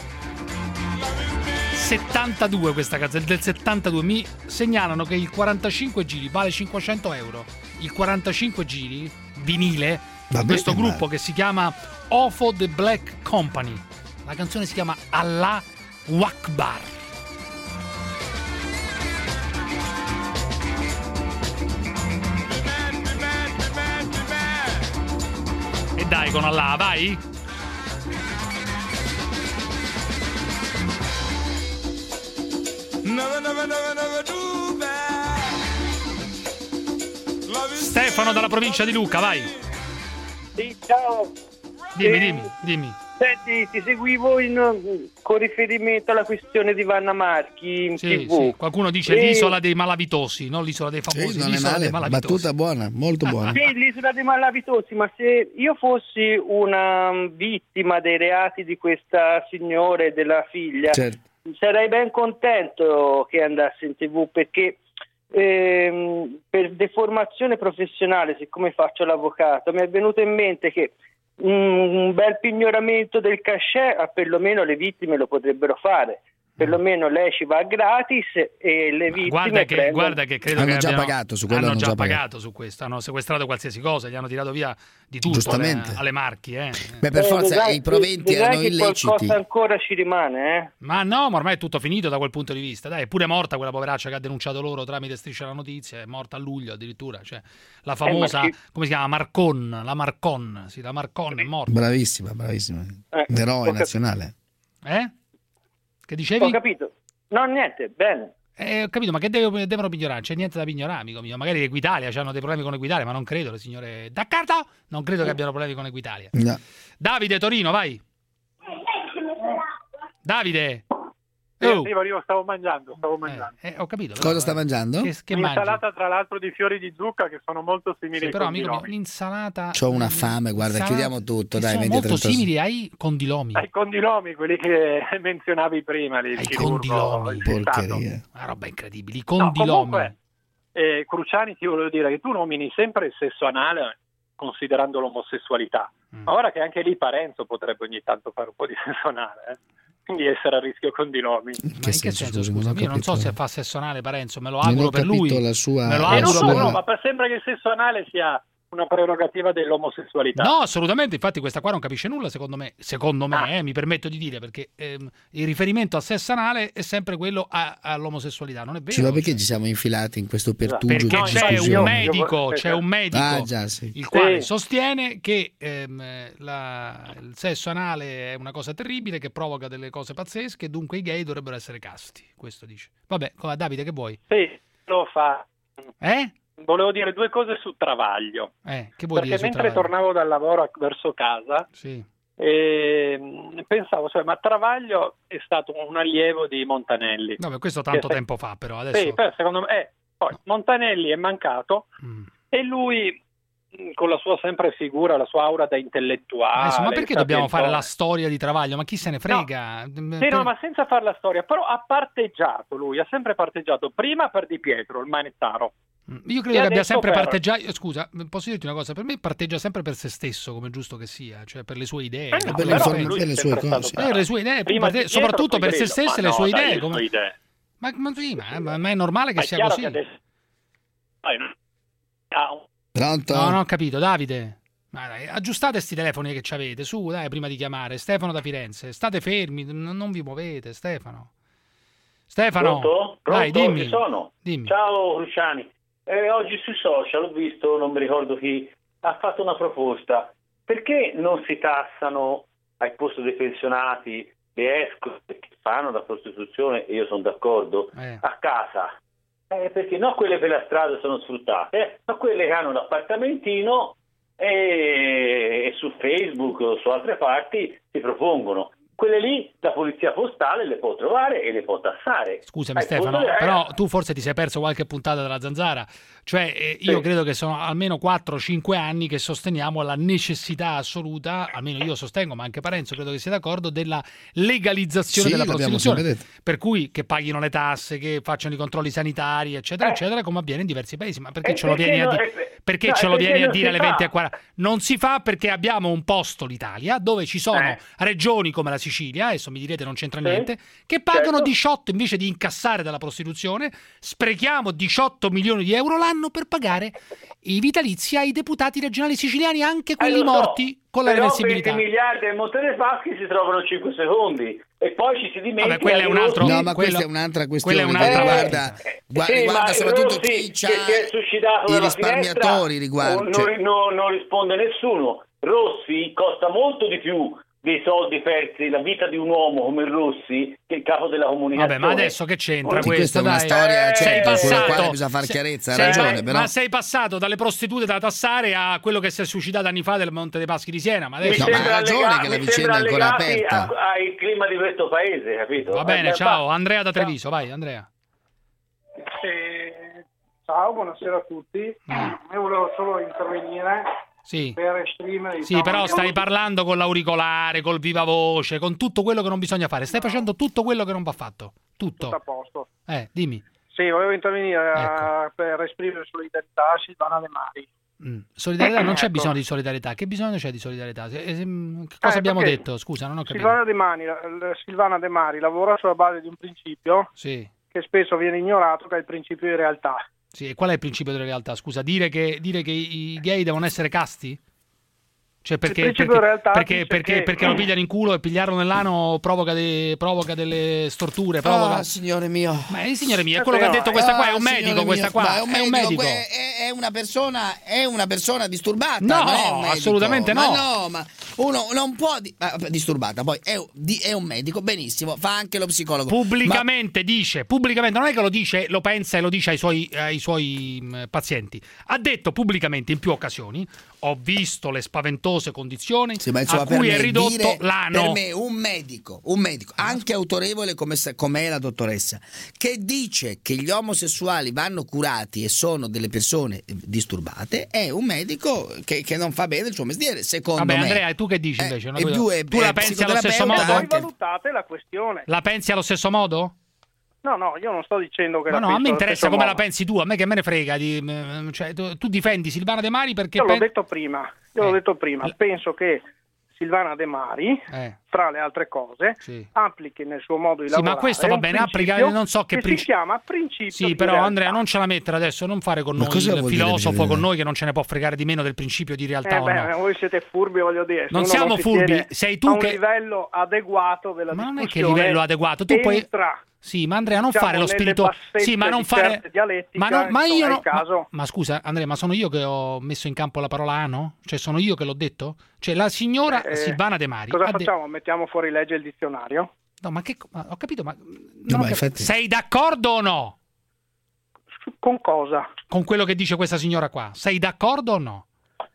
settantadue questa canzone, del settantadue. Mi segnalano che il quarantacinque giri vale cinquecento euro. Il quarantacinque giri vinile Va di questo bene, gruppo ma- che si chiama Ofo The Black Company. La canzone si chiama Allah Akbar. E dai con Allah, vai. Stefano dalla provincia di Lucca, vai. Sì, ciao. Dimmi, Eh, dimmi, dimmi. Senti, ti seguivo in- con riferimento alla questione di Vanna Marchi in Sì, tivù. sì, qualcuno dice E- l'isola dei malavitosi, non l'isola dei famosi, Sì, non è l'isola male. dei malavitosi. Battuta buona, molto buona. Sì, l'isola dei malavitosi, ma se io fossi una mm, vittima dei reati di questa signora e della figlia, Certo. sarei ben contento che andasse in tivù perché ehm, per deformazione professionale, siccome faccio l'avvocato, mi è venuto in mente che un bel pignoramento del cachet, a perlomeno le vittime lo potrebbero fare. perlomeno lei ci va gratis e le vittime Guarda che, prendono... guarda che credo hanno che già abbiano, pagato su quello, hanno hanno già già pagato, pagato. su questo, hanno sequestrato qualsiasi cosa, gli hanno tirato via di tutto Giustamente. alle, alle Marchi. Eh. Beh, per Eh, forza vedrai- i proventi vedrai erano che illeciti. qualcosa ancora ci rimane, eh? Ma no, ma ormai è tutto finito da quel punto di vista. Dai, è pure morta quella poveraccia che ha denunciato loro tramite Striscia la Notizia, è morta a luglio addirittura. Cioè, la famosa, Eh, ma chi- come si chiama? Marcon, la Marcon, sì, la Marcon è morta. Bravissima, bravissima. Eh, Un eroe ho capito. nazionale. Eh? Che dicevi? Ho capito. No, niente, bene. Eh, ho capito, ma che deve- devono pignorare? C'è niente da pignorare, amico mio. Magari Equitalia hanno dei problemi con Equitalia, ma non credo, le signore d'accordo? Non credo che abbiano problemi con Equitalia. No. Davide, Torino, vai. Davide. Sì, Oh. arrivo, arrivo, stavo mangiando, stavo mangiando. Eh, ho capito. però, Cosa sta eh, mangiando? Che, che mangi? Un'insalata tra l'altro di fiori di zucca che sono molto simili Sì, ai però, amico mio, condilomi. l'insalata... C'ho una fame, guarda, Insalata- chiudiamo tutto, che dai, sono venti e molto trenta. simili ai condilomi. Ai condilomi, quelli che menzionavi prima, lì, il Ai chirurgo, condilomi. il fissato. Porcheria. Una roba incredibile. I No, condilomi. comunque, eh, Cruciani, ti volevo dire che tu nomini sempre il sesso anale considerando l'omosessualità, Mm. ma ora che anche lì Parenzo potrebbe ogni tanto fare un po' di sesso anale, eh? Quindi essere a rischio condilomi. In Ma in che senso, scusi, scusa? non ho Io non so capito. se fa sesso anale Parenzo, me lo Non auguro ho per capito lui. la sua- Me lo la Eh, no, auguro sua- per no, lui. ma per- sembra che il sesso anale sia una prerogativa dell'omosessualità. No, assolutamente, infatti questa qua non capisce nulla secondo me, secondo me, Ah. eh, mi permetto di dire, perché ehm, il riferimento al sesso anale è sempre quello a- all'omosessualità, non è vero? Sì, ma perché ci siamo infilati in questo pertugio Perché di c'è discussione? un medico, c'è un medico Ah, già, sì. il quale Sì. sostiene che ehm, la- il sesso anale è una cosa terribile che provoca delle cose pazzesche e dunque i gay dovrebbero essere casti, questo dice. Vabbè, come- Davide, che vuoi? Sì, lo fa. Eh? Volevo dire due cose su Travaglio. Eh, che vuoi Perché dire su mentre Travaglio? tornavo dal lavoro a- verso casa, Sì. ehm, pensavo, cioè, ma Travaglio è stato un allievo di Montanelli. Vabbè, questo tanto Che- tempo fa però, adesso... Sì, però secondo me, eh, poi Montanelli è mancato Mm. e lui mh, con la sua sempre figura, la sua aura da intellettuale. Adesso, ma perché il dobbiamo fare la sapientone. storia di Travaglio? Ma chi se ne frega? Sì, no, ma senza fare la storia, però ha parteggiato lui, ha sempre parteggiato, prima per Di Pietro, il manettaro. Io credo E che abbia adesso sempre per- parteggiato. Scusa, posso dirti una cosa? Per me parteggia sempre per se stesso, come è giusto che sia, cioè per le sue idee. Eh, per no, quelle però che pensa. lui è le sue sempre cose. stato Eh, le sue idee, Prima parte- Di Pietro, soprattutto poi per se Grillo. stesse, Ma le no, sue dai, idee. le come- sue idee. Ma, ma sì, ma, ma- ma è normale che Ma è sia chiaro così. che adesso- Dai, ah, un- Pronto? No, non ho capito, Davide. Ma dai, aggiustate sti telefoni che ci avete, su, dai, prima di chiamare. Stefano da Firenze, state fermi, n- non vi muovete, Stefano. Stefano, Pronto? Pronto? dai, dimmi. Ci sono. Dimmi. Ciao Cruciani. Eh, oggi sui social ho visto, non mi ricordo chi, ha fatto una proposta. Perché non si tassano al posto dei pensionati le escort che fanno la prostituzione, e io sono d'accordo, Eh. a casa? Eh, perché non quelle per la strada sono sfruttate, eh, ma quelle che hanno l'appartamentino e, e su Facebook o su altre parti si propongono. Quelle lì la polizia postale le può trovare e le può tassare. Scusami Al Stefano, posto di- però tu forse ti sei perso qualche puntata della Zanzara. Cioè, eh, io Sì. credo che sono almeno quattro cinque anni che sosteniamo la necessità assoluta, almeno io sostengo, ma anche Parenzo credo che sia d'accordo, della legalizzazione Sì, della l'abbiamo prostituzione. sempre detto. Per cui che paghino le tasse, che facciano i controlli sanitari, eccetera, Eh. eccetera, come avviene in diversi paesi. Ma perché E ce lo perché vieni a no- dire? eh, Perché no, ce e lo perché vieni a non dire si alle fa? venti e quaranta? Non si fa perché abbiamo un posto, l'Italia, dove ci sono Eh. regioni come la Sicilia, adesso mi direte non c'entra Sì. niente, che pagano Certo. diciotto invece di incassare dalla prostituzione, sprechiamo diciotto milioni di euro l'anno per pagare i vitalizi ai deputati regionali siciliani, anche quelli Eh, lo so, morti con la però reversibilità. venti miliardi al Monte dei Paschi si trovano cinque secondi e poi ci si dimentica. Vabbè, quello è un di altro- Rossi- No, ma quello- questa è un'altra questione quella è che un'altra riguarda, Eh, gua- sì, riguarda ma soprattutto Rossi, chi che ha si è suscitato i dalla risparmiatori finestra, riguarda, non, cioè- non- non risponde nessuno. Rossi costa molto di più dei soldi persi, la vita di un uomo come Rossi, che è il capo della comunicazione. Vabbè, ma adesso che c'entra Sì, questo? questa è una dai? storia, sei certo, sulla passato, quale bisogna far chiarezza, ha sei- ragione, però. Ma sei passato dalle prostitute da tassare a quello che si è suscitato anni fa del Monte dei Paschi di Siena. Ma Mi adesso... No, ma ha sembra ragione allega- che la mi vicenda sembra è ancora allegati aperta. a- al clima di questo paese, capito? Va bene, Eh, ciao, ma- Andrea da Treviso, vai Andrea. Eh, ciao, buonasera a tutti. Mm. Io volevo solo intervenire Sì. per esprimere... Sì, diciamo, però il- stai parlando con l'auricolare, col viva voce, con tutto quello che non bisogna fare. Stai facendo tutto quello che non va fatto. Tutto a Tutto. posto. Eh, dimmi. Sì, volevo intervenire Ecco. eh, per esprimere solidarietà a Silvana De Mari. Mm. Solidarietà, non c'è Ecco. bisogno di solidarietà. Che bisogno c'è di solidarietà? Se- se- Che cosa Eh, abbiamo perché detto? Scusa, non ho capito. Silvana De Mani, la- la- Silvana De Mari lavora sulla base di un principio Sì. che spesso viene ignorato, che è il principio di realtà. Sì, e qual è il principio della realtà? Scusa, dire che, dire che i i gay devono essere casti? Cioè perché, Il principio perché, di realtà perché, dice perché, che- perché lo pigliano in culo e pigliarlo nell'ano provoca, de- provoca delle storture, provoca... Ah, signore mio. Ma eh, signore mio, è quello che ha detto questa qua, è un Ah, medico signore questa mio, qua, ma è un medico, medico. que- è, è una persona, è una persona disturbata. No, non è un medico. assolutamente no. Ma no, ma uno non può di- ma, disturbata, poi è, di- è un medico, benissimo, fa anche lo psicologo. Pubblicamente dice, pubblicamente, non è che lo dice, lo pensa e lo dice ai suoi, ai suoi mh, pazienti. Ha detto pubblicamente in più occasioni: ho visto le spaventose condizioni Sì, ma insomma, a per cui me è ridotto dire- l'ano. Per me un medico, un medico, anche autorevole come sa- com'è la dottoressa, che dice che gli omosessuali vanno curati e sono delle persone eh, disturbate, è un medico che, che non fa bene il suo mestiere, secondo Vabbè, me. Andrea, tu che dici invece? Una e cosa- più è- tu la è pensi allo stesso psicoterapeuta modo? Voi anche. valutate la questione. La pensi allo stesso modo? No, no, io non sto dicendo che Ma la no, a penso me allo interessa stesso come modo. la pensi tu, a me che me ne frega. Di, mh, cioè, tu, tu difendi Silvana De Mari perché... Io l'ho pen- detto prima, io l'ho detto prima, penso che Silvana De Mari, Eh. fra le altre cose, Sì. applichi nel suo modo di Sì, lavorare ma questo va un bene, principio applicare non so che che principio. si chiama principio Sì, di però realtà. Andrea, non ce la mettere adesso, non fare con Ma noi cosa il vuol dire filosofo principio? con noi che non ce ne può fregare di meno del principio di realtà Eh o beh, no. voi siete furbi, voglio dire. se Non uno siamo si furbi, tiene sei tu a un che- livello adeguato della Ma non è che discussione, livello adeguato, tu puoi... entra, Sì, ma Andrea, non diciamo, fare lo nelle spirito... bassezze Sì, ma non di fare... certe dialettiche, Ma, no, ma insomma, io è no... il caso. Ma, ma scusa, Andrea, ma sono io che ho messo in campo la parola ano? Cioè, sono io che l'ho detto? Cioè, la signora Eh, Silvana De Mari... Cosa ha de- facciamo? Mettiamo fuori legge il dizionario? No, ma che... ma ho capito, ma... non No, ho ma cap- infatti- Sei d'accordo o no? Con cosa? Con quello che dice questa signora qua? Sei d'accordo o no?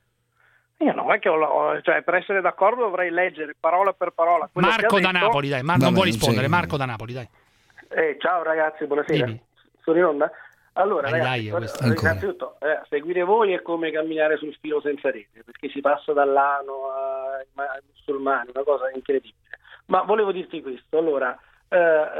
Io non è che ho, ho- cioè, per essere d'accordo dovrei leggere parola per parola quello che Marco ha da detto. Napoli, dai. Mar- Vabbè, non vuoi non rispondere, c'è- Marco da Napoli, dai. Eh, ciao ragazzi, buonasera. Dimmi. Sono in onda? Allora, Dai, ragazzi, dai, guarda, questo. Ancora. innanzitutto, eh, seguire voi è come camminare sul filo senza rete, perché si passa dall'ano ai, ma- ai musulmani, una cosa incredibile. Ma volevo dirti questo, allora, eh,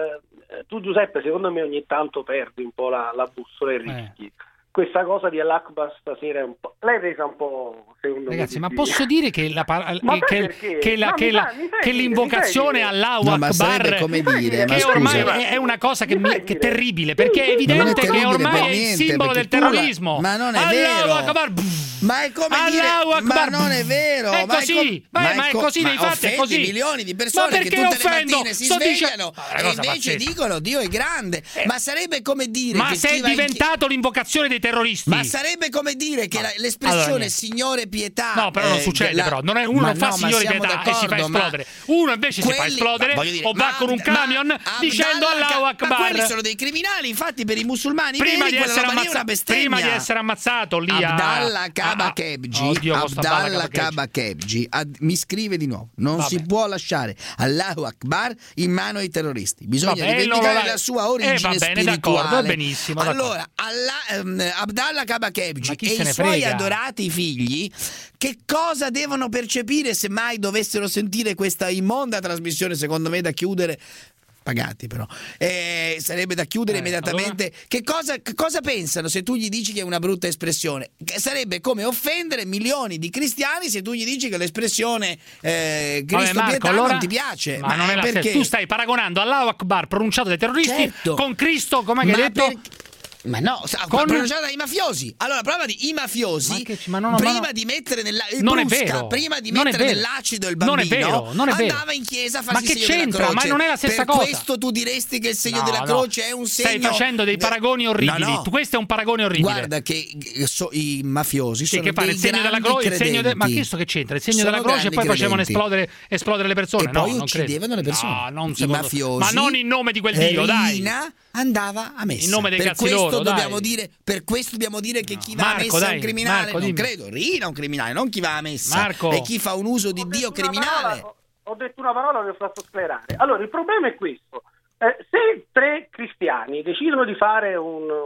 eh, tu Giuseppe, secondo me ogni tanto perdi un po' la, la bussola e rischi. Questa cosa di Al-Akbar stasera è un po'... l'hai resa un po', secondo Ragazzi, me... ma difficile. posso dire che, la par- Ma eh, sai che, perché? che la- No, che mi la- fai- mi fai che dire, l'invocazione mi fai dire. Allahu No, ma Akbar sarebbe come dire, ma che scusa. ormai è, è una cosa che, mi- che è terribile, perché è evidente non è che terribile ormai per è il niente, simbolo perché del tu la- terrorismo. ma non è Allahu vero. Akbar. Ma è come Allahu dire, Akbar. ma non è vero, È ma così, co- ma è- ma è co- così ma nei fatti, è offendi così. milioni di Ma persone che perché tutte offendo? le mattine si Sto dice- svegliano Ma è una e cosa invece pazzesca. dicono Dio è grande. Ma sarebbe come dire Ma che se chi è va in chi- diventato l'invocazione dei terroristi. Ma sarebbe come dire che la- Allora, l'espressione niente. signore pietà. No, però non eh, succede, la- però. Non è, uno ma non fa no, ma signore siamo pietà e si fa d'accordo, ma esplodere. Uno invece si fa quelli- ma esplodere voglio dire, o va ma con un Abd- ma camion Abdallah dicendo Ka- Allahu Ma Akbar. quelli sono dei criminali, infatti per i musulmani Prima veri di, quella essere roba lì è una ammazza- bestemmia. prima di essere ammazzato lì a Abdallah Kaba a- a- Kebji, Oddio, questo Abdallah Abdallah Kaba Kaba Kebji ad- mi scrive di nuovo: non Vabbè. si può lasciare Allahu Akbar in mano ai terroristi, bisogna Vabbè, rivendicare non lo- la sua Eh, origine va bene, spirituale. d'accordo, va benissimo, d'accordo. Allora, Allah- ehm, Abdallah Kaba Kebji Ma chi e se i ne suoi frega? adorati figli che cosa devono percepire se mai dovessero sentire questa immonda trasmissione, secondo me da chiudere, pagati però, eh, sarebbe da chiudere Eh, immediatamente. Che cosa, che cosa pensano se tu gli dici che è una brutta espressione? Che sarebbe come offendere milioni di cristiani se tu gli dici che l'espressione eh, Vabbè, Cristo Marco, pietà allora- non ti piace. Ma, non è la perché? stessa. Tu stai paragonando Allahu Akbar pronunciato dai terroristi Certo. con Cristo, come hai Ma detto? per- Ma no, sa- Con- pronunciata dai mafiosi. Allora, prova di i mafiosi, Ma che ci- ma no, no, prima ma no. di mettere nella eh, Non è Brusca, vero. prima di Non è mettere vero. nell'acido il Non bambino, è vero, non è vero. andava in chiesa a Ma farsi che il segno della c'entra? croce. Ma non è la stessa per cosa. questo tu diresti che il segno No, della no. croce è un segno. Stai facendo dei paragoni orribili. No, no. Tu- Questo è un paragone orribile. Guarda che eh, so- i mafiosi Sì, sono che fare dei il segno della grandi croce, il segno de- ma credenti. questo che c'entra? Il segno Sono della croce e poi grandi facevano credenti. esplodere, esplodere le persone. E no, poi non uccidevano credo. le persone. No, non I secondo- mafiosi. Ma non in nome di quel e Dio, dai. Rina andava a messa. In nome dei per cazzi questo loro, dai. dobbiamo dire, per questo dobbiamo dire che chi va a Marco, messa è dai, un criminale. Marco, non dimmi. credo. Rina è un criminale, non chi va a messa. Marco. E chi fa un uso di Dio criminale. Ho, ho detto una parola che ho fatto sclerare. Allora, il problema è questo. Eh, se tre cristiani decidono di fare un,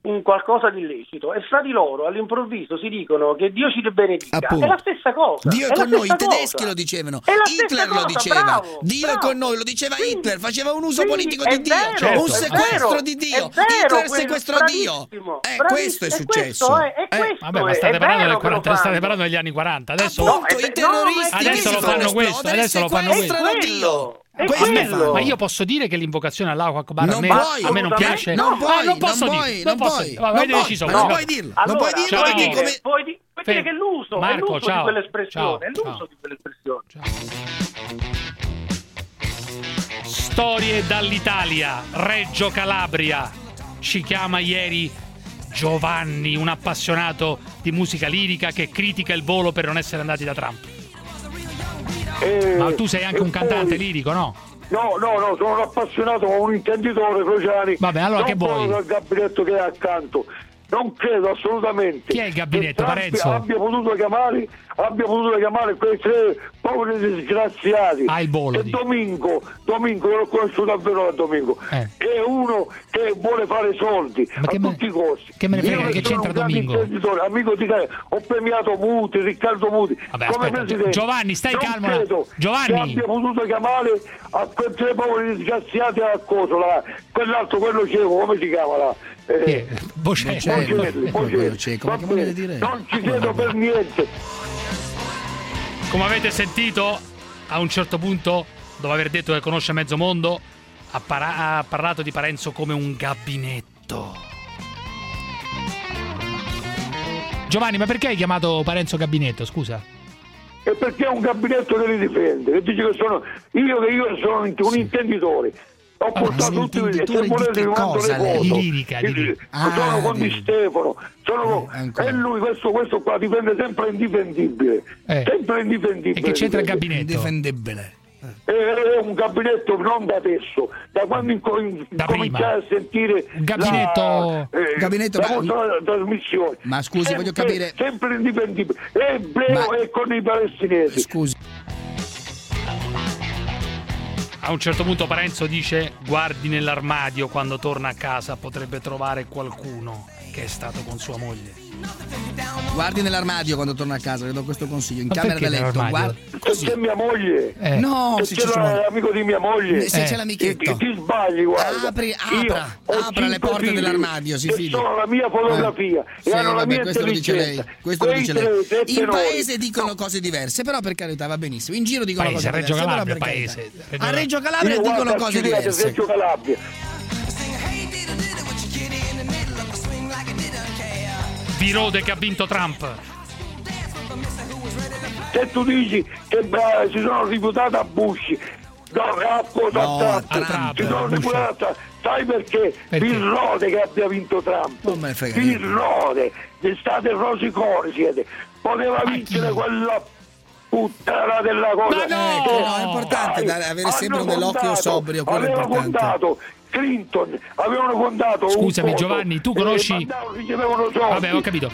un qualcosa di illecito e fra di loro all'improvviso si dicono che Dio ci benedica. Appunto. È la stessa cosa. Dio è, è con noi, i cosa. tedeschi lo dicevano, È la Hitler cosa, lo diceva, bravo, Dio bravo. è con noi, lo diceva Quindi, Hitler, faceva un uso politico è di Dio, vero, certo, un sequestro vero, di Dio, è vero, Hitler quel- sequestrò Dio. bravissimo, Eh, bravissimo, questo è è successo. questo, è- è Eh, questo. Vabbè, ma è- state è parlando, vero del che lo quaranta, state fanno. parlando degli anni quaranta. Adesso, No, Appunto, è- i terroristi no, adesso che lo fanno fanno questo, esplodere, adesso lo fanno questo. sequestrano È Dio. quello, è Questo quello. fanno. Ma io posso dire che l'invocazione Allahu Akbar Non a me, puoi, a me non assolutamente piace? non Ah, puoi, non posso non dire, puoi, non non posso puoi, dire. Vabbè, non avete puoi, deciso non voi. puoi dirlo, non Allora, puoi dirlo ciao. perché puoi come... dire- puoi di- puoi dire Fermo. che è l'uso, è Marco, l'uso ciao. di quell'espressione, è Ciao, l'uso ciao. di quell'espressione. Storie dall'Italia, Reggio Calabria. Ci chiama ieri Giovanni, un appassionato di musica lirica che critica il volo per non essere andati da Trump. E- Ma tu sei anche e un cantante poi- lirico, no? No, no, no, sono un appassionato, ma un intenditore, Crociani. Vabbè, allora non che vuoi? proprio dal gabinetto che è accanto. Non credo assolutamente Chi è il gabinetto, che Trump Parenzo? abbia potuto chiamare abbia potuto chiamare quei tre poveri disgraziati. Ah, il volo, e dico. Domingo, Domingo, io l'ho conosciuto davvero a Domingo, Eh. è uno che vuole fare soldi Ma a che me- tutti i costi. che me ne frega, Io che sono c'entra un grande Domingo? imprenditore, amico di te, ho premiato Muti, Riccardo Muti. Vabbè, come aspetta, presidente. Giovanni, stai Non calmo. credo Giovanni. che abbia potuto chiamare a quei tre poveri disgraziati a coso là, quell'altro, quello cieco, come si chiama là? Eh, Chi è? Bocelli. Bocelli. Bocelli, Eh, quello Bocelli. cieco, Va ma che vuol bene, dire? non ci credo per niente. Come avete sentito, a un certo punto, dopo aver detto che conosce mezzo mondo, ha, para- ha parlato di Parenzo come un gabinetto. Giovanni, ma perché hai chiamato Parenzo gabinetto, scusa? E perché è un gabinetto che li difende, che dice che sono io che io sono un intenditore. Ho portato tutti i e se volete vi mando le foto. Di lirica, di Io- lirica. sono Ah, con di- Di Stefano, sono con- Eh, ancora. e lui questo, questo qua difende sempre indifendibile. Eh. Sempre indifendibile. E che c'entra il difende. gabinetto? Indifendibile. È è un gabinetto non da adesso, da quando inco- in- Da cominciai a sentire Un gabinetto- la, eh, Gabinetto, la ma- vostra trasmissione. Ma scusi, Sempre- voglio capire- sempre indifendibile, è ebreo Ma- e con i palestinesi. Scusi. A un certo punto Parenzo dice: guardi nell'armadio, quando torna a casa potrebbe trovare qualcuno che è stato con sua moglie. Guardi nell'armadio quando torna a casa, le do questo consiglio. In Ma camera da perché letto, nell'armadio? guarda. Così è mia moglie. Eh. No, Se se c'è ci sono. l'amico di mia moglie, Se Eh. c'è l'amichetto. ti, ti sbagli, guarda. Apri, Io apra, ho apra le cinque porte figli dell'armadio, si che fidi. sono la mia fotografia Sì, e hanno la vabbè, mia questo lo dice lei. intelligenza. Questo lo Quei dice tre, lei. tre In tenori. paese dicono cose diverse, però per carità va benissimo. In giro dicono Paese, cose Reggio diverse. Calabria, però per carità. paese. Reggio A Reggio Calabria Io dicono guarda, cose Cilea, diverse. Reggio Calabria. Vi rode che ha vinto Trump. Se tu dici che eh, si sono rifiutati a Bush, no, a cosa No, a a Trump, Trump, si sono Bush. rifiutati a Trump. Sai perché? Perché? Vi rode che abbia vinto Trump. Non me ne frega Vi niente. rode, state rosiconi siete. Poteva Ma vincere chi? quella puttana della cosa. Ma no! Eh, no, è importante Dai, da- avere sempre hanno nell'occhio contato, sobrio, quello è aveva importante. contato Clinton, avevano contato un Scusami, voto, Giovanni, tu e conosci- mandavano, ricevevano soldi. Vabbè, ho capito.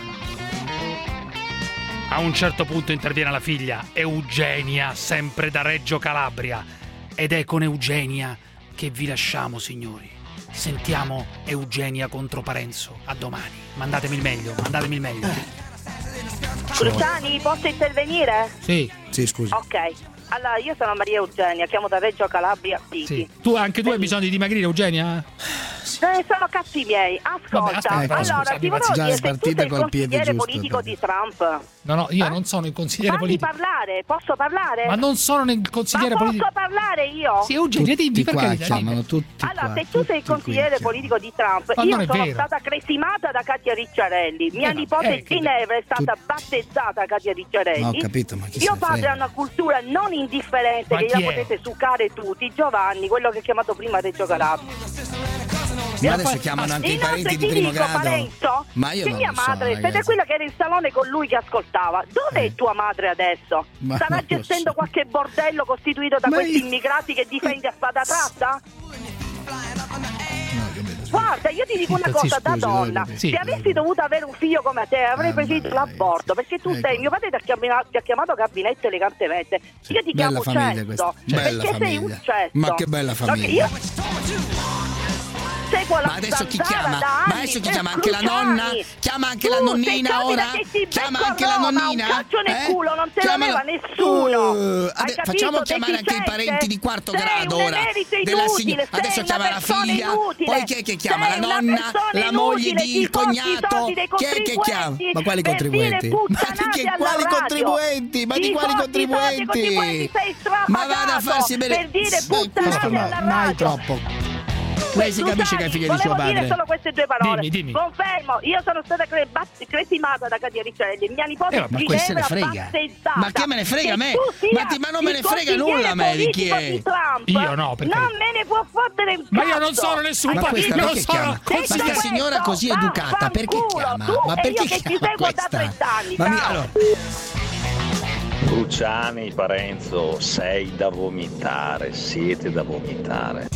A un certo punto interviene la figlia, Eugenia, sempre da Reggio Calabria. Ed è con Eugenia che vi lasciamo, signori. Sentiamo Eugenia contro Parenzo. A domani. Mandatemi il meglio, mandatemi il meglio. Cruciani, posso intervenire? Sì, Sì, scusi. Ok. Allora, io sono Maria Eugenia, chiamo da Reggio Calabria, Piti. sì. Tu, anche tu hai bisogno di dimagrire, Eugenia? Eh, sono cazzi miei. Ascolta, Vabbè, aspetta, allora scusa, ti volevo già dire è se tu spartita sei il col piede consigliere giusto, politico proprio. di Trump. No, no, io non sono il consigliere Fammi politico. parlare, posso parlare? Ma non sono il consigliere Ma politico. posso parlare io? Sì, Eugenia, dimmi Tutti per qua carità. dimmi. chiamano, tutti Allora, qua. se tu sei il tutti qui consigliere chiamano. politico di Trump, Ma io non è sono vero. stata cresimata da Katia Ricciarelli. Mia Eh, no, nipote eh, che- Ginevra è stata tu- battezzata Katia Ricciarelli. No, ho capito, ma chi se Io ne parlo frega? a una cultura non indifferente Ma che chi la è? potete succare tutti. Giovanni, quello che ho chiamato prima Reggio Calabria. Ma adesso chiamano anche i Inoltre parenti ti di primo dico, grado. Parenzo, Ma io che non mia lo so, madre, siete ragazzi. quella che era in salone con lui che ascoltava. Dov'è Eh. tua madre adesso? Ma Starà non lo gestendo so. qualche bordello costituito da Ma questi io- immigrati che difendi a spada tratta? No, capito. Guarda, io ti dico una Sì, cosa da scusi, donna, dai, sì. se avessi dovuto avere un figlio come te avrei Ah, preferito beh, l'aborto, perché tu ecco. sei, mio padre ti ha chiamato, ti ha chiamato gabinetto elegantemente, Sì, io ti bella chiamo famiglia Cesto, questa, perché bella sei famiglia. un cesto. Ma che bella No, famiglia. io- Sei Ma adesso chi chiama? da Ma anni, adesso chi per chiama? Anche la nonna? Cruciani. Chiama anche Tu la sei nonnina capita ora? che ti Chiama becco anche a la Roma, nonnina? un calcio nel Eh? culo, non te Chiamala- l'aveva nessuno. Uh, Hai ade- capito? facciamo Te chiamare ti anche i sente? parenti di quarto Sei grado un ora. emerito Della inutile, signora. sei Adesso una chiama la persona figlia. inutile. Poi chi è che chiama? Sei La una nonna? persona La moglie inutile, di ti il porti i cognato? soldi dei Chi è che chiama? contribuenti Ma quali per contribuenti? dire Ma di puttanate che alla quali radio. contribuenti? Ma di Ti quali porti i soldi dei contribuenti? contribuenti, sei Ma vada a strapagato farsi bene. per dire Questo puttanate ma- alla mai radio. troppo. Lei si capisce che è figlia di suo Volevo dire padre. solo queste due parole. Dimmi, dimmi. Confermo, io sono stata cre- bat- cresimata da Cattiericelli. Mia nipote Eh, ma questo ne Ginevra frega. battezzata. Ma che me ne frega a me? Che tu sia Ma ti- ma non me ne il frega nulla a me di chi consigliere è. politico di Trump, Io no, perché- non me ne può fottere un Ma io cazzo. non sono nessun Ma pa- questa io non perché sono chiama? Ma consigliere. questa signora così Va- educata perché fanculo, chiama? tu Ma e perché io che ti chiama seguo da questa? trent'anni, Ma mi- ciao. allora, Cruciani, Parenzo, sei da vomitare, siete da vomitare.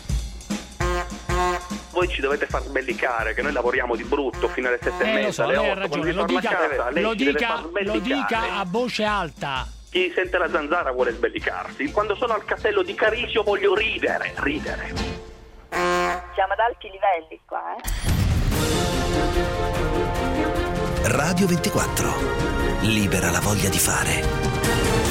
Voi ci dovete far sbellicare, che noi lavoriamo di brutto fino alle sette e Eh, lo mezza, so, alle lei ha otto, quando ragione, vi lo torna a dica, casa, lei lo ci deve dica, far lo sbellicare. dica a voce alta. Chi sente la zanzara vuole sbellicarsi. Quando sono al castello di Carisio voglio ridere, ridere. Siamo ad alti livelli qua, eh. Radio ventiquattro. Libera la voglia di fare.